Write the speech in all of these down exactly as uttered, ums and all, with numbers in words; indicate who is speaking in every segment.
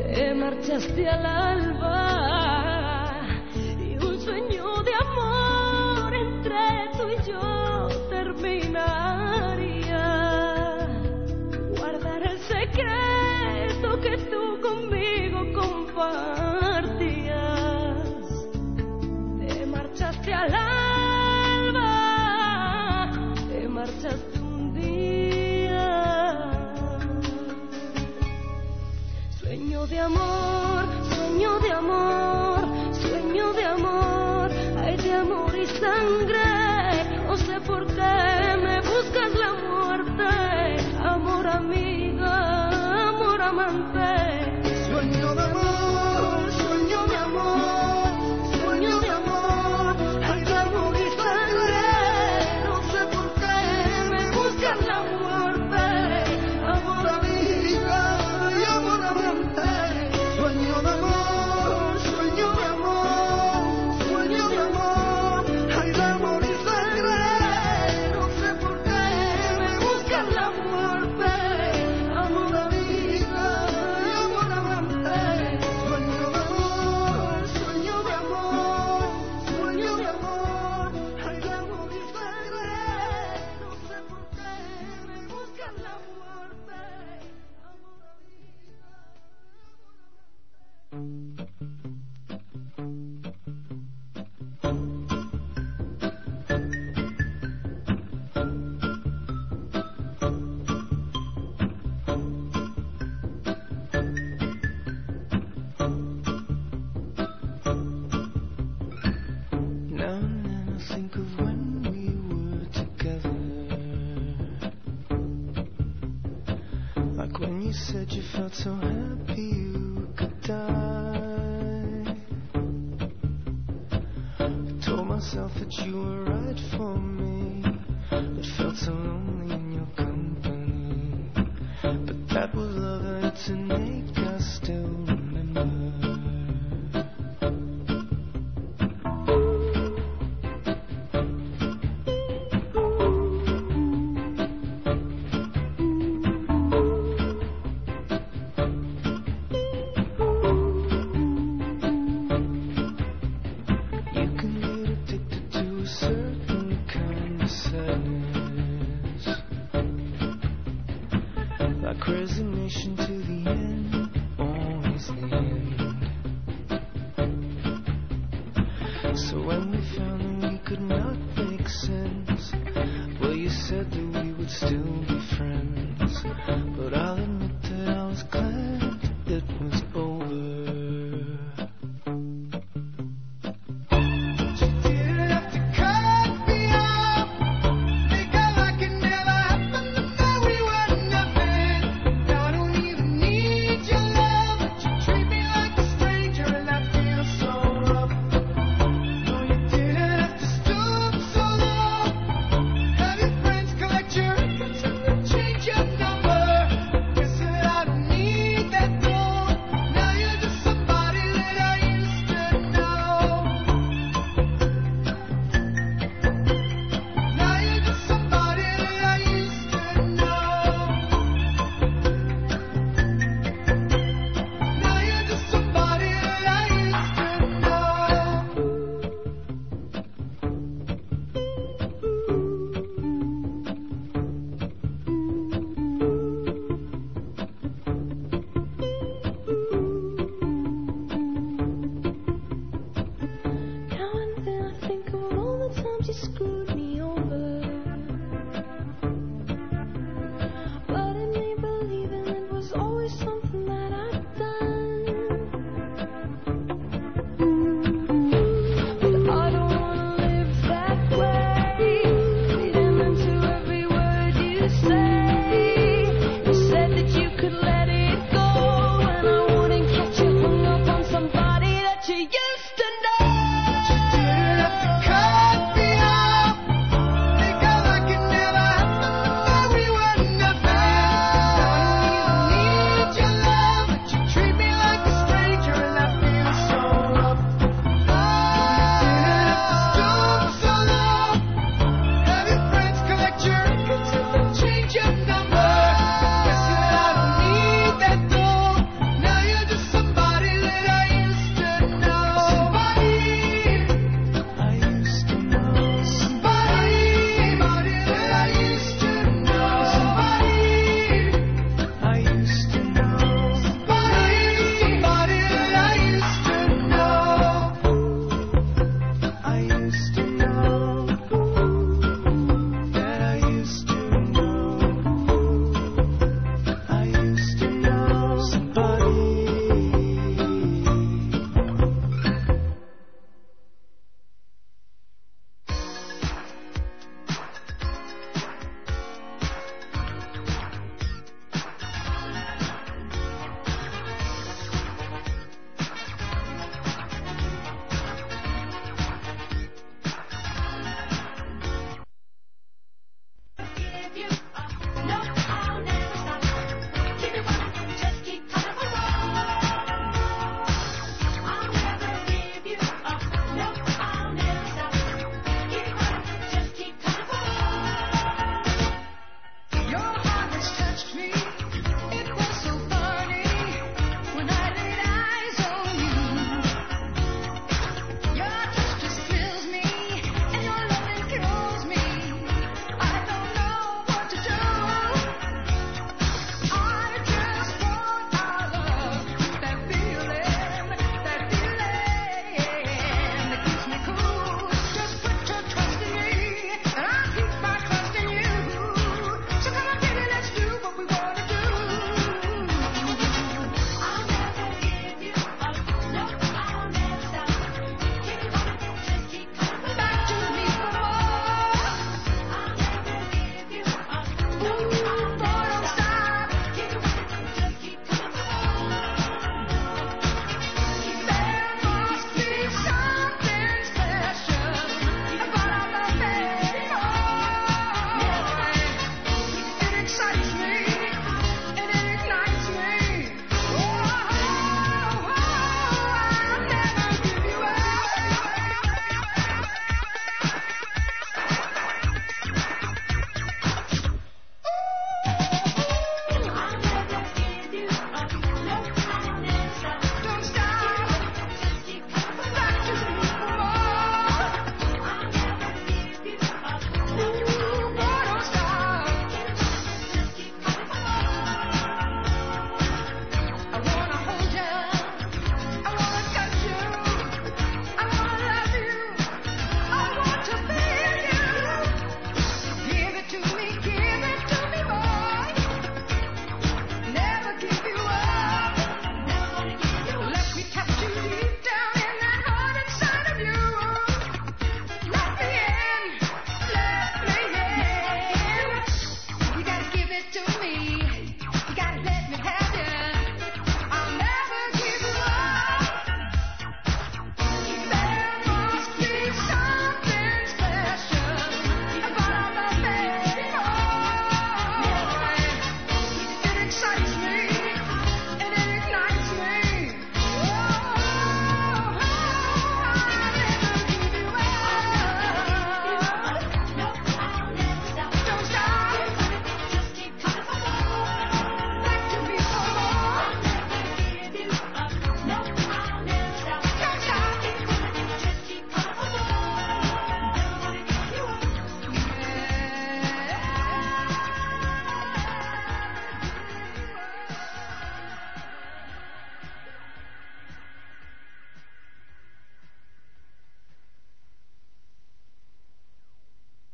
Speaker 1: Te marchaste al alba y un sueño de amor entre tú y yo terminaría. Guardar el secreto que tú conmigo compartías. Te marchaste al alba, te marchaste un día. Sueño de amor, sueño de amor, sueño de amor, ay de amor y sangre. No sé por qué me buscas la muerte, amor amiga, amor amante. Sueño de amor, sueño de amor, sueño de amor, ay de amor y sangre. No sé por qué me buscas la muerte, amor amiga y amor amante. Sueño de amor, sueño de amor, sueño de amor, ay de amor y sangre. No sé por qué me buscas la muerte, amor amiga y amor amante. Sueño de amor, sueño de amor, sueño de amor, ay de amor y sangre. No sé por qué me buscas la muerte, amor
Speaker 2: Now and then I think of when we were together, like when you said you felt so happy you could die. I told myself that you were right for me, but felt so lonely in your company. But that was love and it's innate, I still remember. You can get addicted to a certain kind of sadness, like resignation to the end, always the end. So when we found that we could not make sense, well, you said that we would still be friends. But I'll admit that I was glad it was over. Didn't have to cut me off, make out like it never happened, that we were nothing. Now I don't even need your love, but you treat me like a stranger and I feel so rough. No, you didn't have to stoop so low,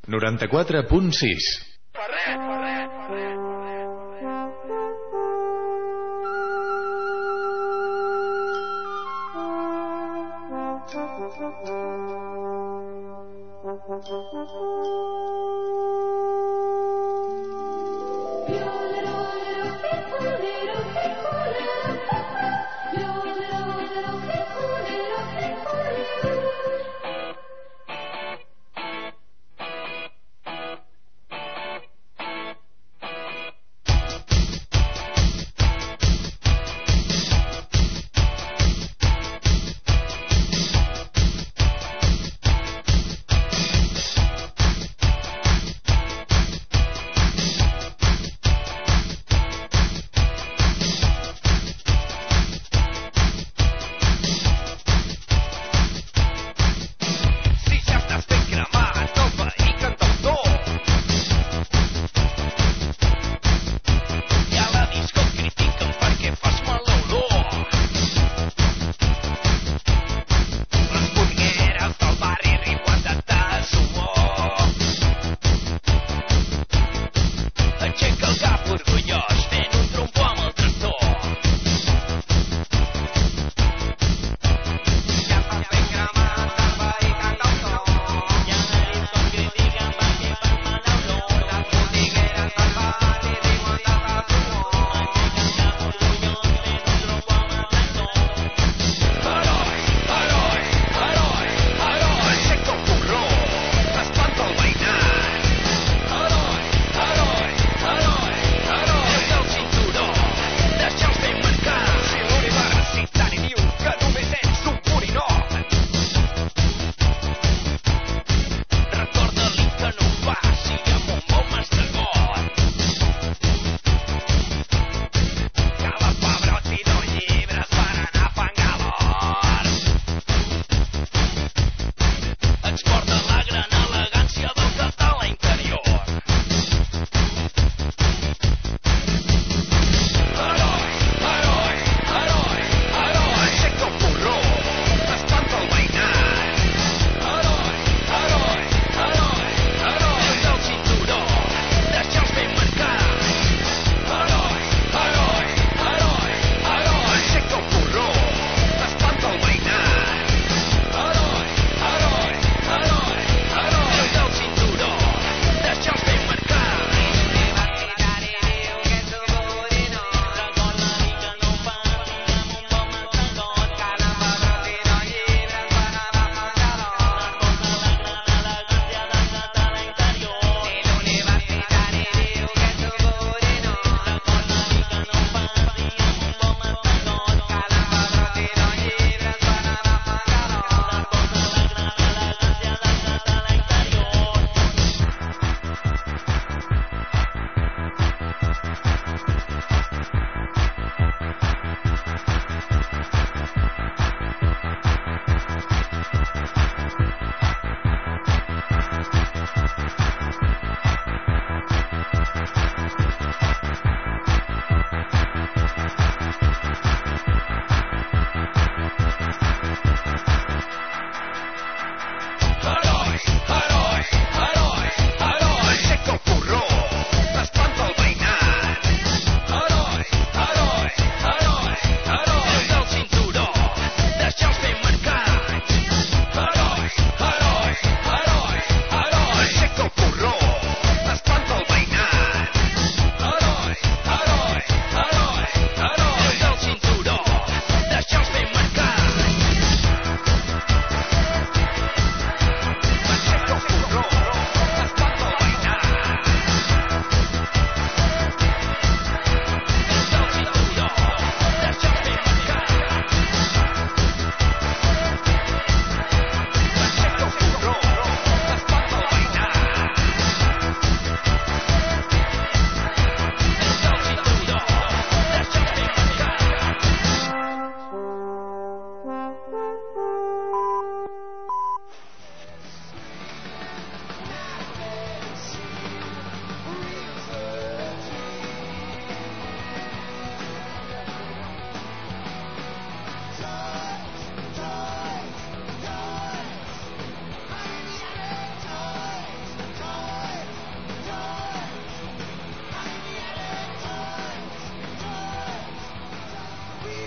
Speaker 3: noranta-quatre punt sis.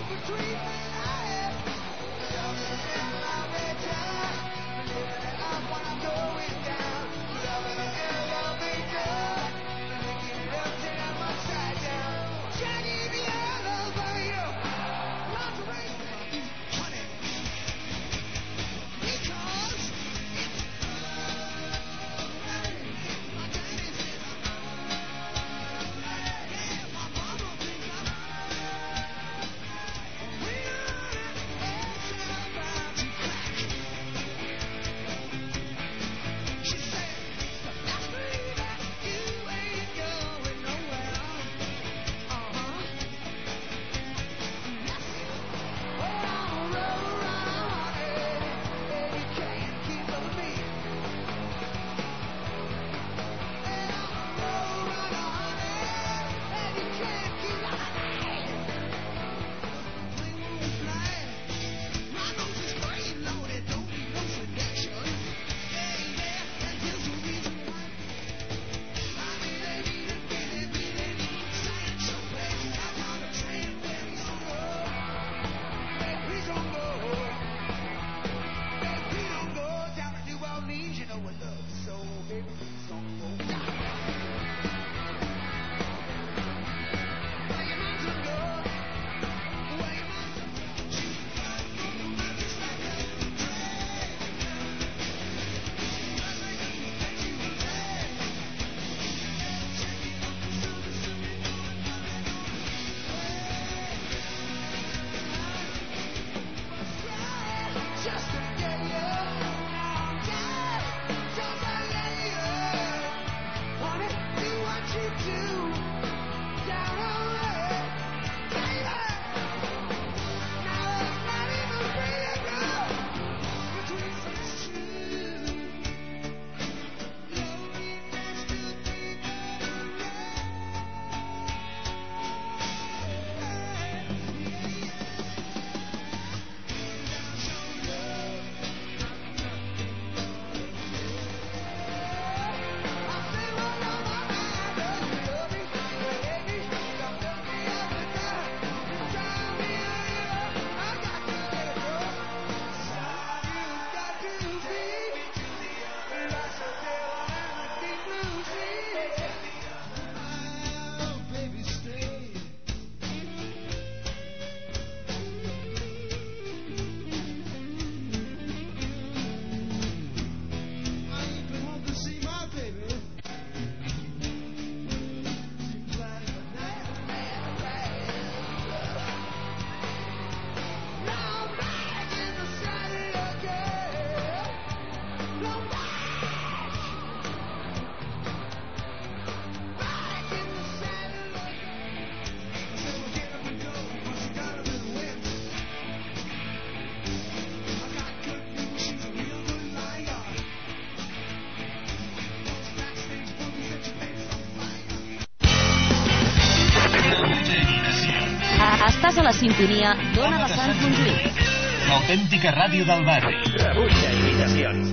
Speaker 4: Estàs a la sintonia d'Ona de Sant Montjuïc.
Speaker 3: L'autèntica ràdio del barri.
Speaker 5: Rebutja imitacions.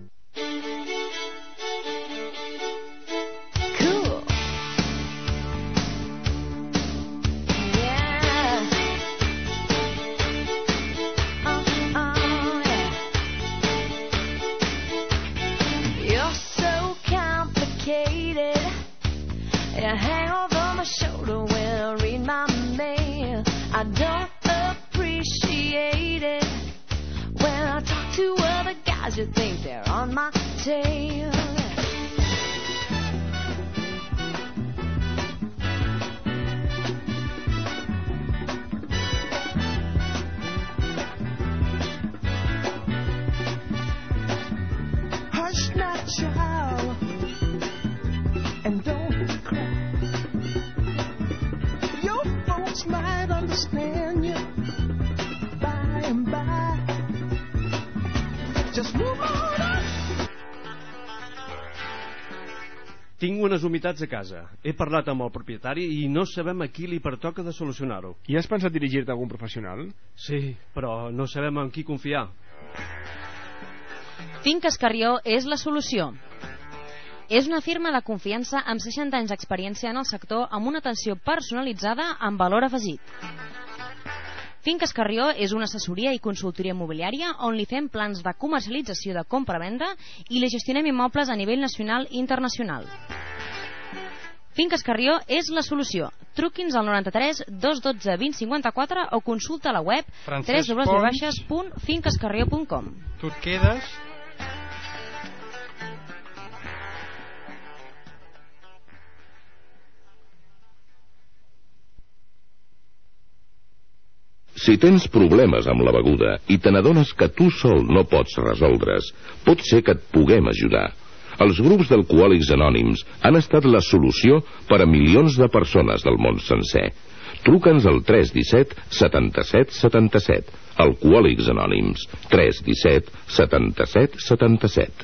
Speaker 1: Cool. Yeah. Oh, oh, yeah. You're so complicated. You hang over my shoulder when I read my mail. I don't appreciate it when I talk to other guys. You think they're on my tail. Hush now, child, and don't cry. Your folks might understand you by and by. Just move on up.
Speaker 6: Tinc unes humitats a casa. He parlat amb el propietari i no sabem a qui li pertoca de solucionar-ho.
Speaker 7: I has pensat dirigir-te a algun professional?
Speaker 6: Sí, però no sabem en qui confiar.
Speaker 4: Finques Carrió és la solució. És una firma de confiança amb seixanta anys d'experiència en el sector, amb una atenció personalitzada amb valor afegit. Finques Carrió és una assessoria i consultoria immobiliària on li fem plans de comercialització de compra-venda i li gestionem immobles a nivell nacional i internacional. Finques Carrió és la solució. Truqui'ns al noranta-tres dos dotze vint cinquanta-quatre o consulta a la web
Speaker 8: Francesc
Speaker 4: w w w punt finquescarrió punt com.
Speaker 8: Tu et quedes...
Speaker 9: Si tens problemes amb la beguda i te n'adones que tu sol no pots resoldre's, pot ser que et puguem ajudar. Els grups d'alcohòlics anònims han estat la solució per a milions de persones del món sencer. Truca'ns al tres disset setanta-set setanta-set. Alcohòlics anònims. tres disset setanta-set setanta-set.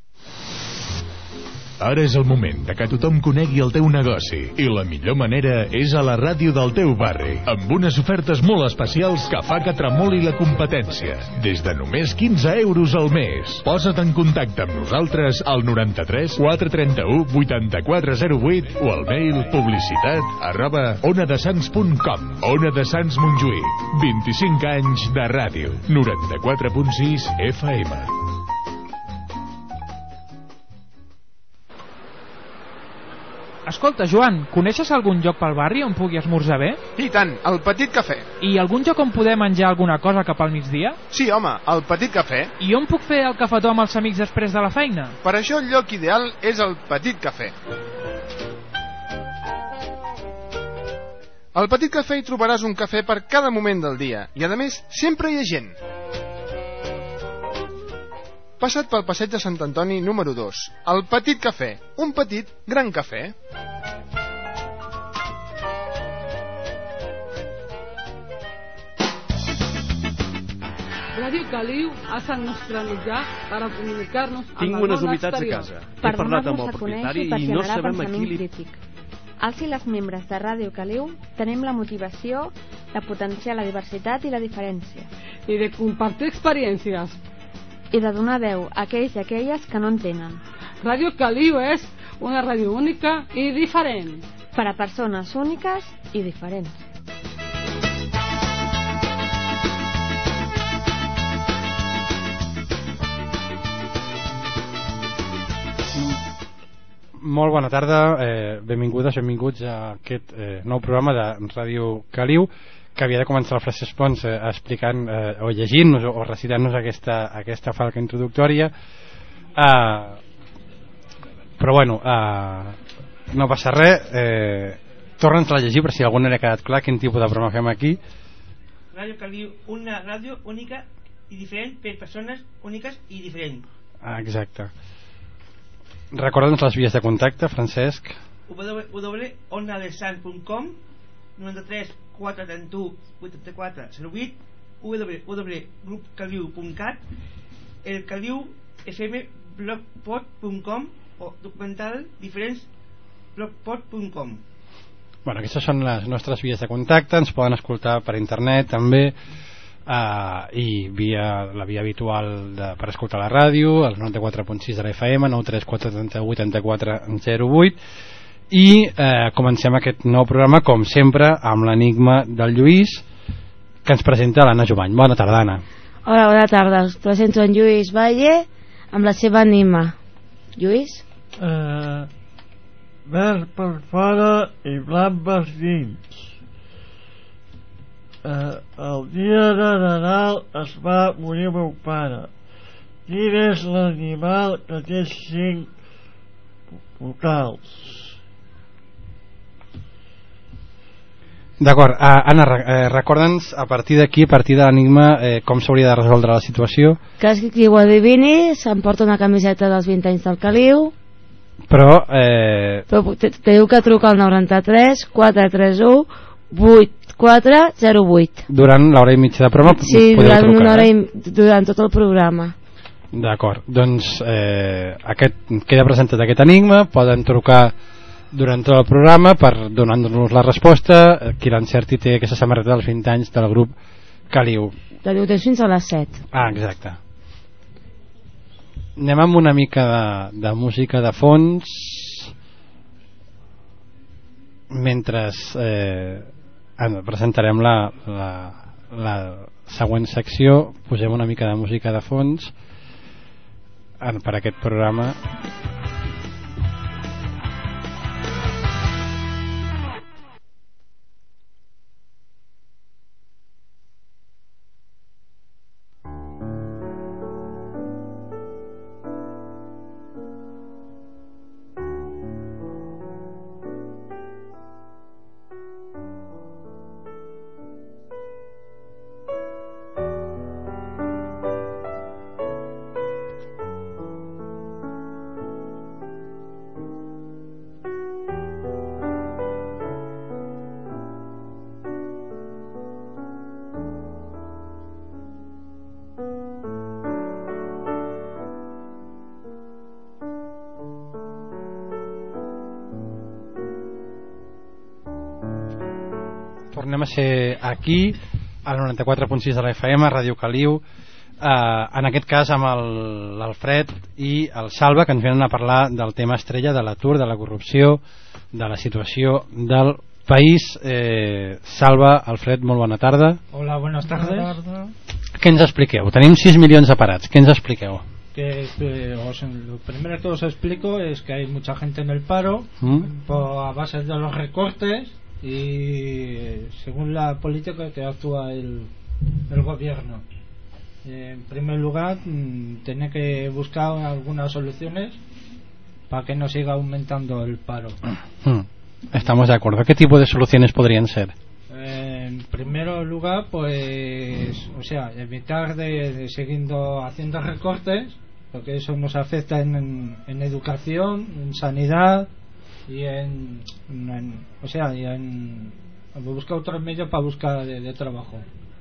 Speaker 10: Ara és el moment de que tothom conegui el teu negoci i la millor manera és a la ràdio del teu barri, amb unes ofertes molt especials que fa que tremoli la competència. Des de només quinze euros al mes. Posa't en contacte amb nosaltres al noranta-tres quatre trenta-u vuitanta-quatre zero vuit o al mail publicitat arroba onadesans punt com. Ona de Sants Montjuïc, vint-i-cinc anys de ràdio, noranta-quatre punt sis F M.
Speaker 11: Escolta, Joan, coneixes algun lloc pel barri on pugui esmorzar bé?
Speaker 8: I tant, el Petit Cafè.
Speaker 11: I algun lloc on poder menjar alguna cosa cap al migdia?
Speaker 8: Sí, home, el Petit Cafè.
Speaker 11: I on puc fer el cafetó amb els amics després de la feina?
Speaker 8: Per això el lloc ideal és el Petit Cafè. Al Petit Cafè hi trobaràs un cafè per cada moment del dia i, a més, sempre hi ha gent. Passa't pel passeig de Sant Antoni número dos. El Petit Cafè. Un petit, gran cafè.
Speaker 12: Radio Caliu és el nostre mitjà per a comunicar-nos amb
Speaker 6: Tinc
Speaker 12: el
Speaker 6: unes
Speaker 12: món
Speaker 6: humitats a
Speaker 12: exterior.
Speaker 6: casa.
Speaker 13: Per
Speaker 6: He parlat amb
Speaker 13: donar-nos
Speaker 6: el
Speaker 13: a
Speaker 6: propietari
Speaker 13: conèixer i per
Speaker 6: i no
Speaker 13: generar
Speaker 6: sabem a
Speaker 13: pensament
Speaker 6: qui li...
Speaker 13: crític. Els i les membres de Ràdio Caliu tenim la motivació de potenciar la diversitat i la diferència.
Speaker 12: I de compartir experiències.
Speaker 13: I de donar veu a aquells i aquelles que no en tenen.
Speaker 12: Radio Caliu és una ràdio única i diferent.
Speaker 13: Per a persones úniques i diferents.
Speaker 14: Molt bona tarda, eh, benvingudes, benvinguts a aquest eh, nou programa de Ràdio Caliu, que havia de començar el Francesc Pons eh, explicant eh, o llegint-nos o, o recitant-nos aquesta, aquesta falca introductòria, eh, però bueno, eh, no passa res, eh, torna'ns a llegir per si algú no li ha quedat clar quin tipus de programa fem aquí.
Speaker 15: Ràdio Caliu, una ràdio única i diferent per persones úniques i diferents.
Speaker 14: Ah, exacte. Recorda'ns les vies de contacte, Francesc.
Speaker 15: w w w punt onadesans punt com, noranta-tres quatre trenta-u vuitanta-quatre zero vuit, w w w punt grup caliu punt cat, el Caliu F M blogspot punt com o documental diferents blogspot punt com.
Speaker 14: Bueno, aquestes són les nostres vies de contacte. Ens poden escoltar per internet també, Uh, i via la via habitual de, per escoltar la ràdio, el noranta-quatre punt sis de la F M, nou tres quatre trenta vuitanta-quatre zero vuit, i uh, comencem aquest nou programa com sempre amb l'enigma del Lluís, que ens presenta l'Anna Jovany. Bona tarda, Anna.
Speaker 16: Hola, bona tarda, us presento en Lluís Valle amb la seva enigma. Lluís?
Speaker 17: Uh, verd per fora i blanc per dins. Uh, el dia de Nadal es va morir meu pare. Quin és l'animal que té cinc vocals?
Speaker 14: D'acord, uh, Anna, eh, recorda'ns a partir d'aquí, a partir de l'enigma, eh, com s'hauria de resoldre la situació.
Speaker 16: Que qui ho adivini s'emporta una camiseta dels vint anys del Caliu.
Speaker 14: Però, eh...
Speaker 16: Però teniu que trucar al noranta-tres quatre trenta-u vuit quatre zero vuit.
Speaker 14: Durant l'hora i mitja de programa
Speaker 16: sí,
Speaker 14: podeu
Speaker 16: durant
Speaker 14: trucar,
Speaker 16: una hora
Speaker 14: eh?
Speaker 16: i, durant tot el programa.
Speaker 14: D'acord, doncs eh, aquest, queda presentat aquest enigma. Poden trucar durant tot el programa per donar-nos la resposta. Qui l'encerti té aquesta samarreta dels vint anys del grup Caliu.
Speaker 16: Teniu temps fins a les set.
Speaker 14: Ah, exacte. Anem amb una mica de, de música de fons mentre eh, presentarem la, la, la següent secció posem una mica de música de fons per aquest programa. Tornem a ser aquí al noranta-quatre punt sis de la F M, Ràdio Caliu, eh, en aquest cas amb l'Alfred i el Salva, que ens venen a parlar del tema estrella, de l'atur, de la corrupció, de la situació del país. eh, Salva, Alfred, molt bona tarda.
Speaker 18: Hola, buenas tardes.
Speaker 14: Què ens expliqueu? Tenim sis milions de parats, què ens expliqueu?
Speaker 18: Que, que os, lo primero que os explico es que hay mucha gente en el paro
Speaker 14: ¿Mm?
Speaker 18: por, a base de los recortes y según la política que actúa el, el gobierno. En primer lugar, tiene que buscar algunas soluciones para que no siga aumentando el paro.
Speaker 14: Estamos de acuerdo. ¿Qué tipo de soluciones podrían ser?
Speaker 18: En primer lugar, pues, o sea, evitar de, de seguir haciendo recortes, porque eso nos afecta en, en, en educación, en sanidad y en, en o sea, y en buscar otros medios para buscar de, de trabajo.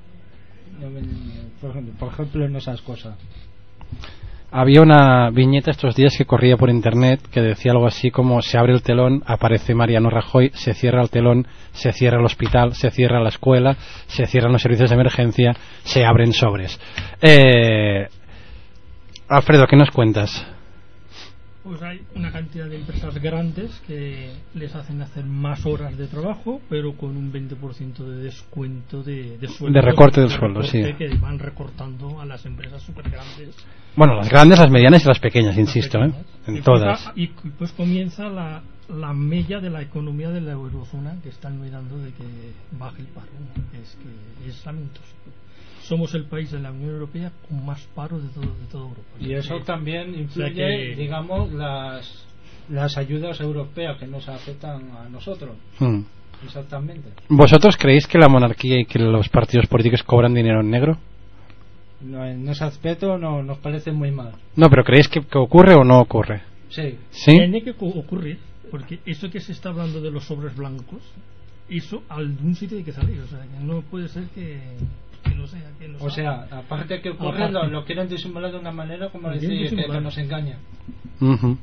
Speaker 18: Por ejemplo, por ejemplo, en esas cosas.
Speaker 14: Había una viñeta estos días que corría por internet que decía algo así como: se abre el telón, aparece Mariano Rajoy, se cierra el telón, se cierra el hospital, se cierra la escuela, se cierran los servicios de emergencia, se abren sobres. eh, Alfredo, ¿qué nos cuentas?
Speaker 19: Pues hay una cantidad de empresas grandes que les hacen hacer más horas de trabajo, pero con un veinte por ciento de descuento de, de sueldo.
Speaker 14: De recorte del
Speaker 19: de
Speaker 14: sueldo,
Speaker 19: recorte
Speaker 14: sí.
Speaker 19: Que van recortando a las empresas súper grandes.
Speaker 14: Bueno, las grandes, las medianas y las pequeñas, insisto, ¿eh? En
Speaker 19: y
Speaker 14: todas.
Speaker 19: Pues, y pues comienza la, la mella de la economía de la eurozona, que están mirando de que baje el paro, ¿no? Que es que es lamentoso. Somos el país de la Unión Europea con más paro de todo de toda Europa.
Speaker 18: Y eso
Speaker 19: que,
Speaker 18: también influye,
Speaker 19: o sea que,
Speaker 18: digamos, las las ayudas europeas que nos afectan a nosotros.
Speaker 14: Hmm.
Speaker 18: Exactamente.
Speaker 14: ¿Vosotros creéis que la monarquía y que los partidos políticos cobran dinero en negro?
Speaker 18: No, en ese aspecto no, nos parece muy mal.
Speaker 14: No, pero ¿creéis que, que ocurre o no ocurre?
Speaker 18: Sí.
Speaker 14: ¿Sí?
Speaker 19: Tiene que ocurrir, porque eso que se está hablando de los sobres blancos, eso algún sitio hay que salir. O sea, que no puede ser que... que no sea, que no
Speaker 18: o sea, aparte que ocurre,
Speaker 19: aparte.
Speaker 18: Lo, lo quieren disimular de una manera como decir que, que nos engaña.
Speaker 14: Uh-huh.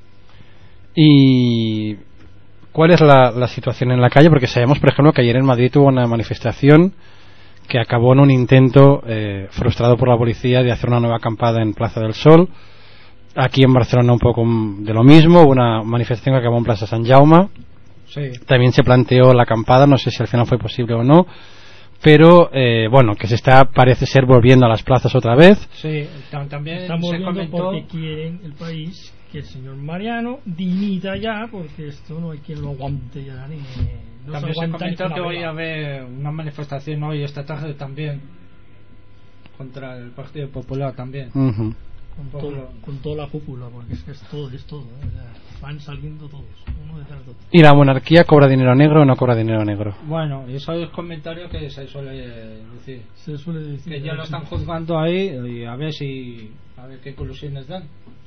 Speaker 14: ¿Y cuál es la, la situación en la calle? Porque sabemos, por ejemplo, que ayer en Madrid hubo una manifestación que acabó en un intento eh, frustrado por la policía de hacer una nueva acampada en Plaza del Sol. Aquí en Barcelona un poco de lo mismo, una manifestación que acabó en Plaza San Jaume.
Speaker 18: Sí.
Speaker 14: También se planteó la acampada, no sé si al final fue posible o no, pero eh, bueno, que se está, parece ser, volviendo a las plazas otra vez.
Speaker 18: Sí, también
Speaker 19: están
Speaker 18: se
Speaker 19: volviendo
Speaker 18: comentó...
Speaker 19: porque quieren el país que el señor Mariano dimita ya, porque esto no hay quien lo aguante ya ni no
Speaker 18: también
Speaker 19: se,
Speaker 18: se comentó
Speaker 19: ni
Speaker 18: que voy
Speaker 19: vela.
Speaker 18: a haber una manifestación hoy esta tarde también contra el Partido Popular también.
Speaker 14: Uh-huh.
Speaker 19: Con, todo, con toda la cúpula, porque es que es todo, es todo, ¿eh? O sea, van saliendo todos, uno detrás de otro.
Speaker 14: ¿Y la monarquía cobra dinero negro o no cobra dinero negro?
Speaker 18: Bueno, eso es comentario que se suele decir.
Speaker 19: Se suele decir.
Speaker 18: Que ya lo están juzgando ahí y a ver si, a ver qué conclusiones dan.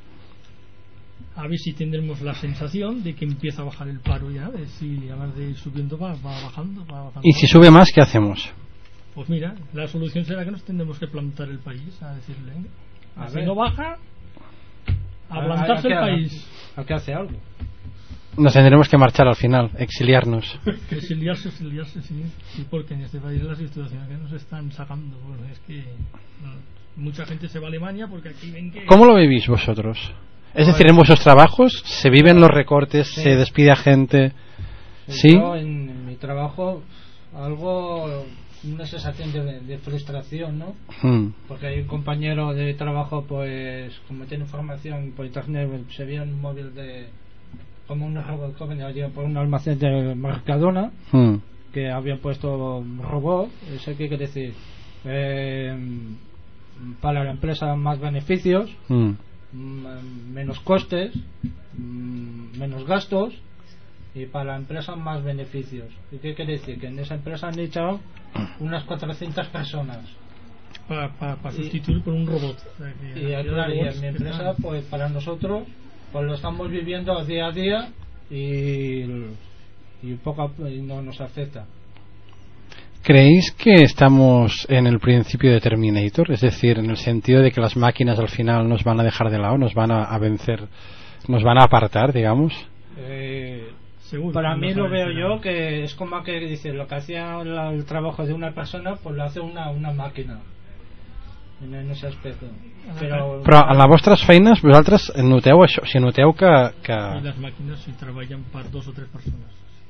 Speaker 19: A ver si tendremos la sensación de que empieza a bajar el paro ya, de si además de ir subiendo va, va bajando, va bajando.
Speaker 14: ¿Y si sube más, qué hacemos?
Speaker 19: Pues mira, la solución será que nos tendremos que plantar el país, a decirle,
Speaker 18: a
Speaker 19: si
Speaker 18: ver.
Speaker 19: no baja, a plantarse el país.
Speaker 18: ¿A qué hace algo?
Speaker 14: Nos tendremos que marchar al final, exiliarnos.
Speaker 19: exiliarse, exiliarse, sí. Sí, porque en este país la situación que nos están sacando, pues es que mucha gente se va a Alemania porque aquí ven que...
Speaker 14: ¿Cómo lo vivís vosotros? Es decir, en vuestros trabajos se viven los recortes,
Speaker 18: sí.
Speaker 14: Se despide a gente.
Speaker 18: Sí.
Speaker 14: ¿Sí?
Speaker 18: Yo en, en mi trabajo algo una sensación de, de frustración, ¿no?
Speaker 14: Mm.
Speaker 18: Porque hay un compañero de trabajo, pues como tiene información por internet, se vio en un móvil de como un robot que venía por un almacén de Mercadona,
Speaker 14: Mm.
Speaker 18: que habían puesto un robot. Eso qué quiere decir, eh, para la empresa más beneficios,
Speaker 14: Mm.
Speaker 18: m- menos costes, m- menos gastos, y para la empresa más beneficios. ¿Y qué quiere decir? Que en esa empresa han echado unas cuatrocientas personas
Speaker 19: para pa, pa sustituir por un robot. O sea, que
Speaker 18: y,
Speaker 19: hay
Speaker 18: claro, y
Speaker 19: robots
Speaker 18: en mi
Speaker 19: que
Speaker 18: empresa,
Speaker 19: están-
Speaker 18: pues para nosotros, pues lo estamos viviendo día a día y, y poco a, y no nos afecta.
Speaker 14: ¿Creéis que estamos en el principio de Terminator? Es decir, en el sentido de que las máquinas al final nos van a dejar de lado, nos van a, a vencer, nos van a apartar, digamos.
Speaker 18: Eh,
Speaker 19: Seguro,
Speaker 18: para
Speaker 19: no
Speaker 18: mí lo
Speaker 19: sabe
Speaker 18: veo
Speaker 19: nada.
Speaker 18: yo que es como que dice lo que hacía la- el trabajo de una persona, pues lo hace una, una máquina en, en ese aspecto. Però,
Speaker 14: Però a les vostres feines vosaltres noteu això, o sigui, noteu que, que...
Speaker 19: I les màquines si treballen per dos o tres persones.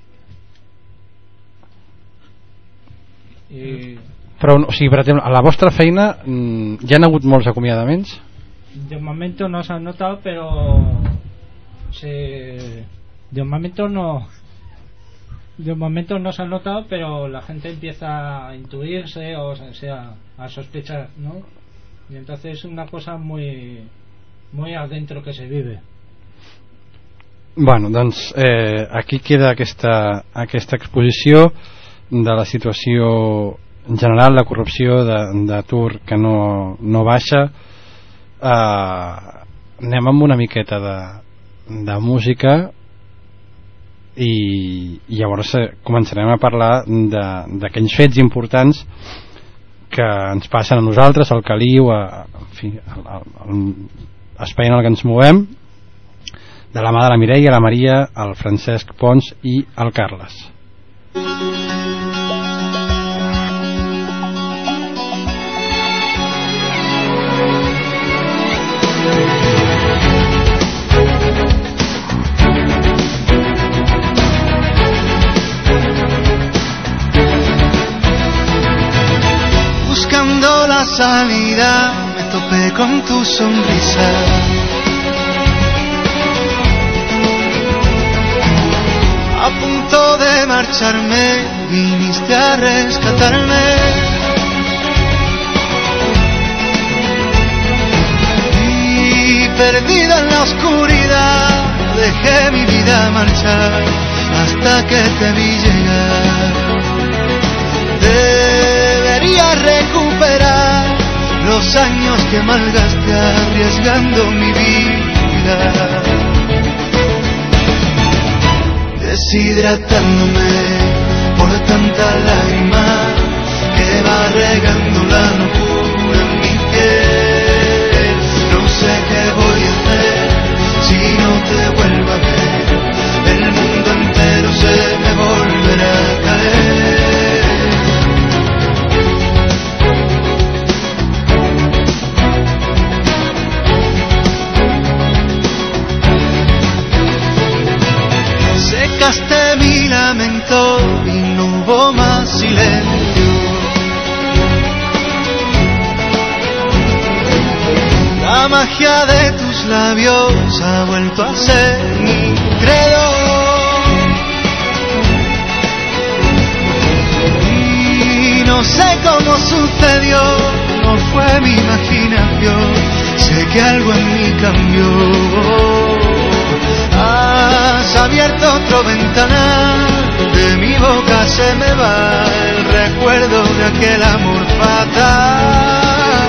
Speaker 18: I
Speaker 14: Però, o sigui, per exemple, a la vostra feina mm, hi han hagut molts acomiadaments?
Speaker 18: de momento no se ha notado, pero se, de momento no de momento no se ha notado, pero la gente empieza a intuirse o sea a sospechar, ¿no? Y entonces es una cosa muy muy adentro que se vive.
Speaker 14: Bueno, doncs eh, aquí queda aquesta, aquesta exposició de la situació general, la corrupció, de- d'atur que no, no baixa. eh, anem amb una miqueta de, de música i, i llavors eh, començarem a parlar de- d'aquells fets importants que ens passen a nosaltres, al Caliu, a, en fi, al, al, al espai en el que ens movem, de la mà de la Mireia, la Maria, el Francesc Pons i el Carles.
Speaker 2: Buscando la salida me topé con tu sonrisa. A punto de marcharme viniste a rescatarme. Y perdido en la oscuridad dejé mi vida marchar hasta que te vi llegar. Debería recuperar los años que malgasté arriesgando mi vida, deshidratándome por tanta lágrima que va regando la locura en mi piel. No sé qué voy a hacer si no te vuelvo a ver, el mundo entero se me volverá a caer. Secaste mi lamento y no hubo más silencio. La magia de tus labios ha vuelto a ser mi credo. Y no sé cómo sucedió, no fue mi imaginación, sé que algo en mí cambió. Has abierto otro ventanal, de mi boca se me va el recuerdo de aquel amor fatal,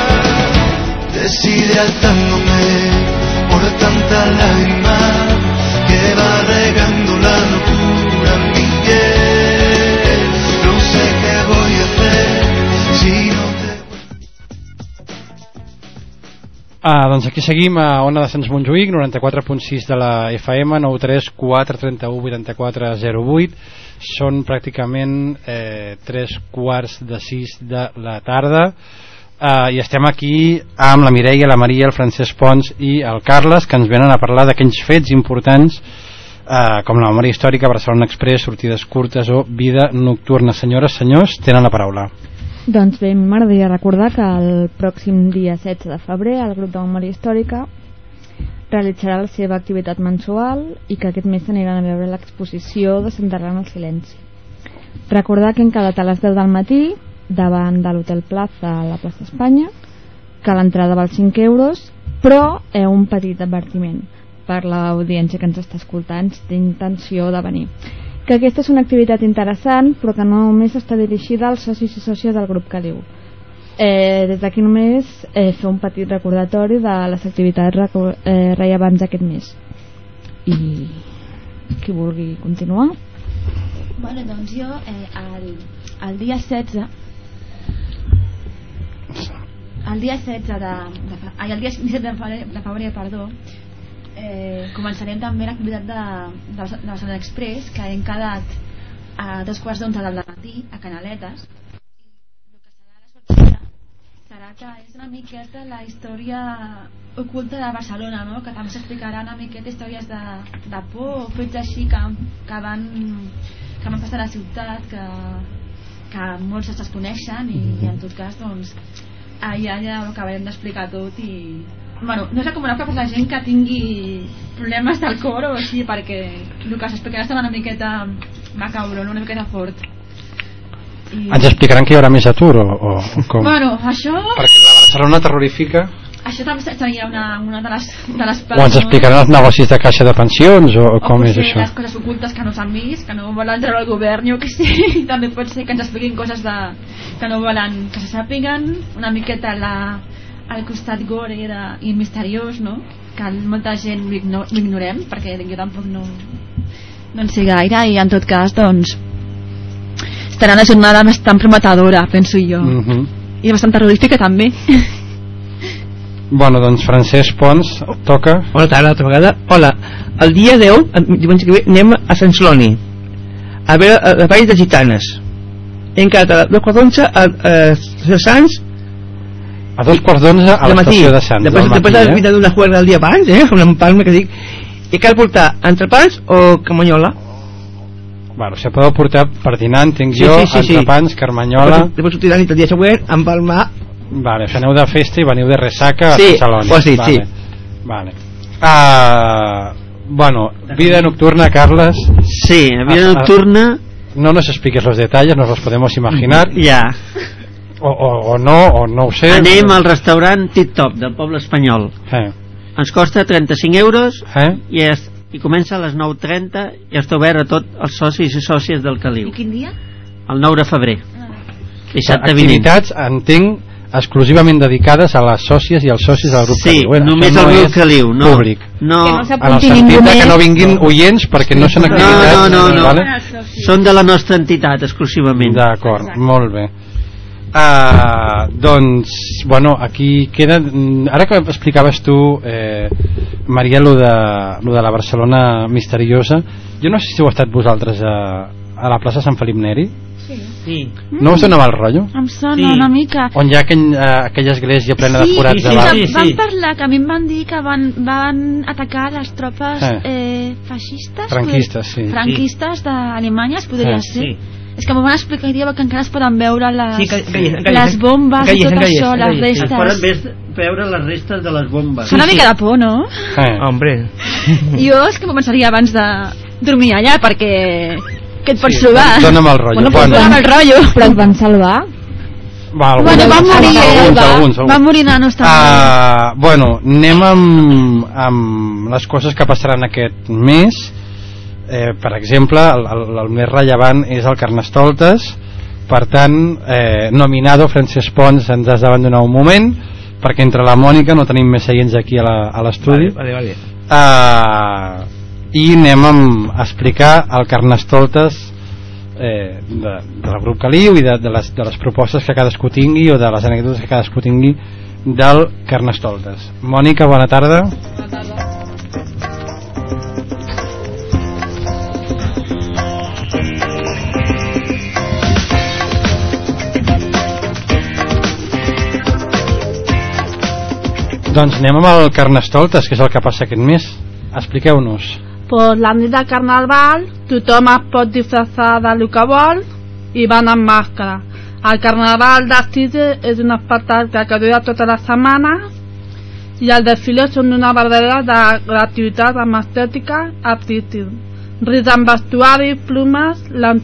Speaker 2: deshidratándome por tanta lágrima que va regando la locura en mi piel. No sé qué voy a hacer si no te...
Speaker 14: Ah, doncs aquí seguim a Ona de Sants Montjuïc, noranta-quatre punt sis de la F M, nou tres quatre trenta-u vuitanta-quatre zero vuit. Són pràcticament eh, tres quarts de sis de la tarda. Uh, i estem aquí amb la Mireia, la Maria, el Francesc Pons i el Carles, que ens venen a parlar d'aquells fets importants eh, com la memòria històrica, Barcelona Express, sortides curtes o vida nocturna. Senyores, senyors, tenen la paraula.
Speaker 13: Doncs bé, m'agradaria recordar que el pròxim dia setze de febrer el grup de memòria històrica realitzarà la seva activitat mensual i que aquest mes aniran a veure l'exposició de S'enterrant el silenci. Recordar que hem quedat a les deu del matí davant de l'Hotel Plaza a la plaça Espanya, que l'entrada val cinc euros, però eh, un petit advertiment per l'audiència que ens està escoltant si té intenció de venir, que aquesta és una activitat interessant però que només està dirigida als socis i sòcies del grup Caliu. Eh, des d'aquí només eh, fer un petit recordatori de les activitats eh, rellevants d'aquest mes. I qui vulgui continuar?
Speaker 20: Bueno, doncs jo eh, el, el dia setze el dia setze de, de, ai, el dia disset de febrer, de febrer perdó, eh, començarem també l'activitat de, de, de la Barcelona Express, que hem quedat a dos quarts d'onze del matí a Canaletes. I el que serà la sortida serà que és una miqueta la història oculta de Barcelona, no? Que també s'explicarà una miqueta històries de, de por, fets així que, que van que van passar a la ciutat, que, que molts es desconeixen i, i en tot cas doncs allà ja ho acabarem d'explicar tot i bueno, no és recomanable per la gent que tingui problemes del cor o així, perquè el que s'explicarà està una miqueta macabro, una miqueta fort. I...
Speaker 14: Ens explicaran que hi haurà més atur o, o, o com?
Speaker 20: Bueno, això...
Speaker 14: Perquè la Barcelona terrorífica...
Speaker 20: Això també seria una, una de les, de les
Speaker 14: o ens explicaran els negocis de caixa de pensions o, o com
Speaker 20: o
Speaker 14: és això?
Speaker 20: Les coses ocultes que no s'han vist, que no volen treure el govern, jo que sé. També pot ser que ens expliquin coses de, que no volen que se sàpiguen, una miqueta la, al costat gore de, i misteriós, no? Que molta gent l'ignorem, perquè jo tampoc no, no en sé gaire, i en tot cas doncs estarà una jornada bastant prometedora, penso jo.
Speaker 14: Mm-hmm.
Speaker 20: I bastant terrorífica també.
Speaker 14: Bueno, doncs Francesc Pons, toca.
Speaker 15: Bona tarda, altra vegada. Hola, el dia deu, diumenge que ve, anem a Sant Celoni a veure a, a Vall de Gitanes. Hem quedat a dos quarts d'onze a, a, a Sants.
Speaker 14: A dos quarts d'onze a l'estació de Sants.
Speaker 15: Després, després de la vida d'una juerga el dia abans, eh? Una empalma que dic. I cal portar entrepans o camanyola?
Speaker 14: Bueno, se podeu portar per dinar, entenc
Speaker 15: sí,
Speaker 14: jo,
Speaker 15: sí, sí,
Speaker 14: entrepans,
Speaker 15: sí.
Speaker 14: carmanyola...
Speaker 15: Després sortir la nit el dia següent, empalmar...
Speaker 14: Vale, o sigui, aneu de festa i veniu de ressaca
Speaker 15: sí,
Speaker 14: a Saloni.
Speaker 15: Oh, sí,
Speaker 14: vale.
Speaker 15: sí.
Speaker 14: Vale. Uh, bueno, vida nocturna, Carles.
Speaker 21: Sí, vida nocturna...
Speaker 14: No nos expliques los detalles, nos los podemos imaginar.
Speaker 21: Ja.
Speaker 14: O, o, o no, o no ho sé.
Speaker 21: Anem al restaurant Tip Top del poble espanyol.
Speaker 14: Eh.
Speaker 21: Ens costa trenta-cinc euros
Speaker 14: eh?
Speaker 21: i, es, i comença a les nou trenta i està obert a tots els socis i sòcies del Caliu.
Speaker 20: I quin dia?
Speaker 21: El nou de febrer.
Speaker 20: Ah.
Speaker 14: Dissabte vinent. Activitats, entenc, exclusivament dedicades a les sòcies i als socis del grup
Speaker 21: sí,
Speaker 14: Caliu.
Speaker 21: Sí, només el grup Caliu, no.
Speaker 14: Públic.
Speaker 21: No,
Speaker 20: que no
Speaker 14: s'apunti ningú més. Que no vinguin oients perquè no són activitats.
Speaker 21: No, no, no, no.
Speaker 14: Vale?
Speaker 21: Són de la nostra entitat exclusivament.
Speaker 14: D'acord, molt bé. Uh, doncs, bueno, aquí queda... Ara que explicaves tu, eh, Maria, lo de, lo de la Barcelona misteriosa, jo no sé si heu estat vosaltres a, a la plaça Sant Felip Neri.
Speaker 21: Sí.
Speaker 14: No us donava el rotllo?
Speaker 13: Em sona
Speaker 21: sí.
Speaker 13: una mica.
Speaker 14: On hi ha aquell, uh, aquella església plena
Speaker 13: sí,
Speaker 14: de forats
Speaker 13: sí,
Speaker 14: davant.
Speaker 13: Sí, sí, van parlar, que a mi em van dir que van, van atacar les tropes eh. Eh, feixistes
Speaker 14: franquistes, sí.
Speaker 13: franquistes d'Alemanya, es podria
Speaker 14: eh.
Speaker 13: ser
Speaker 21: sí.
Speaker 13: És que m'ho van explicar i diuen que encara es poden veure les,
Speaker 21: sí, calles, calles,
Speaker 13: les bombes calles, i tot calles, això, calles, les restes.
Speaker 21: Es poden veure les restes de les bombes.
Speaker 13: Fa una sí, mica sí. de por, no?
Speaker 14: Eh.
Speaker 21: Hombre.
Speaker 13: Jo és que m'ho pensaria abans de dormir allà, perquè que et pots sí, trobar.
Speaker 14: Dóna'm el rotllo.
Speaker 13: Bueno, pues dóna'm el rotllo. Però et van salvar?
Speaker 14: Va, alguns,
Speaker 13: bueno, van morir,
Speaker 14: alguns, alguns, alguns, alguns.
Speaker 13: van morir nanos també.
Speaker 14: Uh, bueno, anem amb, amb les coses que passaran aquest mes. Eh, per exemple, el, el, el més rellevant és el Carnestoltes. Per tant, eh, nominado Francesc Pons, ens has d'abandonar un moment perquè entre la Mònica no tenim més seients aquí a l'estudi.
Speaker 15: Vale, vale, vale.
Speaker 14: Uh, i anem a explicar el Carnestoltes eh, de, del grup Caliu i de, de, les, de les propostes que cadascú tingui o de les anècdotes que cadascú tingui del Carnestoltes. Mònica, bona tarda.
Speaker 12: Bona tarda.
Speaker 14: Doncs anem amb el Carnestoltes, que és el que passa aquest mes. Expliqueu-nos.
Speaker 12: pues la nit de Carnaval tothom es pot disfressar del que vol i van amb màscara. El Carnaval de Sitges és un espectacle que dura tota la setmana i el desfile són una barrera de gratuïtat amb estètica artística. Ris amb vestuari, plumes,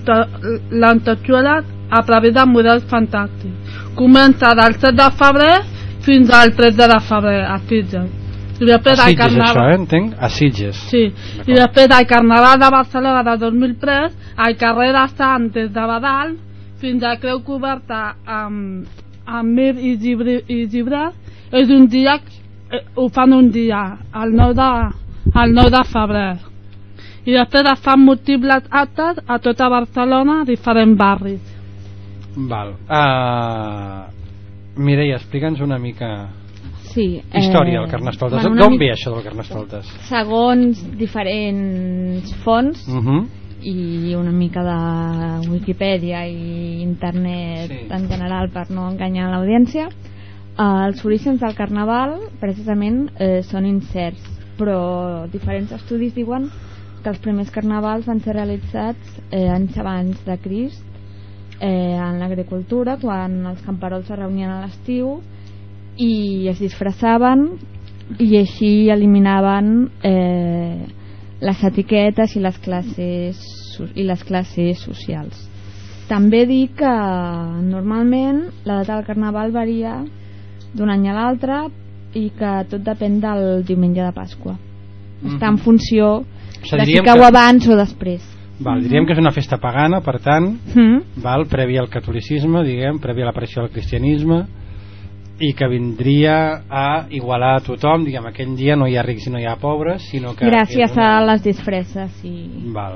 Speaker 12: lentejueles a través de models fantàstics. Comença del set de febrer fins al tretze de febrer a Sitges. I després
Speaker 14: a
Speaker 12: del
Speaker 14: Sitges,
Speaker 12: Carnaval...
Speaker 14: això, eh? Entenc? A Sitges.
Speaker 12: Sí, i després del Carnaval de Barcelona de dos mil tres, al carrer de Sant des de Badal fins a Creu Coberta amb, amb Mir i, Gibri, i Gibrat, és un dia, eh, ho fan un dia, el nou de, el nou de febrer. I després es fan múltiples actes a tota Barcelona, a diferents barris.
Speaker 14: Val. Uh, Mireia, explica'ns una mica...
Speaker 13: Sí,
Speaker 14: història
Speaker 13: eh,
Speaker 14: del Carnestoltes.
Speaker 13: bueno,
Speaker 14: D'on
Speaker 13: mica,
Speaker 14: ve això del Carnestoltes?
Speaker 13: Segons diferents fonts
Speaker 14: Uh -huh.
Speaker 13: i una mica de Wikipedia i internet
Speaker 14: Sí.
Speaker 13: en general per no enganyar l'audiència, eh, els orígens del Carnaval precisament eh, són incerts, però diferents estudis diuen que els primers carnavals van ser realitzats eh, anys abans de Crist, eh, en l'agricultura, quan els camperols es reunien a l'estiu i es disfressaven i així eliminaven eh, les etiquetes i les classes i les classes socials. També dic que normalment la data del Carnaval varia d'un any a l'altre i que tot depèn del diumenge de Pasqua.
Speaker 14: Mhm.
Speaker 13: Està en funció
Speaker 14: O sigui,
Speaker 13: de si
Speaker 14: diríem
Speaker 13: cau
Speaker 14: que-
Speaker 13: abans o després.
Speaker 14: Val, diríem que és una festa pagana, per tant,
Speaker 13: Mhm.
Speaker 14: val, prèvia al catolicisme, diguem, prèvia a l'aparició del cristianisme, i que vindria a igualar a tothom, diguem, aquell dia no hi ha rics i no hi ha pobres, sinó que...
Speaker 13: Gràcies
Speaker 14: és una...
Speaker 13: a les disfresses i...
Speaker 14: Val.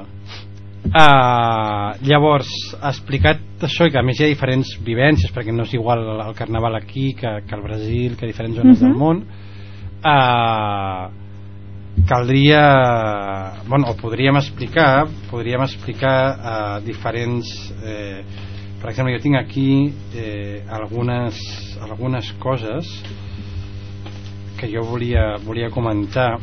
Speaker 14: Uh, llavors, explicat això i que a més hi ha diferents vivències, perquè no és igual el, el Carnaval aquí que, que al Brasil, que a diferents zones
Speaker 13: Mhm.
Speaker 14: del món, uh, caldria, bueno, o podríem explicar podríem explicar uh, diferents eh, per exemple, jo tinc aquí eh, algunes algunes coses que jo volia, volia comentar.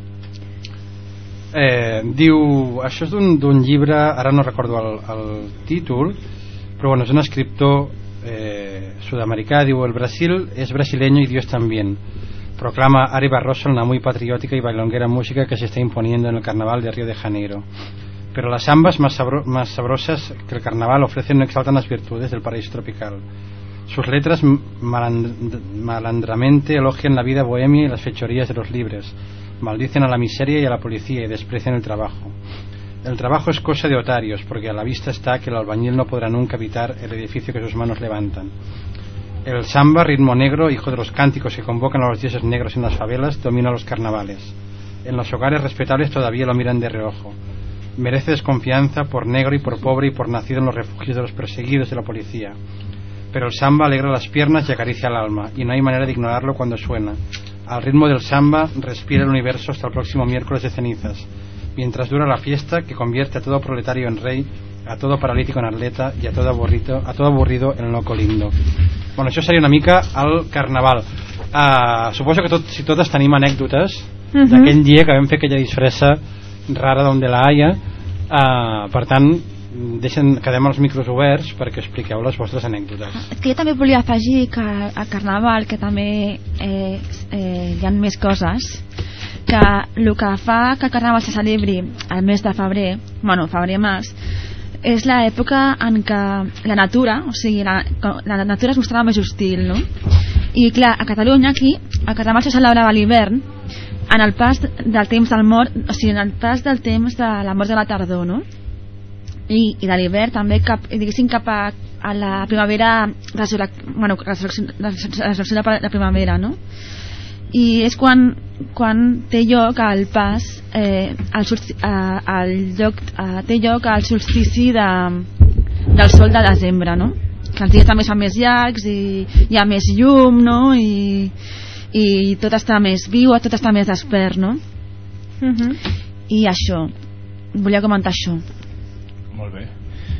Speaker 14: Eh, diu, això és d'un llibre, ara no recordo el, el títol, però bueno, és un escriptor eh, sudamericà, diu: el Brasil es brasileño y Dios también. Proclama Ari Barroso la muy patriótica y bailonguera música que se está imponiendo en el carnaval de Río de Janeiro. Pero las zambas más, sabro más sabrosas que el carnaval ofrecen no exaltan las virtudes del paraíso tropical. Sus letras maland malandramente elogian la vida bohemia y las fechorías de los libres, maldicen a la miseria y a la policía y desprecian el trabajo. El trabajo es cosa de otarios, porque a la vista está que el albañil no podrá nunca habitar el edificio que sus manos levantan. El samba, ritmo negro, hijo de los cánticos que convocan a los dioses negros en las favelas, domina los carnavales. En los hogares respetables todavía lo miran de reojo. Merece desconfianza por negro y por pobre y por nacido en los refugios de los perseguidos de la policía. Pero el samba alegra las piernas y acaricia el alma, y no hay manera de ignorarlo cuando suena. Al ritmo del samba respira el universo hasta el próximo miércoles de cenizas, mientras dura la fiesta que convierte a todo proletario en rey, a todo paralítico en atleta y a todo aburrido, a todo aburrido en loco lindo. Bueno, això seria una mica el Carnaval. Uh, suposo que tot, si totes tenim anècdotes uh -huh. d'aquell dia que vam fer aquella disfressa rara d'on de la Haia. Uh, per tant, deixen, quedem els micros oberts perquè expliqueu les vostres anècdotes.
Speaker 20: És que jo també volia afegir que a Carnaval, que també eh, eh, hi ha més coses, que el que fa que el Carnaval se celebri al mes de febrer, bueno, febrer-març, és l'època en què la natura, o sigui, la, la natura es mostrava més hostil, no? I clar, a Catalunya aquí el Carnaval se celebrava a l'hivern, en el pas del temps del mort, o sigui, en el pas del temps de la mort de la tardor, no? I, i de l'hivern també cap, diguéssim cap a, a la primavera, resurrec, bueno, resurrecció, resurrecció de la primavera, no? I és quan, quan té lloc el pas eh, el, eh, el lloc, eh, té lloc el solstici de, del sol de desembre, no? Que els dies també són més llargs i hi ha més llum, no? I, i tot està més viu, tot està més despert, no?
Speaker 13: Uh-huh.
Speaker 20: I això, volia comentar això.
Speaker 7: Molt bé.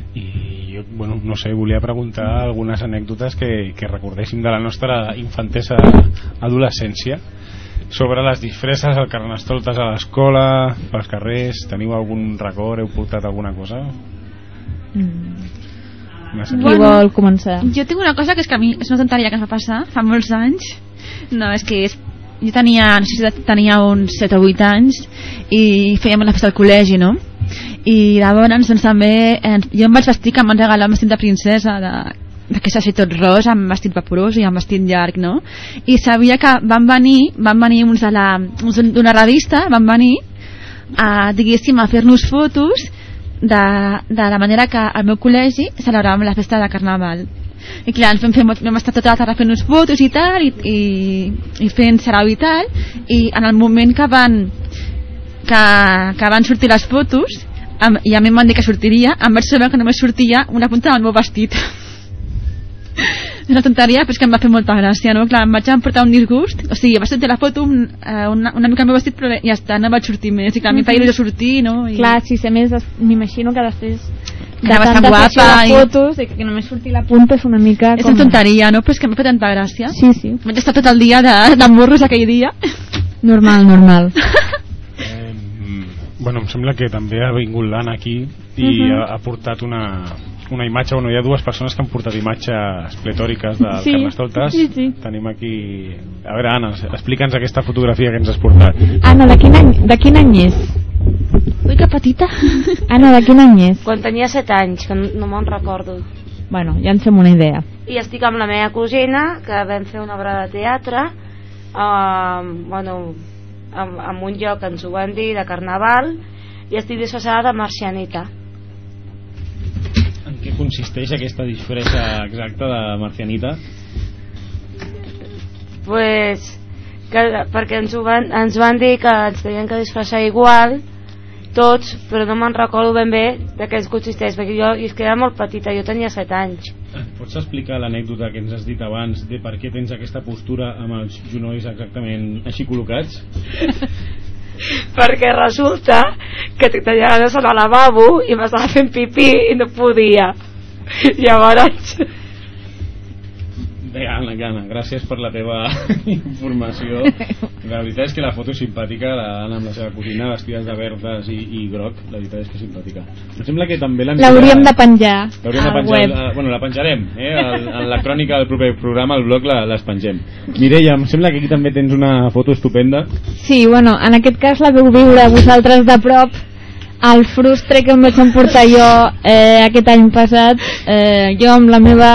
Speaker 7: I jo, bueno, no sé, volia preguntar algunes anècdotes que, que recordéssim de la nostra infantesa adolescència. sobre les disfresses, el carnestoltes a l'escola, pels carrers. Teniu algun record? Heu portat alguna cosa?
Speaker 13: Mm. Qui vol començar?
Speaker 20: Jo tinc una cosa que és que a mi és una tonteria que es va passar fa molts anys. No, és que és, jo tenia, no sé si tenia uns set o vuit anys i fèiem la festa al col·legi, no? I llavors doncs, també eh, jo em vaig vestir, que em van regalar un vestit de princesa de, de que s'ha fet tot rosa, amb vestit vaporós i amb vestit llarg, no? I sabia que van venir van venir uns de la, uns d'una revista, van venir a, diguéssim, a fer-nos fotos de, de la manera que al meu col·legi celebràvem la festa de Carnaval. I clar, ens vam, fer, vam estar tota la tarda fent-nos fotos i tal, i, i, i fent sarau i tal, i en el moment que van que, que van sortir les fotos, amb, i a mi em van dir que sortiria, em vaig saber que només sortia una punta del meu vestit. És una tonteria, però és que em va fer molta gràcia, no? Clar, em vaig emportar un disgust, o sigui, vaig sortir la foto un, una, una mica el meu vestit, però ja està, no vaig sortir més, i clar, a mi em feia il·lusió sortir, no? I...
Speaker 13: Clar, sí, a més m'imagino que després
Speaker 20: de tanta guapa
Speaker 13: i... fotos i que només surti la punta és una mica
Speaker 20: és
Speaker 13: com...
Speaker 20: una tonteria, no? Però és que em va fer tanta gràcia.
Speaker 13: Sí, sí.
Speaker 20: Vaig estar tot el dia de, de morros aquell dia.
Speaker 13: Normal, normal.
Speaker 7: eh, bueno, em sembla que també ha vingut l'Anna aquí i uh-huh. ha, ha portat una, una imatge, bueno, hi ha dues persones que han portat imatges pletòriques del
Speaker 13: sí,
Speaker 7: Carnestoltes.
Speaker 13: Sí, sí.
Speaker 7: Tenim aquí... A veure, Anna, explica'ns aquesta fotografia que ens has portat.
Speaker 13: Anna, de quin any, de quin any és?
Speaker 20: Ui, que petita.
Speaker 13: Anna, de quin any és?
Speaker 16: Quan tenia set anys, que no, no me'n recordo.
Speaker 13: Bueno, ja en fem una idea.
Speaker 16: I estic amb la meva cosina, que vam fer una obra de teatre, eh, bueno, amb, amb un lloc que ens ho van dir de Carnaval, i estic disfressada de marcianita.
Speaker 7: En què consisteix aquesta disfressa exacta de marcianita?
Speaker 16: Pues, que, perquè ens, ho van, ens van dir que ens tenien que disfressar igual tots, però no me'n recordo ben bé de què es consisteix, perquè jo és que era molt petita, jo tenia set anys.
Speaker 7: Pots explicar l'anècdota que ens has dit abans de per què tens aquesta postura amb els genolls exactament així col·locats?
Speaker 16: Perquè resulta que tenia ganes al lavabo i m'estava fent pipí i no podia. Llavors...
Speaker 7: Bé, Anna, Anna, gràcies per la teva informació. La veritat és que la foto és simpàtica, l'Anna amb la seva cosina vestides de verdes i, i groc, la veritat és que és simpàtica. Em sembla que també l'hem...
Speaker 13: L'hauríem de penjar
Speaker 7: L'hauríem de penjar, web. La, bueno, la penjarem, eh? El, en la crònica del proper programa, al blog, la, les pengem. Mireia, em sembla que aquí també tens una foto estupenda.
Speaker 13: Sí, bueno, en aquest cas la veu viure vosaltres de prop. El frustre que em vaig emportar jo eh, aquest any passat, eh, jo amb la meva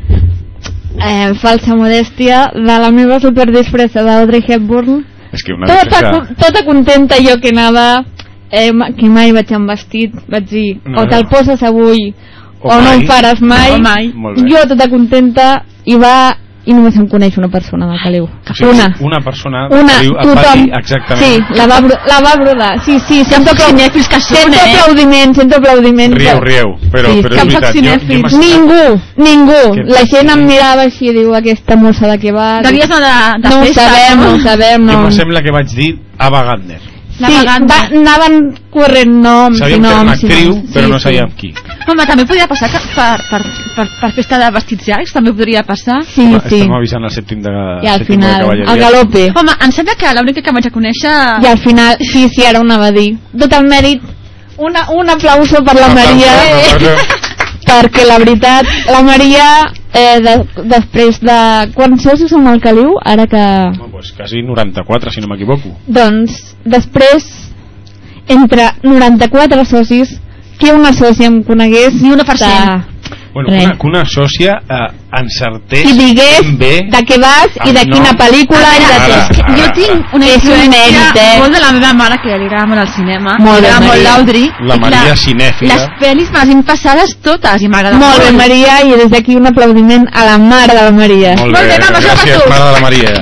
Speaker 13: eh, falsa modèstia de la meva superdisfressa d'Audrey Hepburn,
Speaker 7: és que una
Speaker 13: tota,
Speaker 7: disfressa...
Speaker 13: tota contenta jo que anava, eh, que mai vaig amb vestit, vaig dir
Speaker 7: no,
Speaker 13: o te'l poses avui o,
Speaker 7: o
Speaker 13: no em faràs mai,
Speaker 20: o mai.
Speaker 13: jo tota contenta i va i només em coneix una persona del Caliu.
Speaker 7: O sigui,
Speaker 13: una.
Speaker 7: Una persona
Speaker 13: Una,
Speaker 7: Caliu et va dir exactament.
Speaker 13: Sí, la va, la va brodar. Sí, sí, sento, aplau... sento
Speaker 20: eh?
Speaker 13: aplaudiment, sento aplaudiment.
Speaker 7: Rieu, rieu, però,
Speaker 13: sí,
Speaker 7: però és veritat. Jo, jo
Speaker 13: ningú, ningú.
Speaker 7: Que...
Speaker 13: La gent em mirava així i diu, aquesta mossa de què va?
Speaker 20: Devies anar de, de
Speaker 13: no
Speaker 20: festa,
Speaker 13: ho sabem, no ho sabem. No.
Speaker 7: Jo em sembla que vaig dir Ava Gardner.
Speaker 13: Sí, va, anaven corrent noms i
Speaker 7: sabíem
Speaker 13: noms.
Speaker 7: Sabíem que era una actriu,
Speaker 13: sí,
Speaker 7: però no
Speaker 13: sí.
Speaker 7: sabíem qui.
Speaker 20: Home, també podria passar que per, per, per, per festa de vestits llargs, també podria passar.
Speaker 13: Sí,
Speaker 7: Home,
Speaker 13: sí.
Speaker 7: Estem avisant el sèptim de,
Speaker 13: I al
Speaker 7: sèptim
Speaker 13: final,
Speaker 7: de cavalleria.
Speaker 13: el galope.
Speaker 20: Home, em sembla que l'única que vaig a conèixer...
Speaker 13: I al final, sí, sí, ara ho anava a dir. Tot el mèrit, una, un aplauso per la
Speaker 7: Un
Speaker 13: Maria,
Speaker 7: aplauso, un aplauso.
Speaker 13: perquè la veritat, la Maria, eh, de, després de... Quants socis són al Caliu? Ara que...
Speaker 7: No, pues quasi noranta-quatre, si no m'equivoco.
Speaker 13: Doncs, després, entre noranta-quatre socis, que una sòcia em conegués
Speaker 20: ni una per cent.
Speaker 7: Bueno, que una, que una sòcia eh, encertés
Speaker 13: i digués
Speaker 7: bé
Speaker 13: de què vas i de quina pel·lícula i de tot.
Speaker 20: Jo tinc una
Speaker 13: és un mèrit, eh?
Speaker 20: molt de la meva mare, que li agrada molt el cinema,
Speaker 13: molt
Speaker 20: li agrada molt l'Audrey,
Speaker 7: la Maria cinèfila.
Speaker 20: Les pel·lis me les hem passades totes i m'agrada
Speaker 13: molt. Molt bé, Maria, i des d'aquí un aplaudiment a la mare de la Maria.
Speaker 7: Molt bé,
Speaker 20: molt bé mama,
Speaker 7: gràcies, mare de la Maria.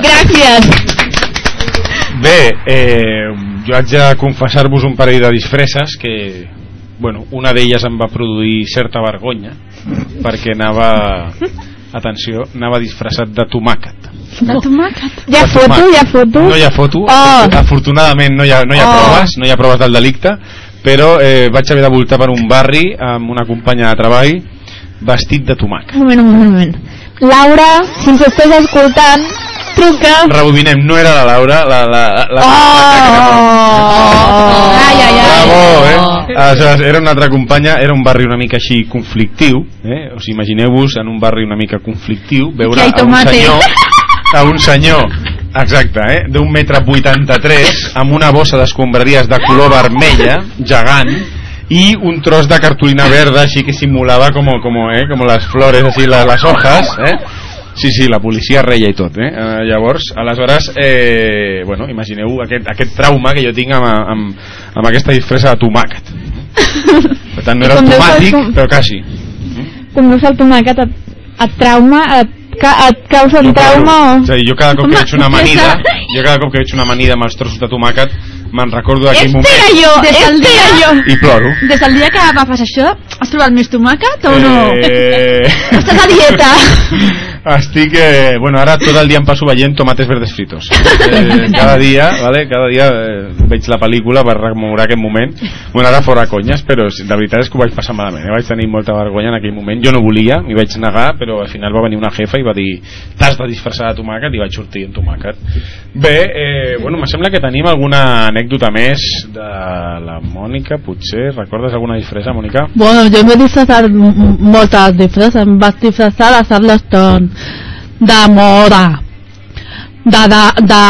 Speaker 13: Gràcies.
Speaker 7: Bé, eh, jo haig de confessar-vos un parell de disfresses que, bueno, una d'elles em va produir certa vergonya perquè anava, atenció, anava disfressat de tomàquet.
Speaker 20: De tomàquet?
Speaker 13: Hi ha
Speaker 7: De
Speaker 13: foto,
Speaker 7: tomàquet.
Speaker 13: hi ha foto?
Speaker 7: No hi ha foto,
Speaker 13: oh.
Speaker 7: afortunadament no hi ha, no hi ha
Speaker 13: oh. proves,
Speaker 7: no hi ha proves del delicte, però eh, vaig haver de voltar per un barri amb una companya de treball vestit de tomàquet.
Speaker 13: Un moment, un moment. Laura, si ens estàs escoltant, Truca.
Speaker 7: Rebobinem, no era la Laura, la... la, la,
Speaker 13: oh! Ai, ai, ai.
Speaker 7: Bravo, eh? Aleshores, era una altra companya, era un barri una mica així conflictiu, eh? O sigui, imagineu-vos en un barri una mica conflictiu, veure a un senyor, a un senyor, exacte, eh? D'un metre vuitanta-tres, amb una bossa d'escombraries de color vermella, gegant, i un tros de cartolina verda així que simulava com, com, eh? com les flores, així, les, les hojas, eh? Sí, sí, la policia reia i tot, eh? Uh, llavors, aleshores, eh, bueno, imagineu aquest, aquest trauma que jo tinc amb, amb, amb aquesta disfressa de tomàquet. Per tant, no era automàtic, com... però quasi.
Speaker 13: Com veus el tomàquet et, et trauma, et, ca, et causa un trauma o...
Speaker 7: És a dir, jo cada cop que veig una amanida, jo cada cop que veig una amanida amb els trossos de tomàquet, me'n recordo d'aquell moment.
Speaker 20: Este era jo, este era jo.
Speaker 7: I ploro.
Speaker 20: Des del dia que va passar això, has trobat més tomàquet o no?
Speaker 7: Eh...
Speaker 20: Estàs a dieta.
Speaker 7: Estic, eh, bueno, ara tot el dia em passo veient tomates verdes fritos. Eh, cada dia, vale? Cada dia eh, veig la pel·lícula per rememorar aquest moment. Bueno, ara fora conyes, però la veritat és que ho vaig passar malament. Eh? Vaig tenir molta vergonya en aquell moment. Jo no volia, m'hi vaig negar, però al final va venir una jefa i va dir t'has de disfressar de tomàquet, i vaig sortir en tomàquet. Bé, eh, bueno, me sembla que tenim alguna anècdota més de la Mònica, potser. Recordes alguna disfressa, Mònica?
Speaker 12: Bueno, yo me he disfrazado moltes disfresses. Em vaig disfrazar de Charleston, de Mora, de de de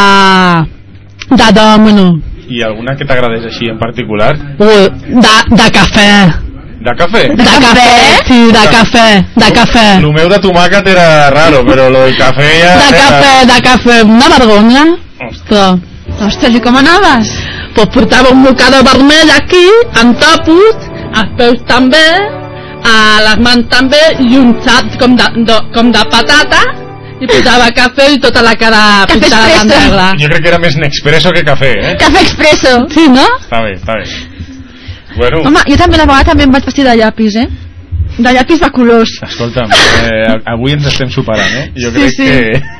Speaker 12: de Domino.
Speaker 7: I alguna que t'agradés així en particular?
Speaker 12: Ui, de, de cafè.
Speaker 7: De cafè?
Speaker 12: De cafè? Sí, de cafè, de cafè.
Speaker 7: El meu de tomàquet era raro, però lo del cafè ja...
Speaker 12: De cafè, de cafè, una vergonya. Però...
Speaker 20: Ostres, i com anaves?
Speaker 12: Pues portava un mocador vermell aquí, amb topos, als peus també, a les mans també, i un xap com de, de, com de patata, i posava cafè i tota la cara pintada de negre.
Speaker 7: Jo crec que era més Nespresso que cafè, eh?
Speaker 20: Cafè expresso.
Speaker 12: Sí, no?
Speaker 7: Està bé, està bé. Bueno.
Speaker 20: Home, jo també a la vegada també em vaig vestir de llapis, eh? De llapis de colors.
Speaker 7: Escolta'm, eh, avui ens estem superant, eh? Jo
Speaker 20: sí,
Speaker 7: crec
Speaker 20: sí.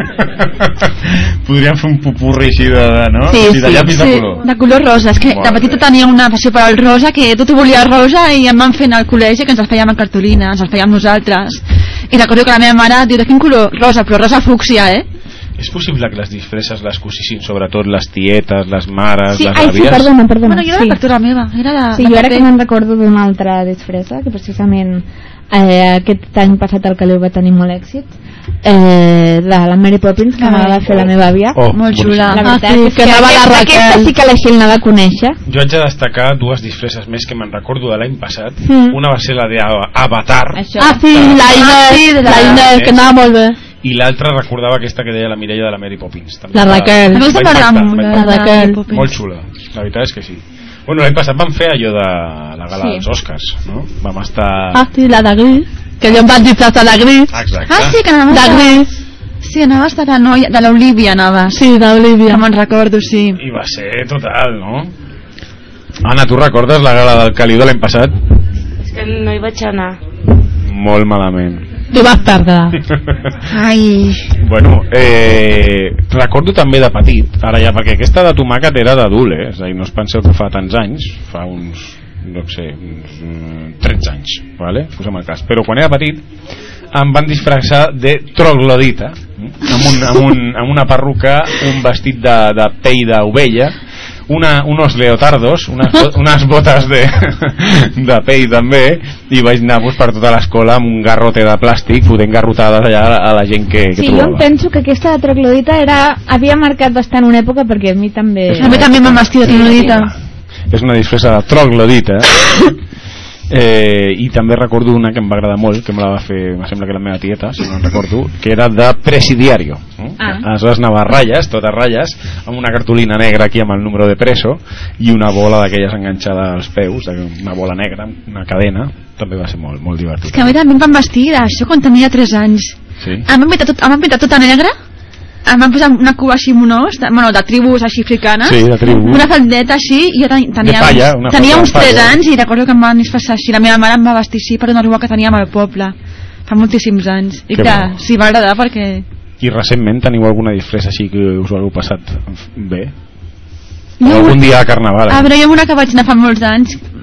Speaker 7: que podríem fer un pupurri així de, de, no?
Speaker 20: Sí,
Speaker 7: sí, de
Speaker 20: sí,
Speaker 7: llapis
Speaker 20: sí.
Speaker 7: de color.
Speaker 20: De color rosa, és que
Speaker 7: Molt
Speaker 20: de petita
Speaker 7: bé.
Speaker 20: tenia una passió per al rosa, que tot ho volia rosa, i em van fent al col·legi que ens els fèiem en cartolina, ens els fèiem nosaltres. I recordo que la meva mare diu de quin color? Rosa, però rosa fúcsia, eh?
Speaker 7: És possible que les disfresses les cosissin sobretot les tietes, les mares,
Speaker 13: sí,
Speaker 7: les
Speaker 13: ai,
Speaker 7: àvies?
Speaker 13: Sí, perdona, perdona.
Speaker 20: Bueno, jo era
Speaker 13: sí.
Speaker 20: la factura meva, era de,
Speaker 13: sí,
Speaker 20: de
Speaker 13: jo ara
Speaker 20: paper.
Speaker 13: que me'n recordo d'una altra disfressa, que precisament eh, aquest any passat al Caliu va tenir molt èxit, eh, de la Mary Poppins, que me la va fer la meva àvia.
Speaker 7: Oh,
Speaker 20: molt xula.
Speaker 13: La veritat
Speaker 12: Ah, sí,
Speaker 13: és
Speaker 12: que
Speaker 13: que
Speaker 12: anava la
Speaker 13: aquesta, aquesta
Speaker 12: Raquel.
Speaker 13: sí que la Gil la va conèixer.
Speaker 7: Jo haig de destacar dues disfresses més que me'n recordo de l'any passat.
Speaker 13: Mm.
Speaker 7: Una va ser la d'Avatar.
Speaker 12: Això. Ah, sí, la Inés,
Speaker 20: Ah, sí, de la-
Speaker 12: la Inés, que anava molt bé.
Speaker 7: I l'altra recordava aquesta que deia la Mireia de la Mary Poppins. També
Speaker 12: La
Speaker 7: va-
Speaker 12: Raquel.
Speaker 7: va
Speaker 12: A mi
Speaker 20: se'm va agradar
Speaker 7: impactar,
Speaker 20: molt
Speaker 7: va
Speaker 20: la
Speaker 7: impactar.
Speaker 12: Raquel.
Speaker 20: Poppins.
Speaker 7: Molt xula, la veritat és que sí. Bueno, l'any passat vam fer allò de la gala
Speaker 13: Sí.
Speaker 7: dels Oscars, no? Vam estar...
Speaker 12: Ah, sí, la de gris, que jo em vaig disfrazar de gris.
Speaker 7: Exacte.
Speaker 20: Ah, sí, que anaves
Speaker 12: De
Speaker 20: a...
Speaker 12: gris.
Speaker 20: Sí, anaves de la noia, de l'Olivia anaves.
Speaker 12: Sí, d'Olivia.
Speaker 20: Que me'n recordo, sí.
Speaker 7: I va ser total, no? Anna, tu recordes la gala del Caliu de l'any passat?
Speaker 16: És que no hi vaig anar.
Speaker 7: Molt malament.
Speaker 12: Tu vas perdre.
Speaker 20: Ai...
Speaker 7: Bueno, eh, recordo també de petit, ara ja, perquè aquesta de tomàquet era d'adult, eh? És a dir, no us penseu que fa tants anys, fa uns, no sé, uns mm, tretze anys, vale? Posem el cas. Però quan era petit em van disfressar de troglodita, amb, un, amb, un, amb una perruca, un vestit de, de pell d'ovella, una, unos leotardos, unes, unes botes de, de pell també, i vaig anar pues, per tota l'escola amb un garrote de plàstic fotent garrotades allà a la, a la gent que, que
Speaker 13: Sí, jo em
Speaker 7: trobava.
Speaker 13: penso que aquesta de troglodita era, havia marcat bastant una època, perquè a mi també...
Speaker 20: A mi també m'han vestit de troglodita.
Speaker 7: És una disfressa de troglodita. Eh, i també recordo una que em va agradar molt, que me la va fer, me sembla que la meva tieta, si no en recordo, que era de presidiario, no?
Speaker 13: Ah.
Speaker 7: Aleshores anava a ratlles, tot a ratlles, amb una cartolina negra aquí amb el número de preso i una bola d'aquelles enganxada als peus, una bola negra, una cadena. També va ser molt, molt divertit.
Speaker 20: És que a mi també em van vestir d'això quan tenia tres anys.
Speaker 7: Sí?
Speaker 20: Em van pintar tot, em van pintar tota negra, em van posar una cuba així amb un os, de, bueno, de tribus així africanes,
Speaker 7: Sí, de tribu.
Speaker 20: una faldeta així, i jo ten, tenia,
Speaker 7: De palla, una
Speaker 20: uns, tenia
Speaker 7: falda
Speaker 20: uns
Speaker 7: de
Speaker 20: tres
Speaker 7: palla.
Speaker 20: anys i recordo que em van disfressar així. La meva mare em va vestir així per una rua que teníem al poble fa moltíssims anys. I
Speaker 7: Que
Speaker 20: clar,
Speaker 7: bo.
Speaker 20: sí, va agradar perquè...
Speaker 7: I recentment teniu alguna disfressa així que us ho hagueu passat bé?
Speaker 20: Jo-
Speaker 7: O algun dia a Carnaval?
Speaker 20: A
Speaker 7: Eh?
Speaker 20: veure, jo una que vaig anar fa molts anys,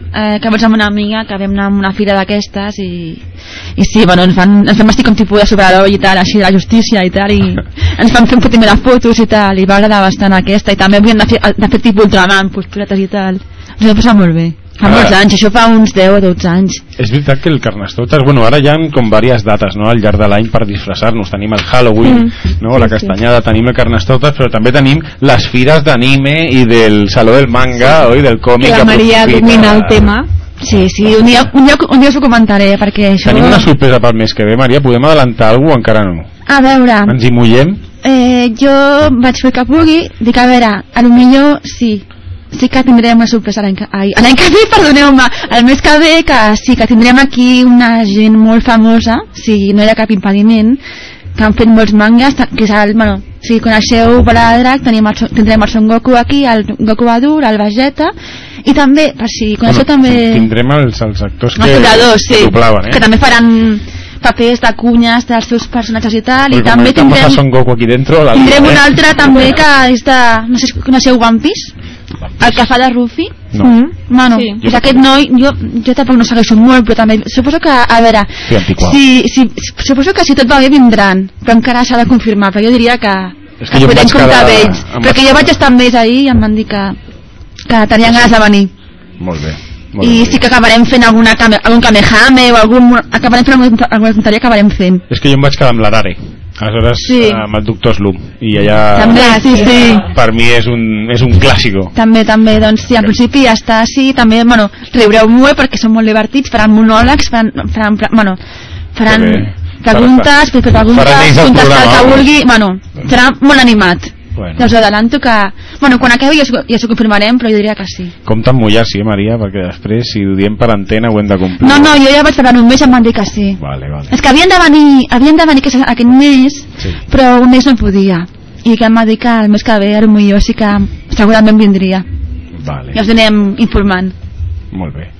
Speaker 20: eh, que vaig amb una amiga que vam anar a una fira d'aquestes i, i sí, bueno, ens fan, ens vam vestir com tipus de superheroi i tal, així de la justícia i tal, i ens van fer un fotimer de fotos i tal, i va agradar bastant aquesta, i també havíem de fer, de fer tipus Ultraman, posturetes i tal, ens ho vam passar molt bé. Fa
Speaker 7: Ara,
Speaker 20: molts anys, això fa uns deu o dotze anys.
Speaker 7: És veritat que el Carnestoltes, bueno, ara hi ha com diverses dates, no?, al llarg de l'any per disfressar-nos. Tenim el Halloween,
Speaker 20: Mm.
Speaker 7: no?, la
Speaker 20: Sí, sí.
Speaker 7: castanyada, tenim el Carnestoltes, però també tenim les fires d'anime i del Saló del Manga, oi, del còmic.
Speaker 20: Que la Maria
Speaker 7: aprofita.
Speaker 20: domina el tema. Sí, sí, un dia, un dia, un dia us ho comentaré, perquè això...
Speaker 7: Tenim una sorpresa pel mes que ve, Maria, podem adelantar alguna cosa o encara no?
Speaker 20: A veure,
Speaker 7: Ens hi mullem?
Speaker 20: eh, jo vaig fer el que pugui, dic, a veure, a lo millor sí, sí que tindrem una sorpresa l'any que, ai, l'any que ve, perdoneu-me, el mes que ve, que sí, que tindrem aquí una gent molt famosa, si no hi ha cap impediment, que han fet molts mangas, que és el, bueno, si coneixeu Bola de Drac, tenim el, Son- tindrem el Son Goku aquí, el Goku Adur, el Vegeta, i també, per si coneixeu també...
Speaker 7: Tindrem els, els actors que,
Speaker 20: Els dobladors, sí,
Speaker 7: que doblaven, eh?
Speaker 20: que també faran papers de cunyes dels seus personatges i tal, i
Speaker 7: Porque
Speaker 20: també
Speaker 7: como estamos a
Speaker 20: tindrem,
Speaker 7: Son Goku aquí dentro, la
Speaker 20: tindrem
Speaker 7: vida,
Speaker 20: un
Speaker 7: eh?
Speaker 20: altre també que és de, no sé si coneixeu One Piece, el que fa de Ruffy.
Speaker 7: No.
Speaker 20: Mm, bueno,
Speaker 7: Sí.
Speaker 20: és aquest noi, jo, jo tampoc no segueixo molt, però també suposo que, a veure,
Speaker 7: Sí, antiquat.
Speaker 20: si, si, suposo que si tot va bé vindran, però encara s'ha de confirmar, però jo diria que
Speaker 7: És que
Speaker 20: ens
Speaker 7: jo em
Speaker 20: podem
Speaker 7: vaig
Speaker 20: comptar
Speaker 7: quedar
Speaker 20: amb ells,
Speaker 7: amb
Speaker 20: perquè jo vaig estar amb ells ahir i em van dir que, que tenien ganes de venir.
Speaker 7: Molt bé. Molt
Speaker 20: I
Speaker 7: bé.
Speaker 20: sí que acabarem fent alguna came, algun Kamehame o algun, acabarem fent alguna, alguna tonteria que acabarem fent.
Speaker 7: És que jo em vaig quedar amb l'Arare, aleshores
Speaker 20: Sí.
Speaker 7: eh, amb el Doctor Slum, i allà
Speaker 20: També, sí, sí.
Speaker 7: per mi és un, és un clàssico.
Speaker 20: També, també, doncs sí, al principi ja està així, també, bueno, riureu molt perquè són molt divertits, faran monòlegs, faran, faran, bueno, faran
Speaker 7: Que bé.
Speaker 20: preguntes, fer preguntes,
Speaker 7: Faran ells el
Speaker 20: contestar el
Speaker 7: programa,
Speaker 20: que
Speaker 7: vamos.
Speaker 20: vulgui, bueno, serà molt animat.
Speaker 7: Bueno.
Speaker 20: Ja us adelanto que, bueno, quan acabi ja us, ja us ho confirmarem, però jo diria que sí.
Speaker 7: Compte amb mullar-s'hi, eh, Maria, perquè després, si ho diem per antena, ho hem de complir.
Speaker 20: No, no, jo ja vaig parlar un mes i em van dir que sí.
Speaker 7: Vale, vale.
Speaker 20: És que havien de venir, havien de venir aquest, aquest mes,
Speaker 7: Sí.
Speaker 20: però un mes no podia. I que em va dir que el mes que ve, ara millor sí que segurament vindria.
Speaker 7: Vale.
Speaker 20: Ja us anem informant.
Speaker 7: Molt bé.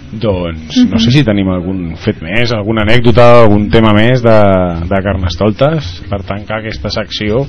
Speaker 7: Doncs no sé si tenim algun fet més, alguna anècdota, algun tema més de, de Carnestoltes per tancar aquesta secció.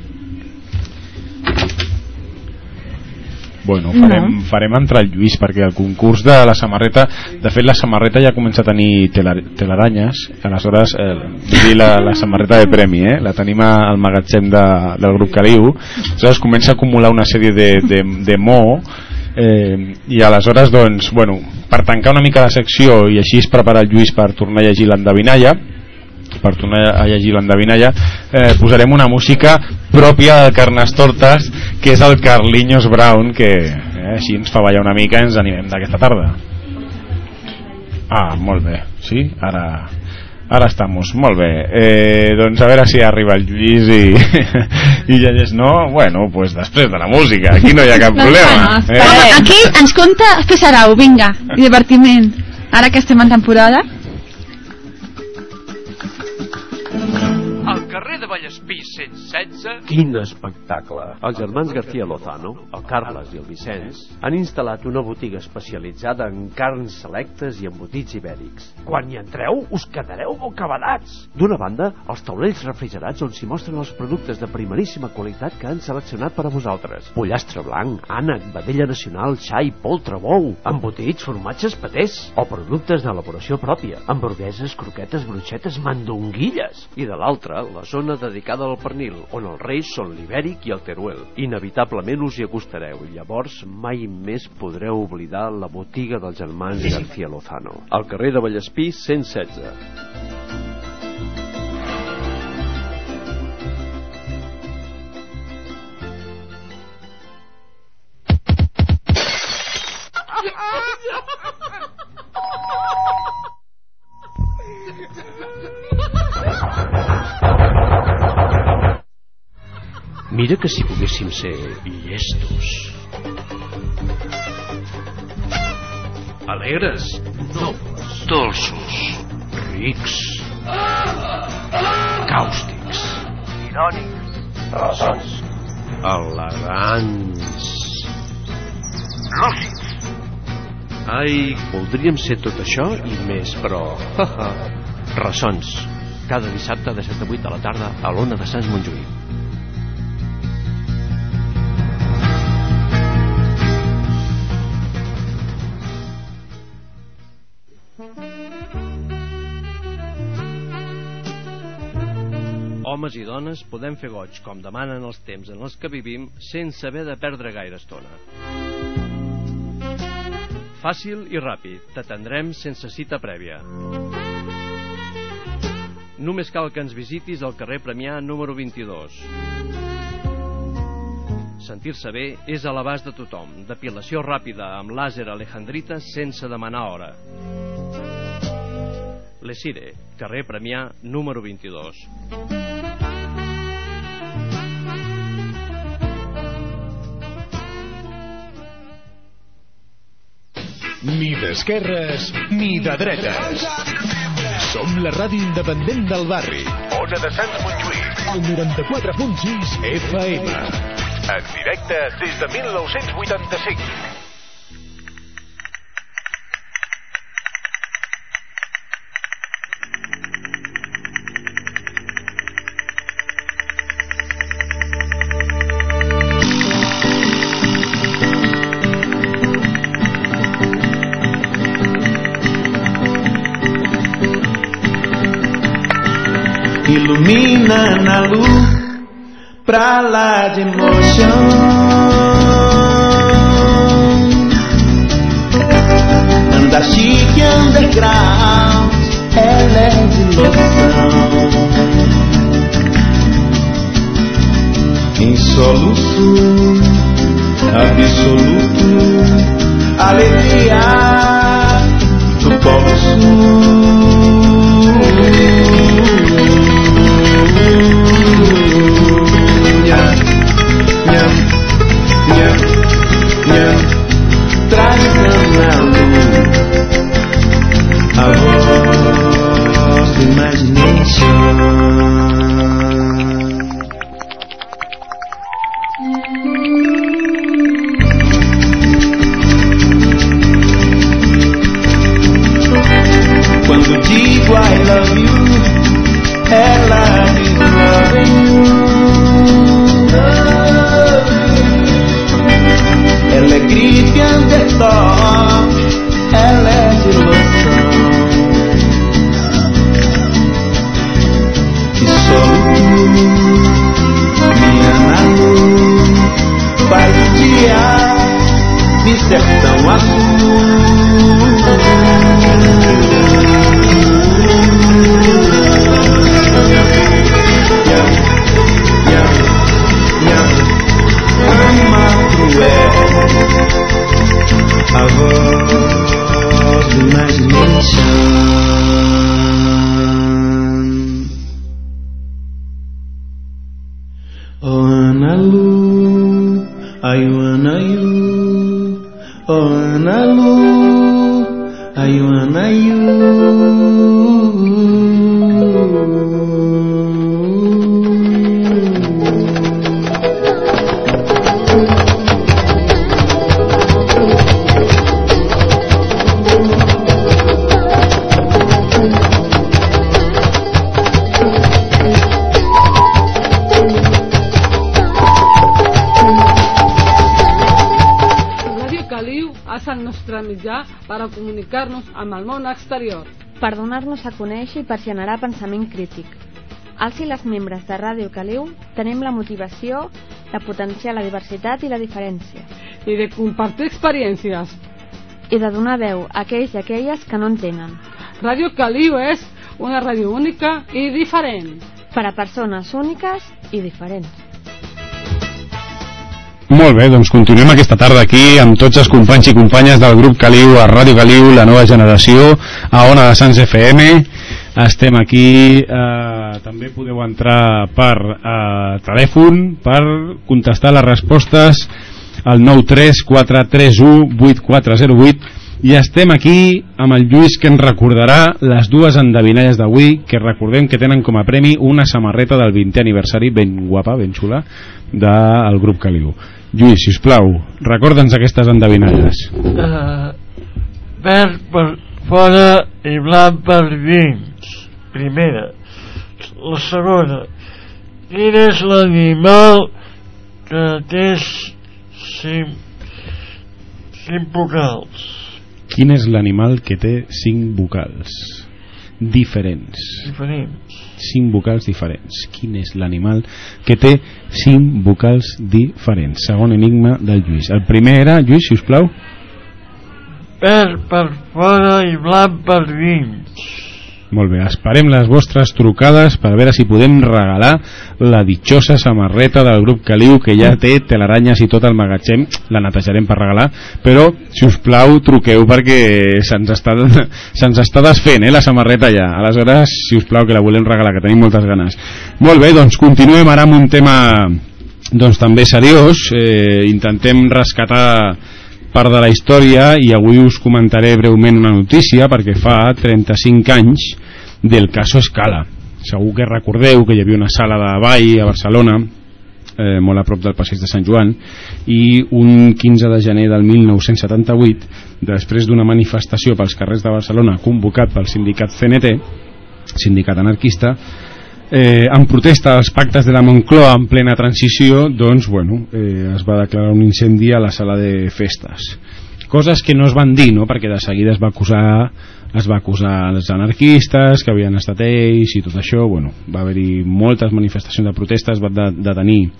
Speaker 7: Bueno, farem,
Speaker 13: No.
Speaker 7: farem entrar el Lluís, perquè el concurs de la samarreta, de fet la samarreta ja comença a tenir tela, telaranyes, aleshores eh, vull dir la, la samarreta de premi, eh? La tenim al magatzem de, del grup Caliu, aleshores comença a acumular una sèrie de, de, de mo, eh, i aleshores doncs, bueno, per tancar una mica la secció i així es prepara el Lluís per tornar a llegir l'endevinalla, per tornar a llegir l'endevinalla, eh, posarem una música pròpia de Carnestoltes, que és el Carlinhos Brown, que eh, així ens fa ballar una mica i ens animem d'aquesta tarda. Ah, molt bé, sí? Ara, ara estamos, molt bé. Eh, doncs a veure si arriba el Lluís i, i llegeix, no? Bueno, pues després de la música, aquí no hi ha cap problema. Eh?
Speaker 20: Home, aquí ens compta fer sarau, vinga, i divertiment. Ara que estem en temporada.
Speaker 3: Al carrer de Vallespí cent setze...
Speaker 6: Quin espectacle! Els germans García Lozano, el Carles i el Vicenç, han instal·lat una botiga especialitzada en carns selectes i embotits ibèrics. Quan hi entreu, us quedareu bocabadats! D'una banda, els taulells refrigerats on s'hi mostren els productes de primeríssima qualitat que han seleccionat per a vosaltres. Pollastre blanc, ànec, vedella nacional, xai, poltre, bou, embotits, formatges, patés, o productes d'elaboració pròpia, hamburgueses, croquetes, brutxetes, mandonguilles. I de l'altra, la zona dedicada al pernil, on els reis són l'ibèric i el teruel. Inevitablement us hi acostareu i llavors mai més podreu oblidar la botiga dels germans García Lozano. Al carrer de Vallespí cent setze. Mira que si poguéssim ser llestos, alegres, nobles, dolços, rics, càustics, irònics, ressons, elegants, lògics. Ai, voldríem ser tot això i més, però... Ressons, cada dissabte de set a vuit de la tarda a l'Ona de Sants Montjuïc. homes i dones, podem fer goig, com demanen els temps en els que vivim, sense haver de perdre gaire estona. Fàcil i ràpid, t'atendrem sense cita prèvia. Només cal que ens visitis al carrer Premià número vint-i-dos. Sentir-se bé és a l'abast de tothom. Depilació ràpida amb làser alejandrita sense demanar hora. Lesire, carrer Premià número vint-i-dos.
Speaker 10: Ni d'esquerres ni de dretes. Som la ràdio independent del barri. Ona de Sants Montjuïc. El noranta-quatre punt sis F M. En directe des de mil nou-cents vuitanta-cinc.
Speaker 5: Ilumina na luz pra lá de emoção. Anda chique underground, ela é de loção. Em soluço absoluto, alegria do Polo Sul. Nham, nham, nham, nham, traz na luz a voz do imagination. Quando digo I love you, ela diz loving you. Ela é grito e underdog, ela é de ilusão. E só tu, minha Nalu, faz o dia de sertão azul. A voz do imagination. Oh Ana Lu, ai Ana you. Oh Ana Lu, ai Ana you.
Speaker 12: El nostre mitjà per a comunicar-nos amb el món exterior,
Speaker 13: per donar-nos a conèixer i per generar pensament crític. Els i les membres de Ràdio Caliu tenim la motivació de potenciar la diversitat i la diferència
Speaker 12: i de compartir experiències
Speaker 13: i de donar veu a aquells i aquelles que no en tenen.
Speaker 12: Ràdio Caliu és una ràdio única i diferent
Speaker 13: per a persones úniques i diferents.
Speaker 7: Molt bé, doncs continuem aquesta tarda aquí amb tots els companys i companyes del grup Caliu a Ràdio Caliu, la nova generació, a Ona de Sants F M. Estem aquí, eh, també podeu entrar per eh, telèfon per contestar les respostes al nou tres quatre tres u vuit quatre zero vuit, i estem aquí amb el Lluís, que ens recordarà les dues endevinalles d'avui, que recordem que tenen com a premi una samarreta del vintè aniversari ben guapa, ben xula, del grup Caliu. Lluís, sisplau, recorda'ns aquestes endevinalles.
Speaker 17: Uh, verd per fora i blanc per dins. Primera. La segona. Quin és l'animal que té cinc, cinc vocals?
Speaker 7: Quin és l'animal que té cinc vocals? diferents.
Speaker 17: Diferents.
Speaker 7: Cinc vocals diferents. Quin és l'animal que té cinc vocals diferents? Segon enigma del Lluís. El primer era, Lluís, si us plau.
Speaker 17: Verd per fora i blanc per dins.
Speaker 7: Molt bé, esperem les vostres trucades per veure si podem regalar la ditxosa samarreta del grup Caliu, que ja té telaranyes i tot el magatzem. La netejarem per regalar, però si us plau truqueu perquè se'ns està, se'ns està desfent eh, la samarreta ja. Aleshores, si us plau, que la volem regalar, que tenim moltes ganes. Molt bé, doncs continuem ara amb un tema doncs també seriós. eh, intentem rescatar part de la història i avui us comentaré breument una notícia perquè fa trenta-cinc anys del caso Scala. Segur que recordeu que hi havia una sala de ball a Barcelona, eh, molt a prop del passeig de Sant Joan, i un quinze de gener del mil nou-cents setanta-vuit, després d'una manifestació pels carrers de Barcelona convocat pel sindicat C N T, sindicat anarquista, Eh, en protesta als pactes de la Moncloa en plena transició, doncs, bueno, eh, es va declarar un incendi a la sala de festes. Coses que no es van dir, no?, perquè de seguida es va acusar es va acusar els anarquistes, que havien estat ells i tot això. Bueno, va haver-hi moltes manifestacions de protesta, es van de, detenir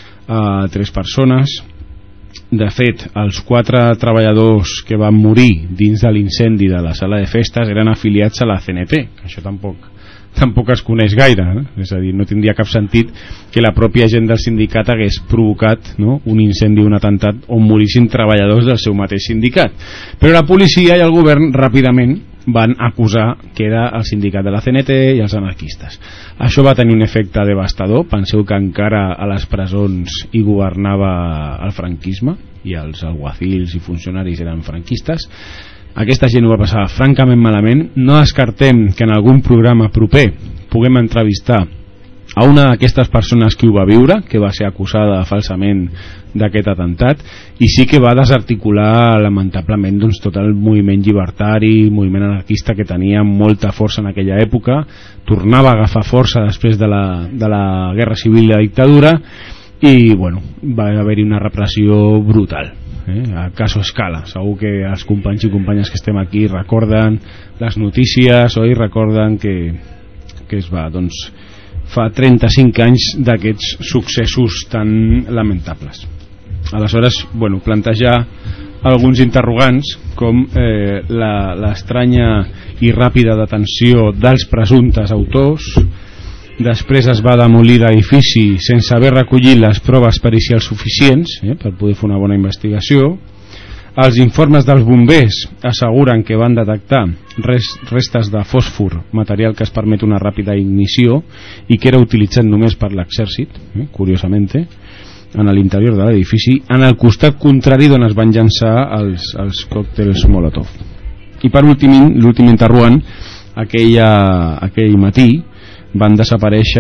Speaker 7: a tres persones. De fet, els quatre treballadors que van morir dins de l'incendi de la sala de festes eren afiliats a la C N T, que això tampoc tampoc es coneix gaire, eh? És a dir, no tindria cap sentit que la pròpia gent del sindicat hagués provocat, no?, un incendi, un atemptat on morissin treballadors del seu mateix sindicat. Però la policia i el govern ràpidament van acusar que era el sindicat de la C N T i els anarquistes. Això va tenir un efecte devastador. Penseu que encara a les presons hi governava el franquisme i els alguacils i funcionaris eren franquistes. Aquesta gent ho va passar francament malament. No descartem que en algun programa proper puguem entrevistar a una d'aquestes persones que ho va viure, que va ser acusada falsament d'aquest atemptat, i sí que va desarticular lamentablement doncs, tot el moviment llibertari, moviment anarquista que tenia molta força en aquella època. Tornava a agafar força després de la, de la Guerra Civil i la dictadura, i bueno, va haver-hi una repressió brutal. Eh? A caso Scala, segur que els companys i companyes que estem aquí recorden les notícies, oi? Recorden que, que es va, doncs, fa trenta-cinc anys d'aquests successos tan lamentables. Aleshores, bueno, plantejar alguns interrogants com eh, l'estranya i ràpida detenció dels presumptes autors. Després es va demolir l'edifici sense haver recollit les proves pericials suficients eh, per poder fer una bona investigació. Els informes dels bombers asseguren que van detectar res, restes de fòsfor, material que es permet una ràpida ignició i que era utilitzat només per l'exèrcit, eh, curiosament, en l'interior de l'edifici, en el costat contrari d'on es van llançar els, els còctels Molotov. I per últim, l'últim interrogant, aquella, aquell matí van desaparèixer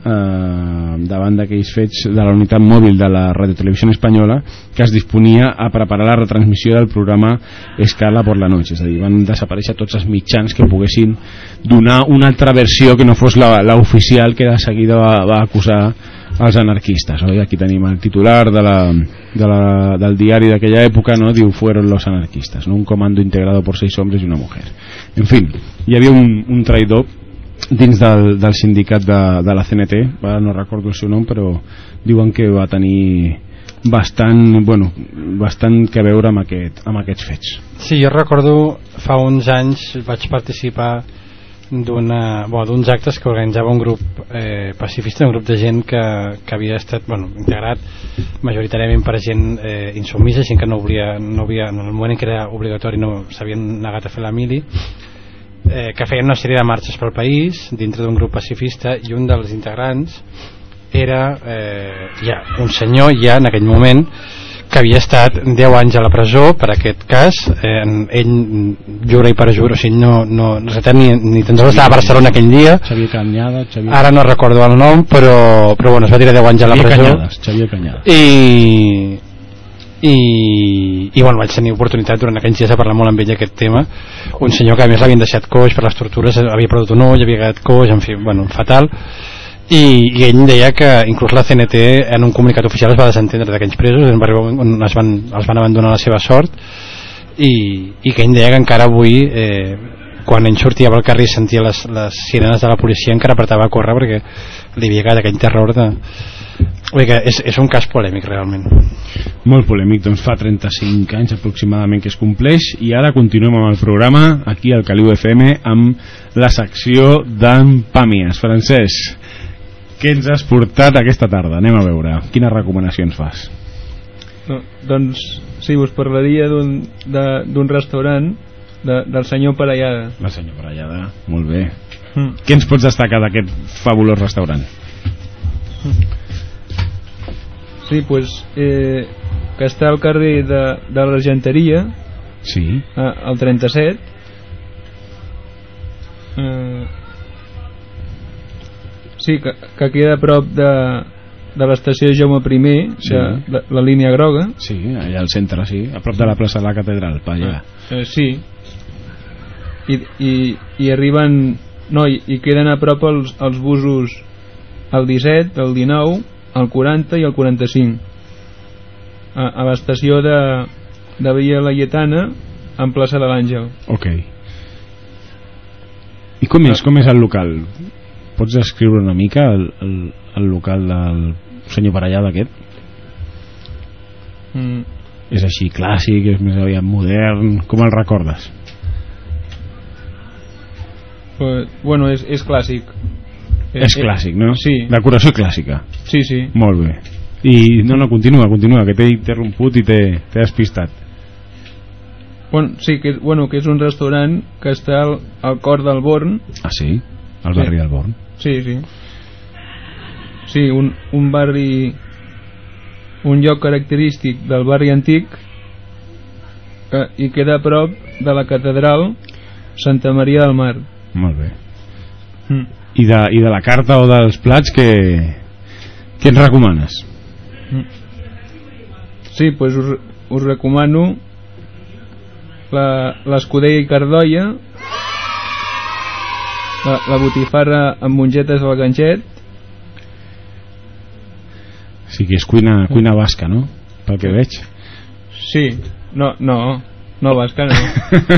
Speaker 7: eh, davant d'aquells fets de la unitat mòbil de la Radiotelevisió Espanyola que es disponia a preparar la retransmissió del programa Scala por la noche. És a dir, van desaparèixer tots els mitjans que poguessin donar una altra versió que no fos la, la oficial, que de seguida va, va acusar els anarquistes. Oi? Aquí tenim el titular de la, de la, del diari d'aquella època, no? Diu, fueron los anarquistas, ¿no? Un comando integrado por seis hombres y una mujer. En fin, hi havia un, un traïdor dins del, del sindicat de, de la C N T, no recordo el seu nom, però diuen que va tenir bastant, bueno, bastant que veure amb, aquest, amb aquests fets.
Speaker 14: Sí, jo recordo fa uns anys vaig participar d'una, bueno, d'uns actes que organitzava un grup eh, pacifista, un grup de gent que, que havia estat, bueno, integrat majoritàriament per gent eh, insubmisa, gent que no volia, no havia, en el moment en què era obligatori no s'havien negat a fer la mili, eh, que feien una sèrie de marxes pel país dintre d'un grup pacifista, i un dels integrants era eh, ja, un senyor ja en aquell moment que havia estat deu anys a la presó per aquest cas. eh, ell jura i perjura, o sigui, no, no, ni, ni tan sols estava a Barcelona aquell dia.
Speaker 7: Xavier Cañada, Xavier...
Speaker 14: ara no recordo el nom, però, però bueno, es va tirar deu anys a la
Speaker 7: Xavier
Speaker 14: presó.
Speaker 7: Cañades, Xavier Cañada.
Speaker 14: I, i, i bueno, vaig tenir oportunitat durant aquells dies a parlar molt amb ell aquest tema. Un senyor que a més l'havien deixat coix per les tortures, havia perdut un ull, havia quedat coix, en fi, bueno, fatal. I, i ell deia que inclús la C N T en un comunicat oficial es va desentendre d'aquells presos, en va arribar on es van, els van abandonar la seva sort, i, i que ell deia que encara avui eh, quan ell sortia pel carrer i sentia les, les sirenes de la policia encara apretava a córrer perquè li havia quedat aquell terror de... Vull dir que és, és un cas polèmic realment.
Speaker 7: Molt polèmic, doncs fa trenta-cinc anys aproximadament que es compleix, i ara continuem amb el programa aquí al Caliu F M amb la secció d'en Pàmies. Francesc, què ens has portat aquesta tarda? Anem a veure, quines recomanacions fas?
Speaker 1: No, doncs sí, us parlaria d'un de- d'un restaurant de, del senyor Parellada.
Speaker 7: El senyor Parellada, molt bé. Mm. Què ens pots destacar d'aquest fabulós restaurant?
Speaker 1: Sí, pues, eh, que està al carrer de, de l'Argenteria,
Speaker 7: sí.
Speaker 1: eh, al trenta-set. Eh, sí, que, que queda a prop de, de l'estació Jaume I,
Speaker 7: Sí.
Speaker 1: de, de la línia groga.
Speaker 7: Sí, allà al centre, sí, a prop de la plaça de la Catedral, pa allà.
Speaker 1: Eh, sí. I, i, i arriben... No, i, i queden a prop els, els busos el disset, el dinou, el quaranta i el quaranta-cinc. A, a l'estació de, de Via Laietana, en plaça de l'Àngel.
Speaker 7: Ok. I com és, com és el local? Pots descriure una mica el, el, el local del senyor Parellada aquest?
Speaker 1: Mm.
Speaker 7: És així clàssic, és més aviat modern, com el recordes?
Speaker 1: Pues, bueno, és, és clàssic. Eh,
Speaker 7: És clàssic, no?
Speaker 1: Sí.
Speaker 7: Decoració clàssica.
Speaker 1: Sí, sí.
Speaker 7: Molt bé. I no, no, continua, continua, que t'he interromput i t'he t'he despistat.
Speaker 1: Bueno, sí, que, bueno, que és un restaurant que està al, al cor del Born.
Speaker 7: Ah, sí? Al barri
Speaker 1: Sí.
Speaker 7: del Born.
Speaker 1: Sí, sí. Sí, un, un barri... Un lloc característic del barri antic que, i queda a prop de la catedral Santa Maria del Mar.
Speaker 7: Molt bé.
Speaker 1: Mm.
Speaker 7: I de, i de la carta o dels plats, què, què ens recomanes?
Speaker 1: Sí, pues us, us recomano la- l'escudella i cardolla, la, la botifarra amb mongetes al ganxet.
Speaker 7: Sí que és cuina, cuina basca, no? Pel que veig.
Speaker 1: Sí, no, no, no basca, no.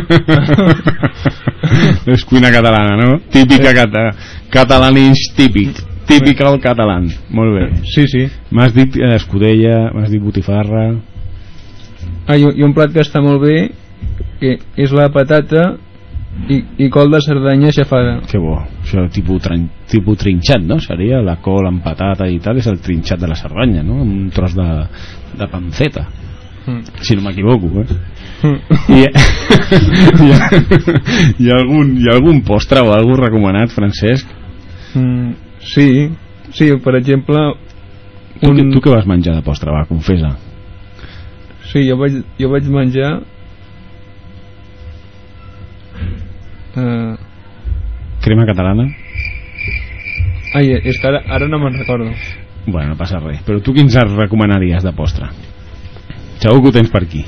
Speaker 7: És cuina catalana, no? Típica cata, catalanís típic. Típic al català. Molt bé.
Speaker 1: Sí, sí.
Speaker 7: M'has dit eh, escudella, m'has dit botifarra.
Speaker 1: Ah, i, i un plat que està molt bé, que és la patata i, i col de Cerdanya aixafada.
Speaker 7: Que bo. Això tipus, trin, tipus trinxat, no? Seria la col amb patata i tal, és el trinxat de la Cerdanya, no? Un tros de, de panceta.
Speaker 1: Mm.
Speaker 7: Si no m'equivoco, eh?
Speaker 1: Mm.
Speaker 7: I, hi, ha, hi, ha algun, hi ha algun postre o algú recomanat, Francesc?
Speaker 1: Mm, sí, sí, per exemple...
Speaker 7: Tu,
Speaker 1: un...
Speaker 7: que, tu què vas menjar de postre? Va, confessa.
Speaker 1: Sí, jo vaig, jo vaig menjar... Uh...
Speaker 7: Crema catalana?
Speaker 1: Ai, és que ara, ara no me'n recordo.
Speaker 7: Bueno, no passa res. Però tu quins ens recomanaries de postre? Segur que ho tens per aquí.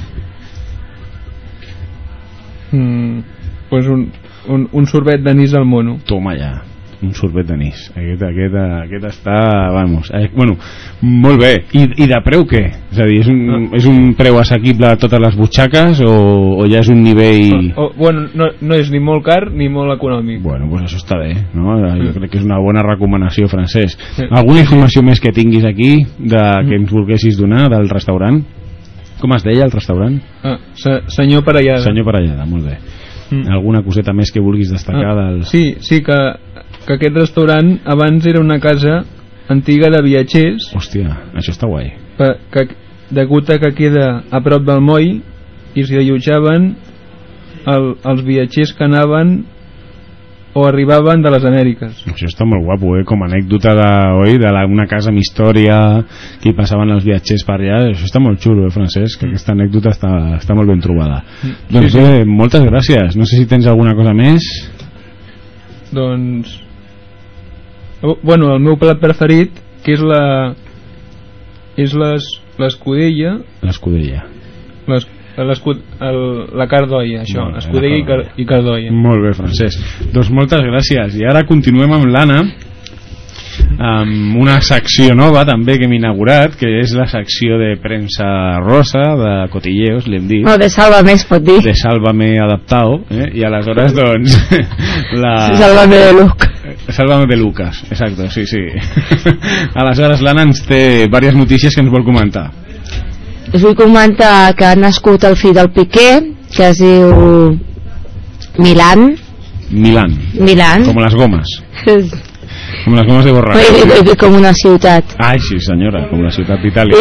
Speaker 1: Mm, pues un, un, un sorbet d'anís al mono.
Speaker 7: Toma ja, un sorbet d'anís. Aquest, aquest, aquest està, vamos, eh, bueno, molt bé. I, i de preu què? És a dir, és un, ah. és un preu assequible a totes les butxaques o, o ja és un nivell...
Speaker 1: O, o, bueno, no, no és ni molt car ni molt econòmic.
Speaker 7: Bueno, pues això està bé, no? Jo
Speaker 1: Mm.
Speaker 7: crec que és una bona recomanació, Francesc.
Speaker 1: Sí.
Speaker 7: Alguna informació més que tinguis aquí de, que ens volguessis donar del restaurant? Com es deia el restaurant?
Speaker 1: Ah, se, senyor Parellada.
Speaker 7: Senyor Parellada, molt bé.
Speaker 1: Mm.
Speaker 7: Alguna coseta més que vulguis destacar
Speaker 1: Ah,
Speaker 7: del...
Speaker 1: sí, sí que, que aquest restaurant abans era una casa antiga de viatgers.
Speaker 7: Hòstia, això està guai.
Speaker 1: Que, que, degut a que queda a prop del moll i s'hi allotjaven el, els viatgers que anaven o arribaven de les Amèriques.
Speaker 7: Això està molt guapo, eh? Com a anècdota de, oi, de la, una casa amb història que hi passaven els viatgers per allà. Això està molt xulo, eh, Francesc? Mm. Aquesta anècdota està, està molt ben trobada. Mm. Doncs
Speaker 1: sí,
Speaker 7: bé,
Speaker 1: sí.
Speaker 7: moltes gràcies. No sé si tens alguna cosa més.
Speaker 1: Doncs... Oh, bueno, el meu plat preferit, que és la... és les, l'escudella...
Speaker 7: L'escudella.
Speaker 1: Les, l'escud, el, la cardolla, això,
Speaker 7: Molt bé,
Speaker 1: escudella i, car, i cardolla.
Speaker 7: Molt bé, Francesc. Doncs moltes gràcies. I ara continuem amb l'Anna. amb una secció nova també que hem inaugurat, que és la secció de premsa rosa, de cotilleos, l'hem dit.
Speaker 16: No, de Sálvame es pot dir.
Speaker 7: De Sálvame adaptado, eh? I aleshores, doncs... la...
Speaker 16: Sálvame de Luc.
Speaker 7: Sálvame de Lucas, exacto, sí, sí. Aleshores, l'Anna ens té diverses notícies que ens vol comentar.
Speaker 16: Us vull comentar que ha nascut el fill del Piqué, que es diu Milan.
Speaker 7: Milan.
Speaker 16: Milan.
Speaker 7: Com les gomes. Com les gomes de borrar.
Speaker 16: Com una ciutat.
Speaker 7: Ai, sí, senyora, com la ciutat d'Itàlia.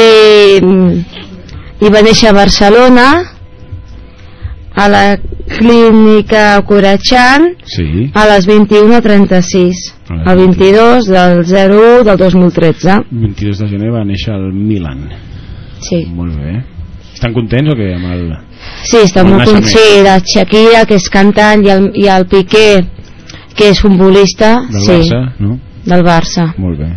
Speaker 16: I, I va néixer a Barcelona, a la clínica Corachan,
Speaker 7: sí.
Speaker 16: a les vint-i-una trenta-sis, el vint-i-dos del zero u del dos mil tretze.
Speaker 7: vint-i-dos de gener va néixer al Milan.
Speaker 16: Sí.
Speaker 7: Molt bé. Estan contents o què amb el...
Speaker 16: Sí, està molt contents. Sí, la Shakira, que és cantant, i el, i el Piqué, que és futbolista.
Speaker 7: Del
Speaker 16: sí,
Speaker 7: Barça, no?
Speaker 16: Del Barça.
Speaker 7: Molt bé.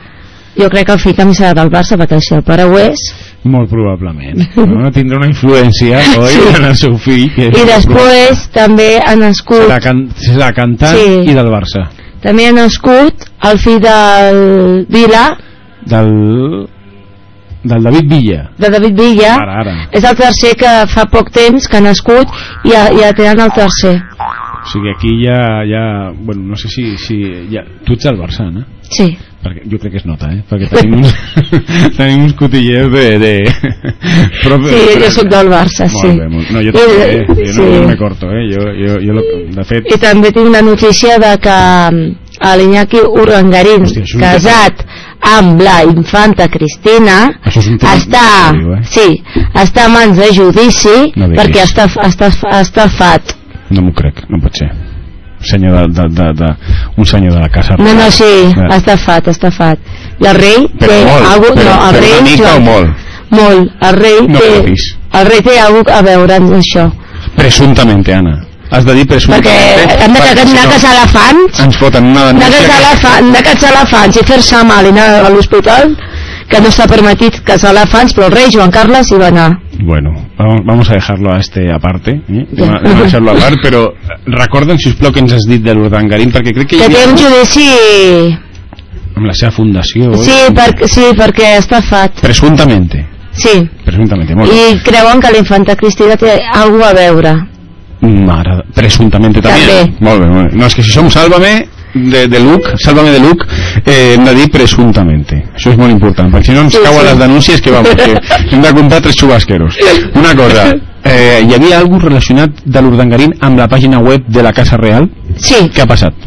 Speaker 16: Jo crec que el fill també serà del Barça, perquè si el pare ho és...
Speaker 7: Molt probablement. No? Tindrà una influència, oi, sí. En el seu fill. Que
Speaker 16: I després també ha nascut...
Speaker 7: Serà, can... serà cantant sí. I del Barça.
Speaker 16: També ha nascut el fill del Vila.
Speaker 7: Del... del David Villa.
Speaker 16: De David Villa.
Speaker 7: Ara, ara.
Speaker 16: És el tercer que fa poc temps que ha nascut i ja, ja tenen el tercer.
Speaker 7: O sigui, aquí ja... ja bueno, no sé si... si ja... Tu ets del Barça, no?
Speaker 16: Sí.
Speaker 7: Perquè jo crec que es nota, eh? Perquè tenim uns, tenim uns cotillers de... de... Però,
Speaker 16: sí, jo soc del Barça,
Speaker 7: molt
Speaker 16: sí.
Speaker 7: Bé, molt... No, jo també, eh? Jo
Speaker 16: sí.
Speaker 7: no me corto, eh? Jo, jo, jo, de fet...
Speaker 16: I també tinc una notícia de que l'Iñaki Urdangarín, Hòstia, casat amb la infanta Cristina, està,
Speaker 7: diu, eh?
Speaker 16: sí, està a mans de judici
Speaker 7: no
Speaker 16: perquè està, està, està fat.
Speaker 7: No m'ho crec, no pot ser. Senyor de, de, de, de, un senyor de la casa.
Speaker 16: No, no, sí, ja. està fat, està fat. I el rei
Speaker 7: però
Speaker 16: té
Speaker 7: molt,
Speaker 16: algú,
Speaker 7: però,
Speaker 16: no, el
Speaker 7: però
Speaker 16: rei
Speaker 7: una mica o molt?
Speaker 16: Molt, el rei
Speaker 7: no
Speaker 16: té, el rei té algú a veure amb això.
Speaker 7: Presumptamente, Anna. Has de dir presumptamente.
Speaker 16: Perquè hem de anar si no, a caçar elefants.
Speaker 7: Ens foten una denúncia.
Speaker 16: Hem de caçar elefants i fer-se mal i anar a l'hospital, que no està permetit caçar elefants, però el rei Joan Carles hi va anar.
Speaker 7: Bueno, vamos, vamos a dejarlo a este aparte, ¿eh? Vamos a dejarlo a part, però recorden, si us plau, que ens has dit de l'Urdangarín, perquè crec que hi
Speaker 16: havia... Que té un judici...
Speaker 7: Amb la seva fundació...
Speaker 16: Sí, per, sí perquè està fat.
Speaker 7: Presuntamente.
Speaker 16: Sí.
Speaker 7: Presuntamente, molt bé.
Speaker 16: I creuen que la infanta Cristina té alguna a veure.
Speaker 7: Mare, presuntamente també. també. Molt bé, molt bé. No, és que si som Sálvame de, de Luc, Sálvame de Luc, eh, hem de dir presuntamente. Això és molt important, perquè si no ens sí, cauen sí. les denúncies que vamos, que hem de comptar tres xubasqueros. Una cosa, eh, hi havia algú relacionat de l'Urdangarín amb la pàgina web de la Casa Real?
Speaker 16: Sí.
Speaker 7: Què ha passat?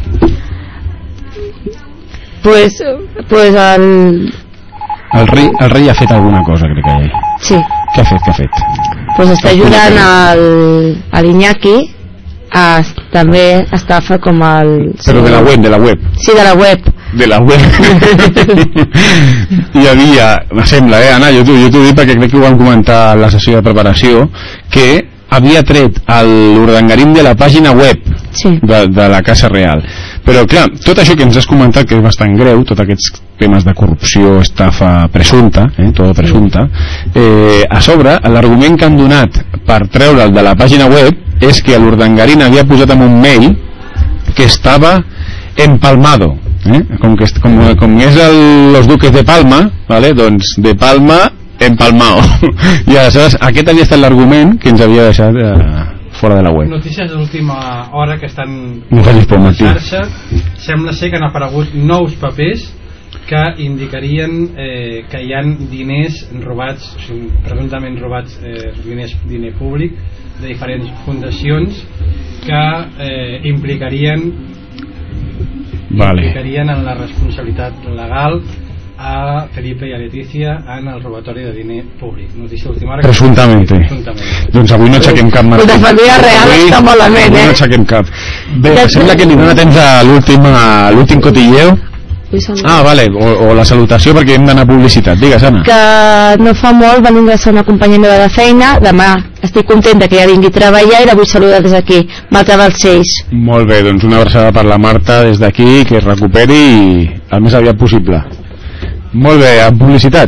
Speaker 16: Pues, pues el...
Speaker 7: El rei, el rei ha fet alguna cosa, crec que ell.
Speaker 16: Sí.
Speaker 7: Què ha fet, què ha fet?
Speaker 16: Pues està ajudant al, a l'Iñaki a, també estafa com el...
Speaker 7: Però sí, de la web, de la web.
Speaker 16: Sí, de la web.
Speaker 7: De la web. Hi havia, me sembla, eh, Anna, jo t'ho dic perquè crec que ho vam comentar a la sessió de preparació, que havia tret l'Urdangarín de la pàgina web
Speaker 16: sí.
Speaker 7: de, de la Casa Real. Però clar, tot això que ens has comentat, que és bastant greu, tots aquests temes de corrupció, estafa presunta, eh, tot presunta, eh, a sobre, l'argument que han donat per treure'l de la pàgina web és que l'Urdangarín havia posat en un mail que estava empalmado, eh? com, que, com, com és el, los duques de Palma, ¿vale? Doncs de Palma empalmao. I aleshores aquest havia estat l'argument que ens havia deixat eh, fora de la web.
Speaker 14: Notícies d'última hora que estan
Speaker 7: no facis por, Martí.
Speaker 14: Sembla ser que han aparegut nous papers que indicarien eh, que hi ha diners robats, o sigui, presumptament robats, eh, diners, diner públic de diferents fundacions que eh, implicarien
Speaker 7: vale.
Speaker 14: implicarien en la responsabilitat legal a Felipe i a Letícia en el robatori de diner públic. Notícia última hora.
Speaker 7: Presuntamente.
Speaker 14: Presuntamente.
Speaker 7: Doncs avui no aixequem cap, Martí.
Speaker 16: La família real avui, està malament, eh?
Speaker 7: Avui no aixequem cap. Bé, em sembla que li dona temps a l'últim l'últim cotilleo. Ah, vale, o, o la salutació perquè hem d'anar a publicitat. Digues, Anna.
Speaker 16: Que no fa molt van ingressar una companya meva de feina. Demà estic contenta que ja vingui a treballar i la vull saludar des d'aquí. Marta Balcells.
Speaker 7: Molt bé, doncs una abraçada per la Marta des d'aquí, que es recuperi el més aviat possible. Molt bé, amb publicitat.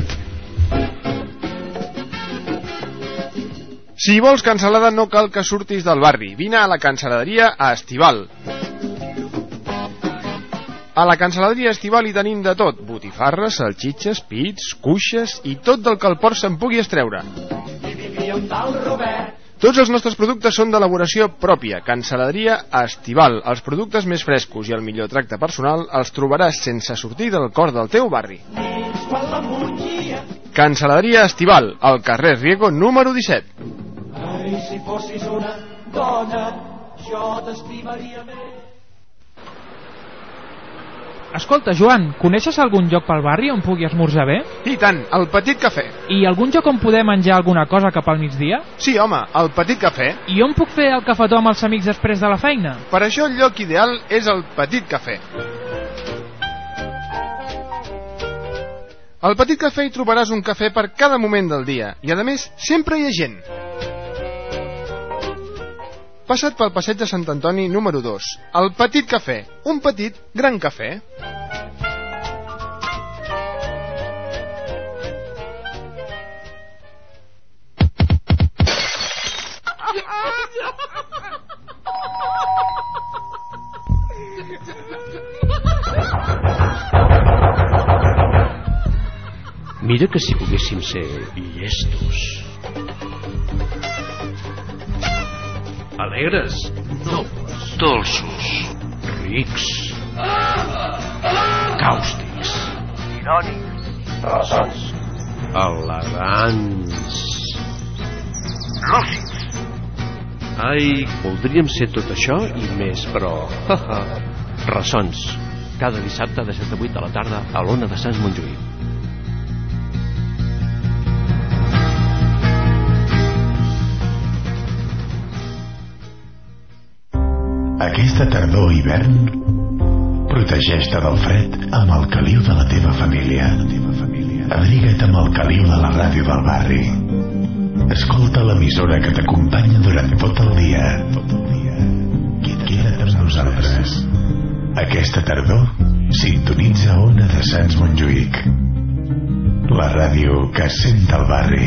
Speaker 8: Si vols cansalada no cal que surtis del barri. Vine a la cansaladeria a Estival. A la cancel·leria estival hi tenim de tot: botifarres, salxitxes, pits, cuixes i tot del que el port se'n pugui estreure. Tots els nostres productes són d'elaboració pròpia. Cancel·leria Estival. Els productes més frescos i el millor tracte personal els trobaràs sense sortir del cor del teu barri. Cancel·leria Estival, al carrer Riego número disset.
Speaker 5: Ai, si fossis una dona, jo t'estimaria més.
Speaker 11: Escolta, Joan, coneixes algun lloc pel barri on pugui esmorzar bé?
Speaker 8: I tant, el Petit Cafè.
Speaker 11: I algun lloc on poder menjar alguna cosa cap al migdia?
Speaker 8: Sí, home, el Petit Cafè.
Speaker 11: I on puc fer el cafetó amb els amics després de la feina?
Speaker 8: Per això el lloc ideal és el Petit Cafè. Al Petit Cafè hi trobaràs un cafè per cada moment del dia i, a més, sempre hi ha gent. Passa't pel passeig de Sant Antoni número dos. El Petit Cafè, un petit, gran cafè.
Speaker 6: Mira que si poguéssim ser llestos. Alegres, nobles, dolços, rics, càustics, irònics, ressons, elegants, lògics. Ai, voldríem ser tot això i més, però... Ressons, cada dissabte de set a vuit de la tarda a l'Ona de Sants Montjuïc.
Speaker 10: Aquesta tardor o hivern, protegeix-te del fred amb el caliu de la teva família. Abriga't amb el caliu de la ràdio del barri. Escolta l'emissora que t'acompanya durant tot el dia. Queda't amb nosaltres. Aquesta tardor, sintonitza Ona de Sants Montjuïc. La ràdio que sent el barri.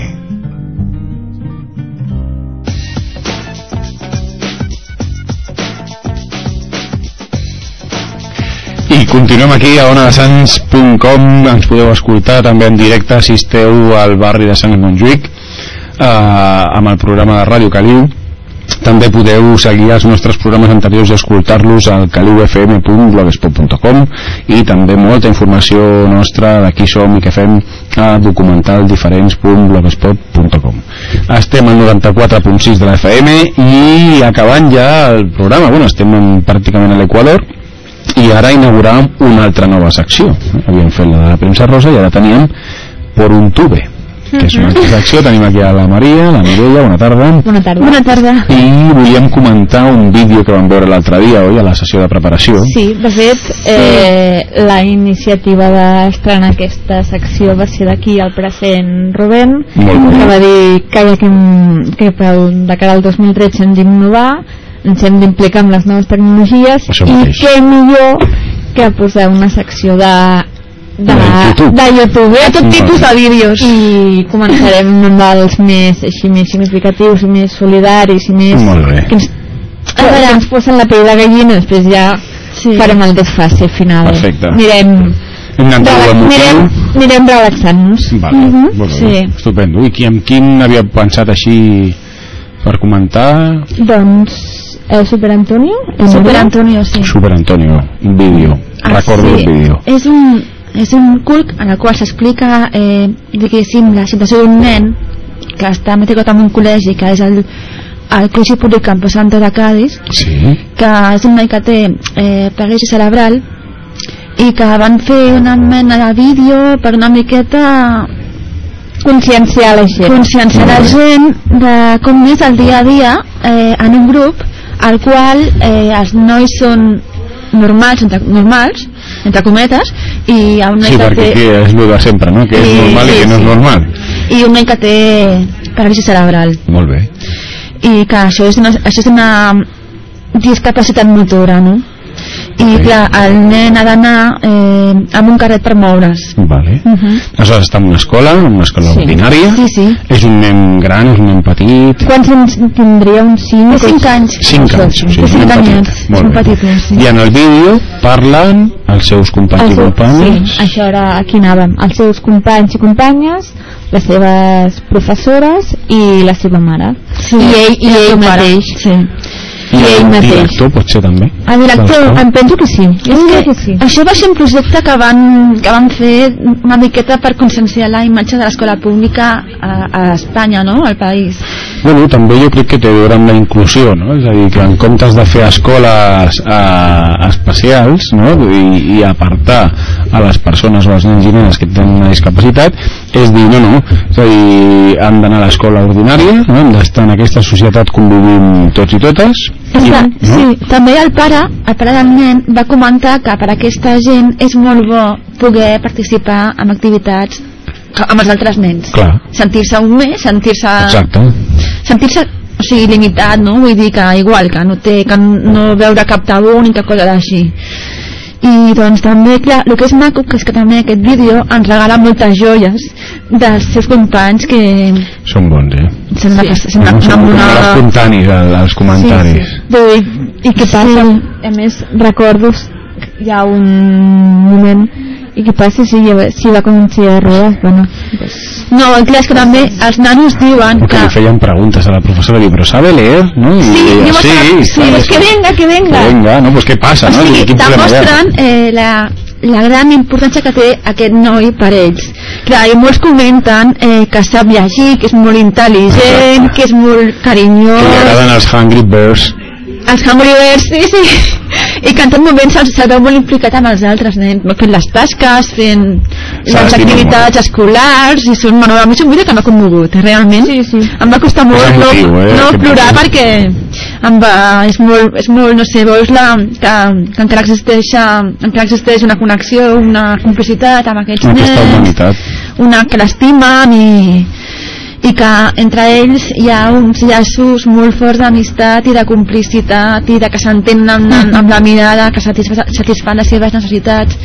Speaker 7: I continuem aquí a ona de sants punt com. Ens podeu escoltar també en directe si esteu al barri de Sants Montjuïc, eh, amb el programa de Ràdio Caliu. També podeu seguir els nostres programes anteriors i escoltar-los al caliu f m punt blogspot punt com, i també molta informació nostra de qui som i què fem a documentaldiferents punt blogspot punt com. Estem al noranta-quatre punt sis de la F M i acabant ja el programa. Bueno, estem en, pràcticament a l'Equador, i ara inauguràvem una altra nova secció. Havíem fet la de la premsa rosa i ara teníem Por un tube, que és una altra secció. Tenim aquí a la Maria, la Mireia, bona tarda.
Speaker 13: Bona tarda. Bona tarda.
Speaker 7: I volíem comentar un vídeo que vam veure l'altre dia, oi, a la sessió de preparació.
Speaker 13: Sí, de fet, eh, la iniciativa d'estrenar aquesta secció va ser d'aquí al present Rubén, que va dir que, que, que pel, de cara al dos mil tretze hem d'innovar, ens hem d'implicar amb les noves tecnologies, i què millor que posar una secció de de, de YouTube, de, YouTube, de tot tipus de vídeos, i començarem amb els més, així, més significatius i més solidaris i més que ens, a veure, ens posen la pell de gallina. Després ja sí. farem el desfase final.
Speaker 7: Perfecte.
Speaker 13: Mirem Mirem, mirem relaxant-nos.
Speaker 7: Vale, uh -huh. bueno, sí. Estupendo. I qui, amb quin havia pensat així per comentar?
Speaker 13: Doncs el Super Antonio. El Super Antonio, sí.
Speaker 7: Super Antonio, un vídeo. Ah, recordo sí. el vídeo.
Speaker 20: És un, és un cult en el qual s'explica, eh, diguéssim, la situació d'un nen que està matriculat en un col·legi que és el, el Col·legi Públic Campo Santo de Cádiz,
Speaker 7: sí.
Speaker 20: que és un nen que té eh, paràlisi cerebral, i que van fer una mena de vídeo per una miqueta
Speaker 13: conscienciar la gent
Speaker 20: conscienciar la gent de com és el dia a dia eh, en un grup al qual eh, els nois són normals, entre, normals entre cometes, i un
Speaker 7: sí, perquè té... és el de sempre, no? Que és I, normal sí, i que no és sí. normal,
Speaker 20: i un nen que té paràlisi cerebral.
Speaker 7: Molt bé.
Speaker 20: I que això és una, això és una discapacitat motora, no? i clar, el nen ha d'anar eh, amb un carret per moure's.
Speaker 7: Vale.
Speaker 20: Uh -huh.
Speaker 7: Aleshores està en una escola, en una escola
Speaker 20: Sí.
Speaker 7: ordinària.
Speaker 20: Sí, sí.
Speaker 7: És un nen gran, és un nen petit.
Speaker 13: Quants anys tindria? Uns cinc?
Speaker 20: cinc anys.
Speaker 7: cinc anys, o sigui,
Speaker 20: cinc
Speaker 7: un petit.
Speaker 20: anyets.
Speaker 7: Molt
Speaker 20: Un
Speaker 7: bé.
Speaker 20: petitet, sí.
Speaker 7: I en el vídeo parlen els seus companys i companyes.
Speaker 13: Sí, això era aquí anàvem. Els seus companys i companyes, les seves professores i la seva mare.
Speaker 20: Sí.
Speaker 13: I ell, i ell mateix.
Speaker 20: Sí.
Speaker 7: I
Speaker 13: ell
Speaker 7: el
Speaker 13: mateix.
Speaker 7: director pot ser també.
Speaker 20: El director,
Speaker 13: Em penso que sí.
Speaker 20: És que, que sí. Això va ser un projecte que van, que van fer una miqueta per conscienciar la imatge de l'escola pública a, a Espanya, no?, al país.
Speaker 7: Bueno, també jo crec que té a veure amb la inclusió, no? És a dir, que en comptes de fer escoles eh, especials, no?, i, i apartar a les persones o als nens i nenes que tenen una discapacitat, és dir, no, no, és a dir, han d'anar a l'escola ordinària, no?, hem d'estar en aquesta societat convivint tots i totes. I,
Speaker 20: Està,
Speaker 7: no?
Speaker 20: sí, també el pare, el pare del nen va comentar que per a aquesta gent és molt bo poder participar en activitats que- amb els altres nens.
Speaker 7: Clar.
Speaker 20: Sentir-se un més, sentir-se
Speaker 7: Exacte.
Speaker 20: sentir-se o sigui, limitat, no? Vull dir que igual, que no té que no veure cap tabú ni cap cosa així. I doncs també, clar, el que és maco que és que també aquest vídeo ens regala moltes joies dels seus companys que
Speaker 7: Són bons, eh?
Speaker 20: sembla que
Speaker 7: No,
Speaker 20: sembla
Speaker 7: són
Speaker 20: amb
Speaker 7: molt
Speaker 20: una...
Speaker 7: espontanis el- els comentaris.
Speaker 13: I, i què passa? A més, recordo hi ha un moment i què passa si, si va com un xia de rodes? Bueno, pues...
Speaker 20: No, clar, és que també els nanos diuen
Speaker 7: Que
Speaker 20: que...
Speaker 7: li feien preguntes a la professora, diu, però sabe leer, no? I
Speaker 20: Sí,
Speaker 7: ella,
Speaker 20: jo
Speaker 7: sí,
Speaker 20: sí, sí,
Speaker 7: claro,
Speaker 20: és que venga, que venga.
Speaker 7: Que venga, no? Pues què passa,
Speaker 20: O
Speaker 7: no?
Speaker 20: sigui,
Speaker 7: Quin problema hi ha?
Speaker 20: demostren eh, la, la gran importància que té aquest noi per ells. Clar, i molts comenten eh, que sap llegir, que és molt intel·ligent, que és molt carinyós.
Speaker 7: Que li agraden els Hungry Birds.
Speaker 20: Els Hungry Birds, sí, sí. I que en tot moment se'l se veu molt implicat amb els altres nens, fent les tasques, fent les
Speaker 7: S'estima
Speaker 20: activitats escolars, i són, bueno, a mi és un vídeo que m'ha commogut, eh, realment. Sí, sí. Em va costar molt
Speaker 7: És
Speaker 20: no,
Speaker 7: emotiu, eh,
Speaker 20: no
Speaker 7: aquest
Speaker 20: plorar
Speaker 7: moment.
Speaker 20: perquè em va, és molt, és molt, no sé, veus la, que, que encara existeix, encara existeix una connexió, una complicitat amb aquests
Speaker 7: Aquesta
Speaker 20: nens,
Speaker 7: humanitat.
Speaker 20: una que l'estimen i i que entre ells hi ha uns llaços molt forts d'amistat i de complicitat i de que s'entenen amb, amb, amb la mirada, que satisfa, satisfan les seves necessitats.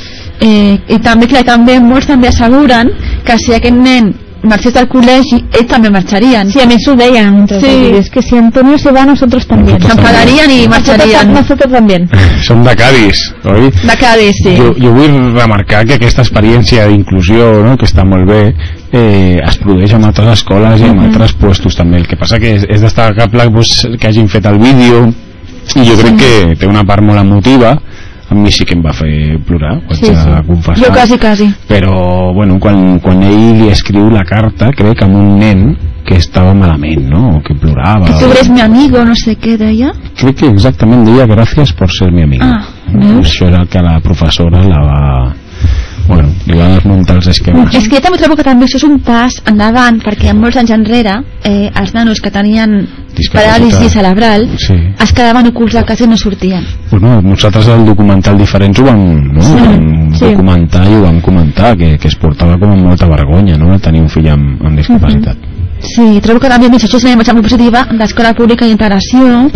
Speaker 20: Eh, i també, clar, també molts també asseguren que si aquest nen marxés del col·legi, ells també marxarien.
Speaker 13: Sí, a més ho deien.
Speaker 20: Sí.
Speaker 13: Es que si Antonio se va, nosotros también.
Speaker 20: S'enfadarien i marxarien.
Speaker 13: Nosotros también.
Speaker 7: Som de Cádiz, oi?
Speaker 20: De Cádiz, sí.
Speaker 7: Jo, jo vull remarcar que aquesta experiència d'inclusió, no?, que està molt bé, eh, es produeix en altres escoles i en
Speaker 20: Mhm.
Speaker 7: altres puestos també. El que passa que és, és destacable pues, que hagin fet el vídeo, i jo crec que té una part molt emotiva. A mi sí que em va fer plorar, ho haig
Speaker 20: Sí,
Speaker 7: de
Speaker 20: sí.
Speaker 7: confessar.
Speaker 20: Jo quasi, quasi.
Speaker 7: Però, bueno, quan, quan ell li escriu la carta, crec, amb un nen que estava malament, no?, o que plorava.
Speaker 20: Que tu eres mi amigo, no sé què deia.
Speaker 7: Crec que exactament deia gràcies por ser mi amigo.
Speaker 20: Ah, veus?
Speaker 7: Això era el que la professora la va... Bueno, li va desmuntar els esquemes.
Speaker 20: És que jo també trobo que també això és un pas endavant, perquè molts anys enrere eh, els nanos que tenien paràlisi cerebral
Speaker 7: Sí.
Speaker 20: es quedaven ocults a casa i no sortien.
Speaker 7: Bueno, nosaltres al documental Diferents ho vam, no?
Speaker 20: Sí,
Speaker 7: vam
Speaker 20: sí.
Speaker 7: documentar i ho vam comentar, que, que es portava com amb molta vergonya, no?, tenir un fill amb, amb discapacitat.
Speaker 20: Sí, trobo que també això és una imatge molt positiva d'escola pública i integració,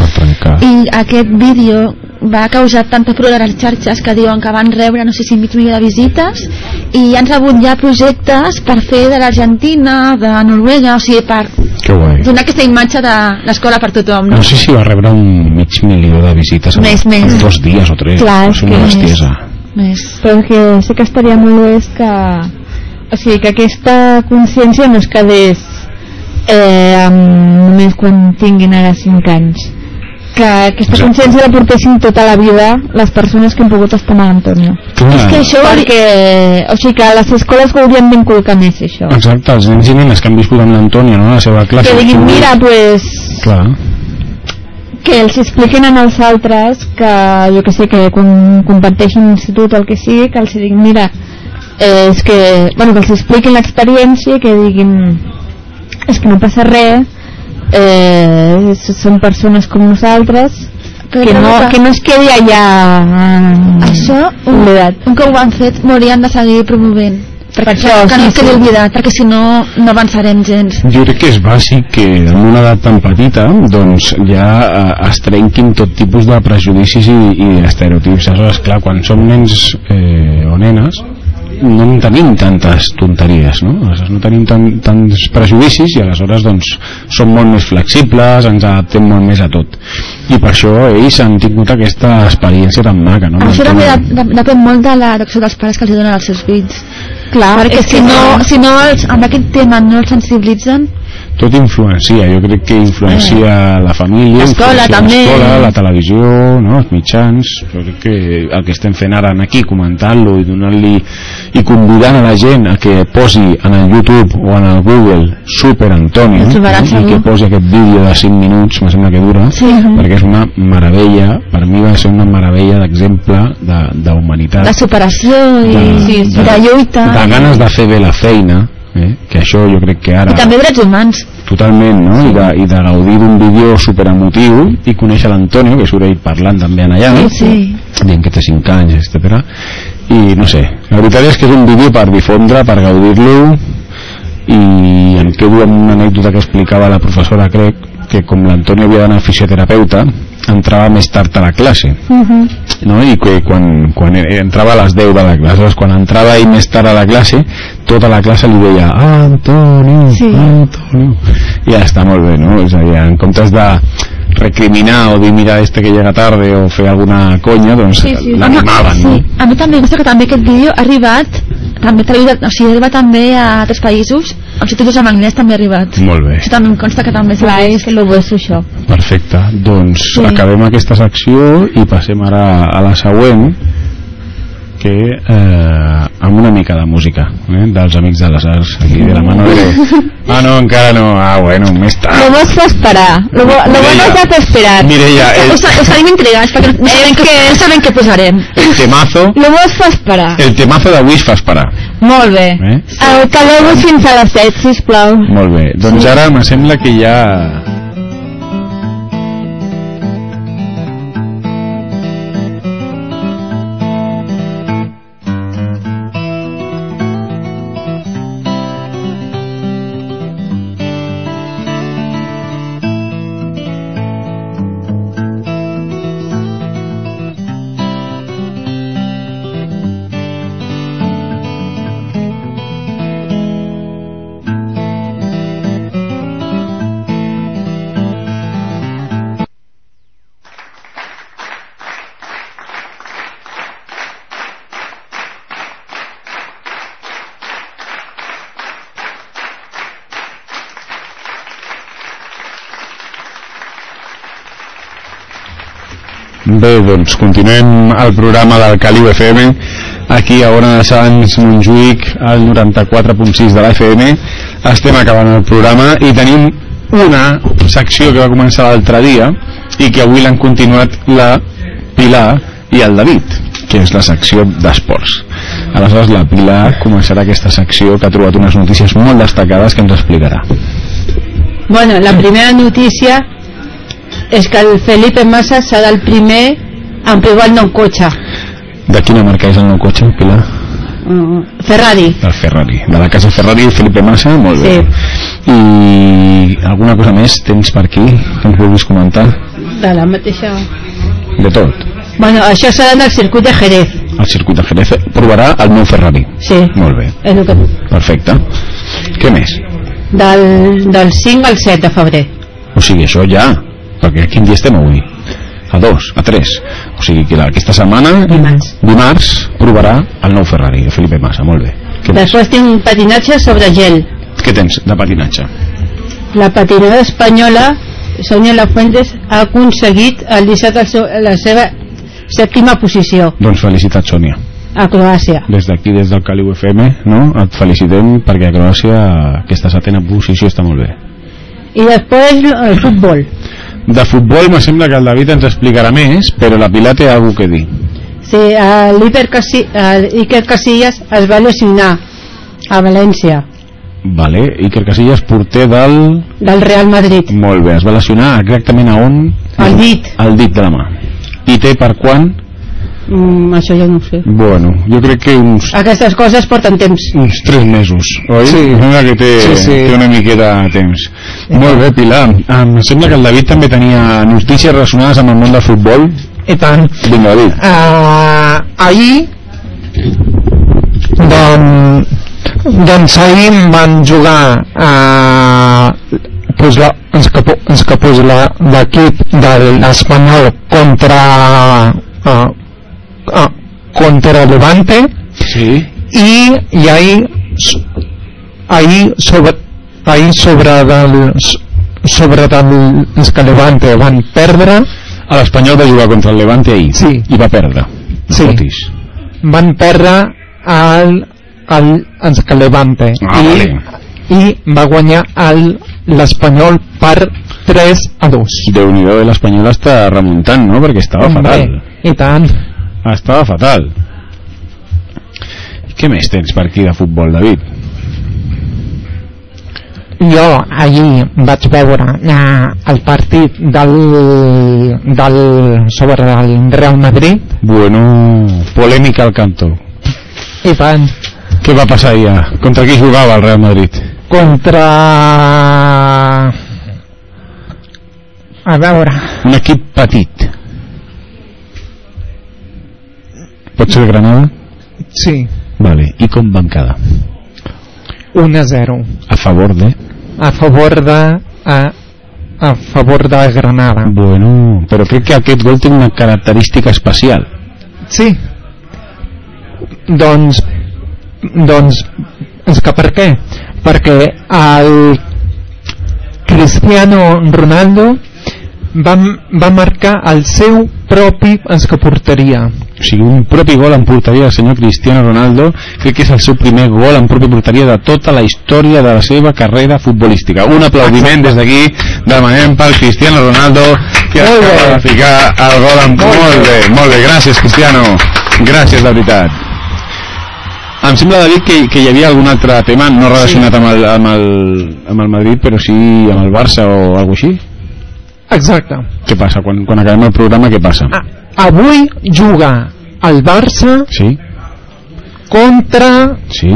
Speaker 20: i aquest vídeo va causar tanta furor a les xarxes que diuen que van rebre no sé si mig milió de visites i han rebut ja projectes per fer de l'Argentina, de Noruega, o sigui, per
Speaker 7: Que guai.
Speaker 20: donar aquesta imatge de l'escola per tothom, no?
Speaker 7: No sé si va rebre un mig milió de visites en,
Speaker 20: Més, més.
Speaker 7: en dos dies o tres.
Speaker 13: Clar,
Speaker 7: és una
Speaker 13: que
Speaker 7: bestiesa.
Speaker 20: Més.
Speaker 13: Però el que sí que estaria molt bé és que, o sigui, que aquesta consciència no es quedés eh, amb, només quan tinguin ara cinc anys, que aquesta
Speaker 7: Exacte.
Speaker 13: consciència la portessin tota la vida les persones que han pogut estar amb l'Antonio.
Speaker 7: Clar.
Speaker 13: És que això perquè, o sigui, que a les escoles ho haurien d'inculcar més, això.
Speaker 7: Exacte, els nens i nenes que han viscut amb l'Antonio, no?, a la seva classe.
Speaker 13: Que diguin, mira, pues,
Speaker 7: Clar.
Speaker 13: que els expliquin als altres que, jo que sé, que quan comparteixin institut o el que sigui, que els diguin, mira, eh, és que, bueno, que els expliquin l'experiència i que diguin, és que no passa res, eh, són persones com nosaltres, que no, que no es quedi allà eh,
Speaker 20: Això, un, un cop ho han fet, m'haurien de seguir promovent. per això, que no quedi oblidat, perquè si no no avançarem gens.
Speaker 4: Jo crec que és bàsic que en una edat tan petita doncs ja eh, es trenquin tot tipus de prejudicis i, i estereotips. Aleshores, clar, quan som nens eh, o nenes no en tenim tantes tonteries, no? Aleshores no tenim tan, tants prejudicis i aleshores doncs som molt més flexibles, ens adaptem molt més a tot, i per això ells han tingut aquesta experiència tan maca, no?
Speaker 20: Això també dep- depèn molt de l'educació dels pares que els donen als seus fills. Clar, perquè si no, si no els, amb aquest tema no els sensibilitzen,
Speaker 4: tot influencia, jo crec que influencia eh. la família,
Speaker 20: l'escola també,
Speaker 4: l'escola, la televisió, no? Els mitjans. Jo crec que el que estem fent ara aquí, comentant-lo i donant-li i convidant a la gent a que posi en el YouTube o en el Google Super Antonio, no? I que posi aquest vídeo de cinc minuts, me sembla que dura, sí. Perquè és una meravella, per mi va ser una meravella d'exemple de, d'humanitat,
Speaker 20: de superació i de, sí, de, de lluita,
Speaker 4: de ganes de fer bé la feina, eh? Que això jo crec que ara...
Speaker 20: I també drets humans.
Speaker 4: Totalment, no? Sí. I, de, i de gaudir d'un vídeo superemotiu i conèixer l'Antonio, que surt ell parlant també en allà,
Speaker 20: sí, sí.
Speaker 4: Dient que té cinc anys, etcètera. I no sé, la veritat és que és un vídeo per difondre, per gaudir-lo, i em quedo amb una anècdota que explicava la professora, crec, que com l'Antonio havia d'anar a fisioterapeuta, entrava més tard a la classe, uh-huh. No? I que quan, quan entrava a les deu de la classe, doncs quan entrava ell més tard a la classe, tota la classe li deia ah, Antonio, sí. Antonio, i ja està molt bé, no? És a dir, en comptes de recriminar o dir mira este que llega tarde o fer alguna conya, doncs sí, sí. L'animaven, no?
Speaker 20: Sí. A mi també em consta que també aquest vídeo ha arribat també, o sigui, ha arribat també a altres països, als instituts amb anglès també ha arribat.
Speaker 4: Molt bé.
Speaker 20: Això també em consta que també
Speaker 13: clar, és que lo bo és això.
Speaker 4: Perfecte, doncs sí. Acabem aquesta secció i passem ara a la següent, que eh, amb una mica de música, eh, dels Amics de les Arts, aquí de la mano de... Ah, no, encara no, ah, bueno, més tard.
Speaker 13: Lo bo es esperar, lo bo, lo bo no es de esperar.
Speaker 4: Mireia, el...
Speaker 20: Us, us tenim intrigats, perquè no sabem, que, no sabem què posarem.
Speaker 4: El temazo...
Speaker 13: Lo bo es fa esperar.
Speaker 4: El temazo d'avui es fa esperar.
Speaker 13: Molt bé. Eh? El caleu fins a les set, sisplau.
Speaker 4: Molt bé, doncs sí. Ara me sembla que ja... Bé, doncs continuem el programa del Caliu F M aquí a Ona de Sants, Montjuïc, al noranta-quatre punt sis de la F M. Estem acabant el programa i tenim una secció que va començar l'altre dia i que avui l'han continuat la Pilar i el David, que és la secció d'esports. Aleshores la Pilar començarà aquesta secció, que ha trobat unes notícies molt destacades que ens explicarà.
Speaker 22: Bueno, la primera notícia és que el Felipe Massa serà el primer en provar el nou cotxe.
Speaker 4: De quina marca és el nou cotxe, Pilar?
Speaker 22: Uh, Ferrari.
Speaker 4: Del Ferrari, de la casa Ferrari, Felipe Massa, molt bé. Sí. I alguna cosa més tens per aquí que ens vulguis comentar?
Speaker 22: De la mateixa...
Speaker 4: De tot.
Speaker 22: Bueno, això serà en el circuit de Jerez.
Speaker 4: El circuit de Jerez provarà el nou Ferrari.
Speaker 22: Sí.
Speaker 4: Molt bé.
Speaker 22: És el que...
Speaker 4: Perfecte. Què més?
Speaker 22: Del, del cinc al set de febrer.
Speaker 4: O sigui, això ja... Perquè quin dia estem avui? A dos, a tres. O sigui que aquesta setmana,
Speaker 22: dimarts,
Speaker 4: dimarts provarà el nou Ferrari, el Felipe Massa, molt bé.
Speaker 22: Després tinc un patinatge sobre gel.
Speaker 4: Què tens de patinatge?
Speaker 22: La patinadora espanyola Sonia Lafuentes ha aconseguit el dissabte la seva sèptima posició.
Speaker 4: Doncs felicitats, Sònia.
Speaker 22: A Croàcia.
Speaker 4: Des d'aquí, des del Caliu F M, no? Et felicitem perquè a Croàcia aquesta setena posició està molt bé.
Speaker 22: I després el futbol.
Speaker 4: De futbol me sembla que el David ens explicarà més, però la Pilar té alguna cosa a dir.
Speaker 22: Sí, l'Iker Casi, Casillas es va lesionar a València.
Speaker 4: Vale, Iker Casillas, porter del...
Speaker 22: del Real Madrid.
Speaker 4: Molt bé, es va lesionar exactament a on?
Speaker 22: Al dit.
Speaker 4: Al dit de la mà. I té per quan?
Speaker 22: mm, això ja no ho sé.
Speaker 4: Bueno, jo crec que uns...
Speaker 22: Aquestes coses porten temps.
Speaker 4: Uns tres mesos, oi?
Speaker 22: Sí.
Speaker 4: Sembla que té,
Speaker 22: Sí, sí.
Speaker 4: té una miqueta de temps. Molt bé, Pilar. Em sembla que el David també tenia notícies relacionades amb el món del futbol.
Speaker 9: I tant.
Speaker 4: Vinga, David.
Speaker 9: Uh, ahir doncs, doncs ahir van jugar uh, pues la, ens que, ens que pues la, l'equip de l'Espanyol contra uh, uh, contra Levante
Speaker 4: sí.
Speaker 9: i, i ahir ahir sobre ahir sobre del sobre del que Levante van perdre.
Speaker 4: A l'Espanyol va jugar contra el Levante ahir
Speaker 9: sí.
Speaker 4: i va perdre.
Speaker 9: Sí.
Speaker 4: Fotis.
Speaker 9: Van perdre al, al, al Levante
Speaker 4: ah,
Speaker 9: i,
Speaker 4: vale.
Speaker 9: i va guanyar el, l'Espanyol per tres a dos.
Speaker 4: Déu-n'hi-do, l'Espanyol està remuntant, no? Perquè estava
Speaker 9: Hombre,
Speaker 4: fatal.
Speaker 9: I tant.
Speaker 4: Estava fatal. I què més tens per aquí de futbol, David?
Speaker 9: Jo ahir vaig veure eh, el partit del, del sobre el Real Madrid.
Speaker 4: Bueno, polèmica al cantó.
Speaker 9: I tant.
Speaker 4: Què va passar ja? Contra qui jugava el Real Madrid?
Speaker 9: Contra... A veure...
Speaker 4: Un equip petit. Pot ser el Granada?
Speaker 9: Sí.
Speaker 4: Vale, i com van quedar?
Speaker 9: un a zero.
Speaker 4: A favor de?
Speaker 9: A favor de... A, a favor de Granada.
Speaker 4: Bueno, però crec que aquest gol té una característica especial.
Speaker 9: Sí. Doncs... Doncs... És que per què? Perquè el Cristiano Ronaldo va, va marcar el seu propi escaporteria.
Speaker 4: O sigui, un propi gol en porteria del senyor Cristiano Ronaldo. Crec que és el seu primer gol en propi porteria de tota la història de la seva carrera futbolística. Un aplaudiment des d'aquí demanem pel Cristiano Ronaldo, que acaba de ficar el gol en... Molt, molt bé, molt bé, gràcies Cristiano, gràcies de veritat. Em sembla, David, que, que hi havia algun altre tema no relacionat amb el, amb el, amb el Madrid, però sí amb el Barça o alguna cosa així.
Speaker 9: Exacte.
Speaker 4: Què passa? Quan, quan acabem el programa, què passa?
Speaker 9: Ah, avui juga el Barça
Speaker 4: sí.
Speaker 9: contra
Speaker 4: sí.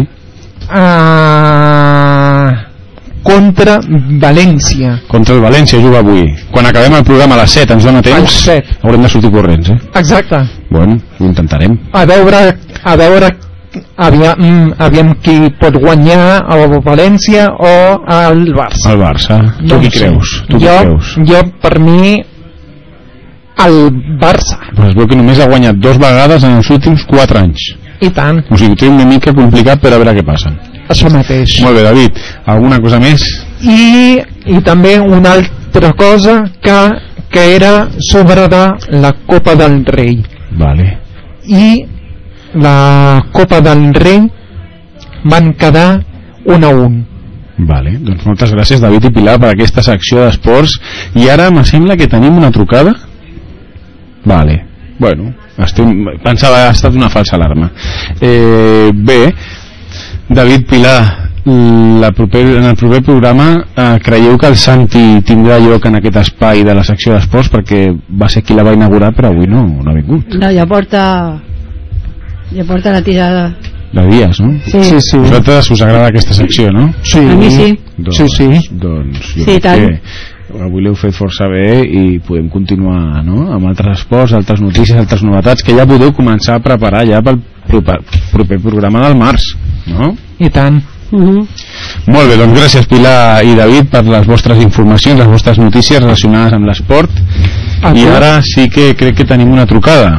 Speaker 9: Uh, contra València.
Speaker 4: Contra el València juga avui. Quan acabem el programa a les set ens dona temps, haurem de sortir corrents, eh?
Speaker 9: Exacte.
Speaker 4: Bueno, ho intentarem.
Speaker 9: A veure, a veure aviam, aviam qui pot guanyar el València o el Barça.
Speaker 4: El Barça. Tu no qui creus? Tu
Speaker 9: jo,
Speaker 4: qui creus?
Speaker 9: Jo, per mi, el Barça.
Speaker 4: Però es veu que només ha guanyat dos vegades en els últims quatre anys.
Speaker 9: I tant.
Speaker 4: O sigui, té una mica complicat per a veure què passa.
Speaker 9: Això mateix.
Speaker 4: Molt bé, David. Alguna cosa més?
Speaker 9: I, i també una altra cosa que, que era sobre de la Copa del Rei.
Speaker 4: Vale.
Speaker 9: I la Copa del Rei van quedar un a un.
Speaker 4: Vale, doncs moltes gràcies David i Pilar per aquesta secció d'esports. I ara me sembla que tenim una trucada. Vale, bueno, estem... pensava que ha estat una falsa alarma. Eh, bé, David, Pilar, la proper, en el proper programa eh, creieu que el Santi tindrà lloc en aquest espai de la secció d'esports, perquè va ser qui la va inaugurar però avui no, no ha vingut.
Speaker 22: No, ja porta ja porta la tirada
Speaker 4: de dies, no?
Speaker 22: Sí, sí, sí.
Speaker 4: A vosaltres us agrada aquesta secció, no?
Speaker 22: Sí. A mi sí.
Speaker 4: Doncs,
Speaker 22: Sí, sí.
Speaker 4: Doncs jo
Speaker 22: Sí,
Speaker 4: crec
Speaker 22: tant.
Speaker 4: que avui l'heu fet força bé i podem continuar, no?, amb altres esports, altres notícies, altres novetats que ja podeu començar a preparar ja pel proper, proper programa del març, no?
Speaker 9: I tant.
Speaker 22: Uh-huh.
Speaker 4: Molt bé, doncs gràcies Pilar i David per les vostres informacions, les vostres notícies relacionades amb l'esport. I ara sí que crec que tenim una trucada.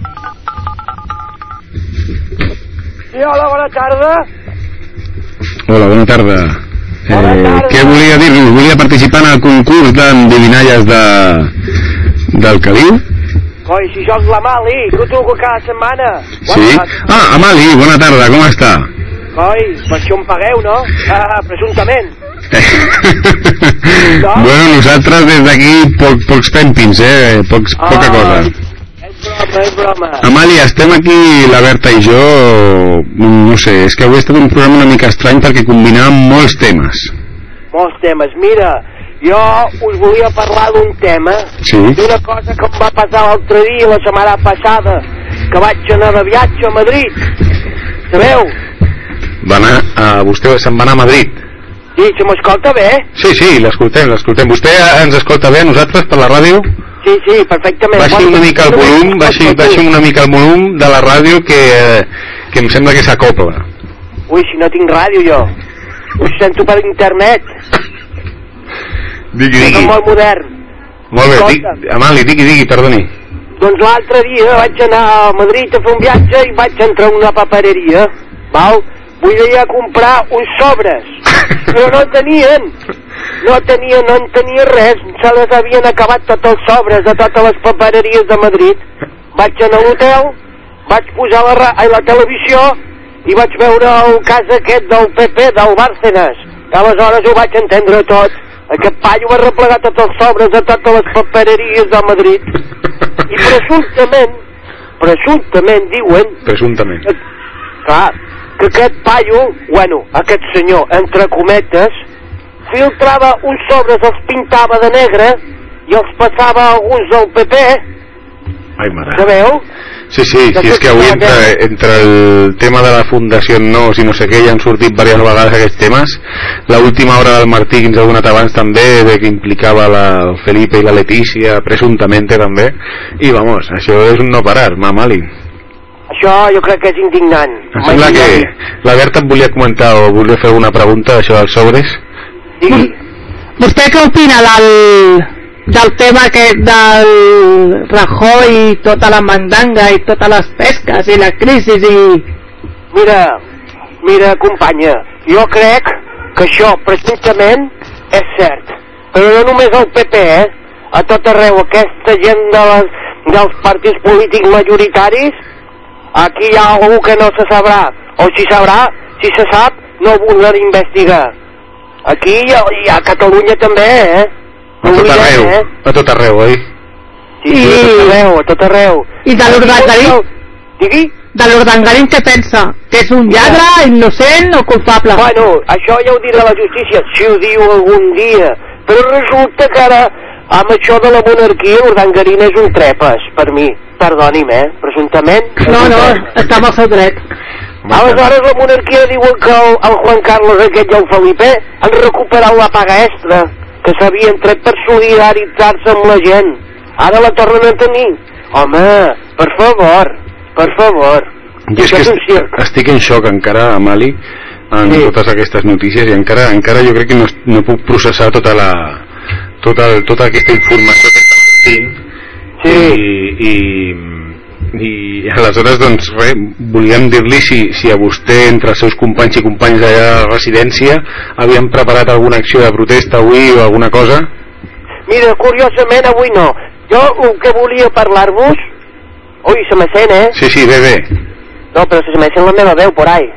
Speaker 19: Sí, hola, bona tarda.
Speaker 4: Hola, bona tarda. Eh, què volia dir-vos? Volia participar en el concurs d'endevinalles de, del Caliu?
Speaker 19: Coi, si joc la Mali, que ho truco cada setmana.
Speaker 4: Sí? Ah, Amali, bona tarda, com està?
Speaker 19: Coi, per això em pagueu, no? Ah, presumptament.
Speaker 4: Bueno, nosaltres des d'aquí poc, pocs pèmpins, eh? Pocs, poca cosa.
Speaker 19: Broma, és broma.
Speaker 4: Amàlia, estem aquí, la Berta i jo, no sé, és que avui ha estat un programa una mica estrany perquè combinàvem molts temes.
Speaker 19: Molts temes. Mira, jo us volia parlar d'un tema,
Speaker 4: Sí.
Speaker 19: d'una cosa que em va passar l'altre dia, la setmana passada, que vaig anar de viatge a Madrid. Sabeu?
Speaker 4: Va anar, uh, vostè se'n va anar a Madrid.
Speaker 19: Sí, se m'escolta bé?
Speaker 4: Sí, sí, l'escoltem, l'escoltem. Vostè ens escolta bé a nosaltres per la ràdio?
Speaker 19: Sí, sí, perfectament.
Speaker 4: Baixi una mica el volum, baixi, baixi una mica el volum de la ràdio que, que em sembla que s'acopla.
Speaker 19: Ui, si no tinc ràdio jo. Us sento per internet.
Speaker 4: Digui, digui.
Speaker 19: És molt modern.
Speaker 4: Molt bé, dic, Amali, digui, digui, perdoni.
Speaker 19: Doncs l'altre dia vaig anar a Madrid a fer un viatge i vaig entrar a una papereria, val? Vull dir a comprar uns sobres, però no tenien, no tenien, no en tenia res, se les havien acabat tots els sobres de totes les papereries de Madrid. Vaig anar a l'hotel, vaig posar la, ra la televisió i vaig veure el cas aquest del P P, del Bárcenas. Aleshores ho vaig entendre tot. Aquest paio va replegar tots els sobres de totes les papereries de Madrid. I presumptament, presumptament diuen...
Speaker 4: Presumptament.
Speaker 19: Que, clar, que aquest paio, bueno, aquest senyor, entre cometes, filtrava uns sobres, els pintava de negre i els passava a alguns del P P.
Speaker 4: Ai, mare.
Speaker 19: Sabeu?
Speaker 4: Sí, sí, sí, és que avui entre, entre el tema de la Fundació No, si no sé què, ja han sortit diverses vegades aquests temes. L'última hora del Martí que ens ha donat abans també, de que implicava la Felipe i la Letícia, presumptamente també. I vamos, això és un no parar, Mamali.
Speaker 19: Això jo crec que és indignant.
Speaker 4: Em sembla que la Berta et volia comentar o volia fer alguna pregunta d'això dels sobres.
Speaker 19: Sí.
Speaker 22: Vostè què opina del, del tema aquest del Rajoy i tota la mandanga i totes les pesques i la crisi i...
Speaker 19: Mira, mira companya, jo crec que això presumptament és cert, però no només el P P, eh? A tot arreu aquesta gent de les, dels partits polítics majoritaris, aquí hi ha algú que no se sabrà, o si sabrà, si se sap, no ho volen investigar. Aquí i a, i a Catalunya també, eh?
Speaker 4: A tot arreu, eh? A tot arreu, oi?
Speaker 19: Sí, sí, a tot arreu, a tot arreu.
Speaker 22: I de l'Urdangarín?
Speaker 19: Digui?
Speaker 22: De l'Urdangarín què pensa? Que és un lladre, innocent o culpable?
Speaker 19: Bueno, això ja ho dirà la justícia, si ho diu algun dia. Però resulta que ara, amb això de la monarquia, l'Urdangarín és un trepes, per mi. Perdoni'm, eh? Presumptament.
Speaker 22: No, no, està amb el seu dret.
Speaker 19: Aleshores la monarquia diuen que el, el Juan Carlos aquest i el Felipe han recuperat la paga extra que s'havien tret per solidaritzar-se amb la gent. Ara la tornen a tenir. Home, per favor, per favor.
Speaker 4: I és que est estic en xoc encara, Amali, en sí. totes aquestes notícies, i encara encara jo crec que no, no puc processar tota la tota, tota aquesta informació que està sortint. Sí. I, i, i aleshores doncs res, volíem dir-li si, si a vostè entre els seus companys i companys d'allà a la residència havien preparat alguna acció de protesta avui o alguna cosa.
Speaker 19: Mira, curiosament avui no. Jo el que volia parlar-vos... Ui, se me sent, eh?
Speaker 4: Sí, sí, bé, bé.
Speaker 19: No, però se me sent la meva veu por ahí.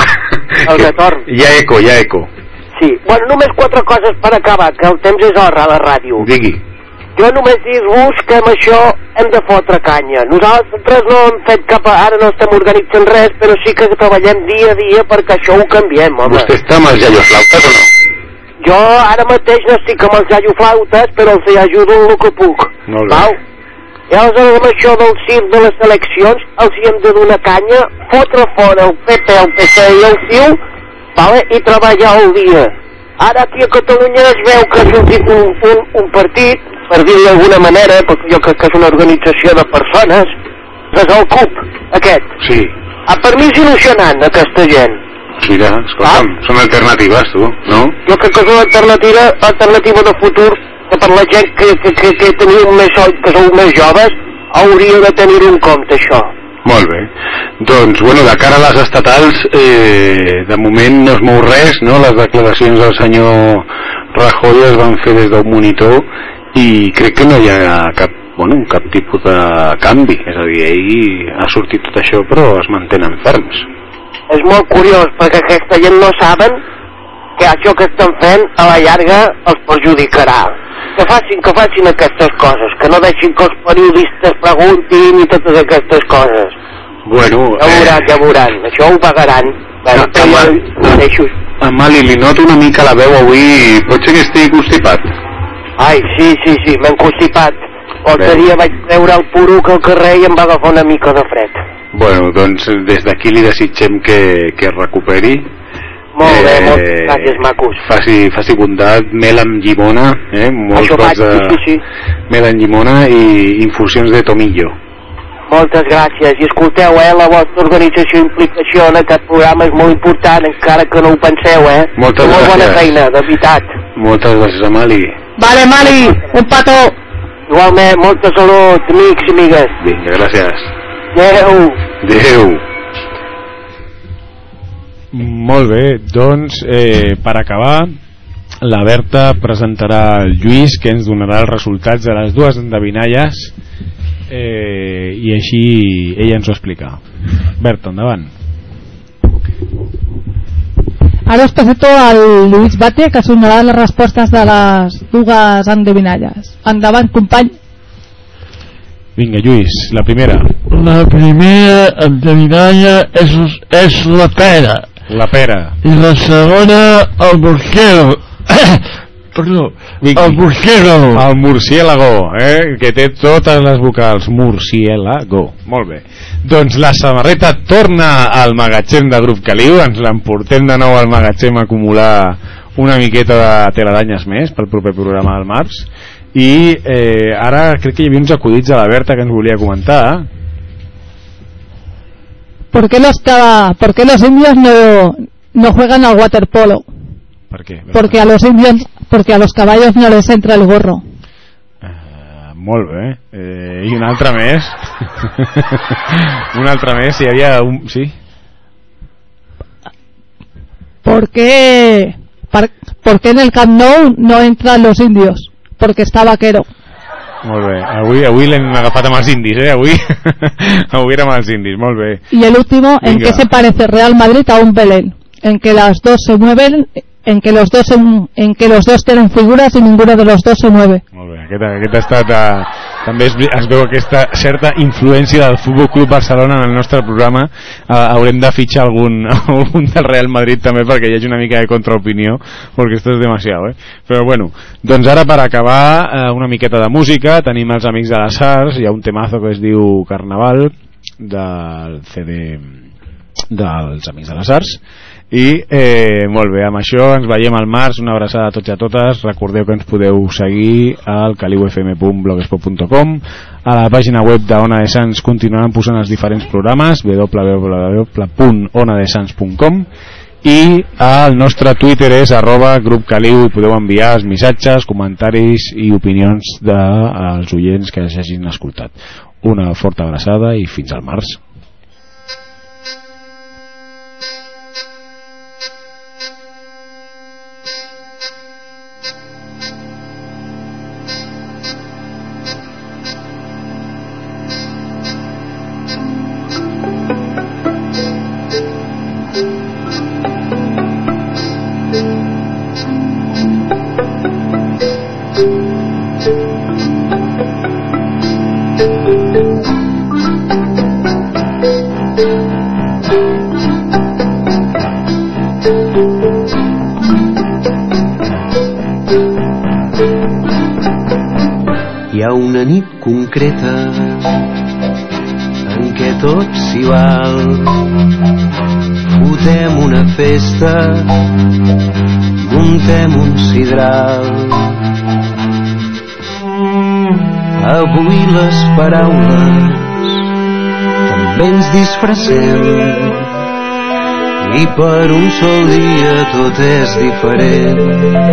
Speaker 19: El retorn.
Speaker 4: Hi ha eco, hi ha eco.
Speaker 19: Sí, bueno, només quatre coses per acabar, que el temps és hora a la ràdio.
Speaker 4: Digui.
Speaker 19: Jo només dir-vos que amb això hem de fotre canya. Nosaltres no hem fet cap... Ara no estem organitzant res, però sí que treballem dia a dia perquè això ho canviem, home.
Speaker 4: Vostè està amb els iaioflautes o no?
Speaker 19: Jo ara mateix no estic amb els iaioflautes, però els ajudo el que puc.
Speaker 4: Molt bé.
Speaker 19: Val? I aleshores amb això del circ de les eleccions els hi hem de donar canya, fotre fora el P P, el P S I i el C I U, vale? I treballar el dia. Ara aquí a Catalunya es veu que ha sortit un, un, un partit, per dir-ho d'alguna manera, perquè jo crec que és una organització de persones, que és el C U P, aquest.
Speaker 4: Sí.
Speaker 19: Ah, per mi és il·lusionant, aquesta gent.
Speaker 4: Mira, escolta'm, ah? Són alternatives, tu, no?
Speaker 19: Jo crec que és una alternativa, alternativa de futur, que per la gent que, que, que, que teniu més, que sou més joves, hauria de tenir en compte això.
Speaker 4: Molt bé. Doncs, bueno, de cara a les estatals, eh, de moment no es mou res, no? Les declaracions del senyor Rajoy es van fer des del monitor i crec que no hi ha cap, bueno, cap tipus de canvi. És a dir, ell ha sortit tot això però es mantenen ferms.
Speaker 19: És molt curiós perquè aquesta gent no saben que això que estan fent a la llarga els perjudicarà. Que facin, que facin aquestes coses, que no deixin que els periodistes preguntin i totes aquestes coses.
Speaker 4: Bueno,
Speaker 19: ja veuran, eh... ja veuran, això ho pagaran. Bueno, no, Amal...
Speaker 4: no. Amali, li noto una mica la veu avui, pot ser que estigui constipat?
Speaker 19: Ai, sí, sí, sí, m'he constipat. L'altre dia vaig treure el poruc al carrer i em va agafar una mica de fred.
Speaker 4: Bueno, doncs des d'aquí li desitgem que, que es recuperi.
Speaker 19: Molt bé,
Speaker 4: eh,
Speaker 19: moltes gràcies, macos.
Speaker 4: Faci, faci bondat, mel amb llimona, eh? Molts
Speaker 19: Això
Speaker 4: gots de
Speaker 19: sí, sí.
Speaker 4: mel amb llimona i infusions de tomillo.
Speaker 19: Moltes gràcies. I escolteu, eh, la vostra organització i implicació en aquest programa és molt important, encara que no ho penseu, eh?
Speaker 4: Moltes
Speaker 19: molt
Speaker 4: gràcies.
Speaker 19: bona feina, de veritat.
Speaker 4: Moltes gràcies, Amali.
Speaker 22: Vale, Mali, un petó.
Speaker 19: Igualment, molta salut, amics i amigues.
Speaker 4: Vinga, gràcies.
Speaker 19: Adéu.
Speaker 4: Adéu.
Speaker 7: Molt bé, doncs eh, per acabar la Berta presentarà el Lluís, que ens donarà els resultats de les dues endevinalles, eh, i així ella ens ho explica. Berta, endavant.
Speaker 12: Ara us presento al Lluís Bate, que us donarà les respostes de les dues endevinalles. Endavant, company.
Speaker 7: Vinga, Lluís, la primera.
Speaker 17: La primera endevinalla és, és la pera.
Speaker 7: La pera.
Speaker 17: I la segona, el murciélago. Perdó,
Speaker 7: Vinga.
Speaker 17: el murciélago.
Speaker 7: El murciélago, eh? Que té totes les vocals. Murciélago. Molt bé. Doncs la samarreta torna al magatzem de Grup Caliu. Ens l'emportem de nou al magatzem a acumular una miqueta de teladanyes més pel proper programa del març. I eh, ara crec que hi havia uns acudits a la Berta que ens volia comentar.
Speaker 12: ¿Por qué los, por qué los indios no, no juegan al waterpolo?
Speaker 7: ¿Por qué?
Speaker 12: Porque a los indios, porque a los caballos no les entra el gorro.
Speaker 7: Uh, molt bé. Eh, I una altra més. Una altra més. Si hi havia un... Sí?
Speaker 12: ¿Por qué, por qué en el Camp Nou no entran los indios? Porque está vaquero.
Speaker 7: Molt bé, avui, avui l'hem agafat amb els indis, eh, avui avui era amb els indis, molt bé.
Speaker 12: Y el último, ¿en qué se parece Real Madrid a un Belén? En que las dos se mueven, en que los dos se, en que los dos tienen figuras y ninguno de los dos se mueve.
Speaker 7: Molt bé, aquest, aquest ha estat eh, també es, es veu aquesta certa influència del Futbol Club Barcelona en el nostre programa. Eh, haurem de fitxar algun, algun del Real Madrid també perquè hi hagi una mica de contraopinió, perquè esto és demasiado, eh? Però bueno, doncs ara per acabar eh, una miqueta de música. Tenim els Amics de les Arts, hi ha un temazo que es diu Carnaval del C D dels Amics de les Arts. I eh, molt bé, amb això ens veiem al març. Una abraçada a tots i a totes. Recordeu que ens podeu seguir al caliu f m punt blogspot punt com. A la pàgina web d'Ona de Sants continuaran posant els diferents programes, w w w punt ona de sants punt com, i el nostre Twitter és arroba grup caliu. Podeu enviar els missatges, comentaris i opinions dels oients que s'hagin escoltat. Una forta abraçada i fins al març.
Speaker 2: Hi ha una nit concreta en què tot s'hi val. Fotem una festa, muntem un sidral. Avui les paraules també ens disfressem i per un sol dia tot és diferent.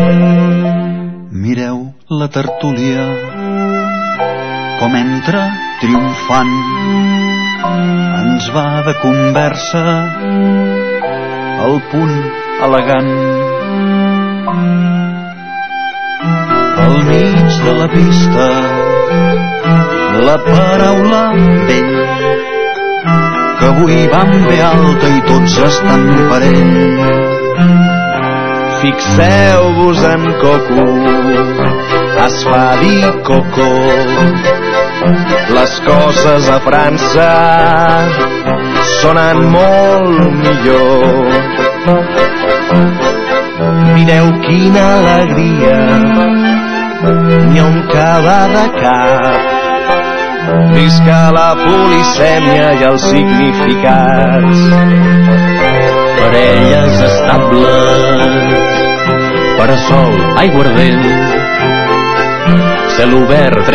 Speaker 18: Mireu la tertúlia com entra triomfant, ens va de conversa al punt elegant. Al mig de la pista la paraula vell, que avui van bé alta i tots estan parent.
Speaker 2: Fixeu-vos en Coco, es fa dir Coco. Les coses a França sonen molt millor. Mireu quina alegria, n'hi ha un que va de cap visca la polisèmia i els significats. Parelles estables, parasol, aiguardent, cel obert,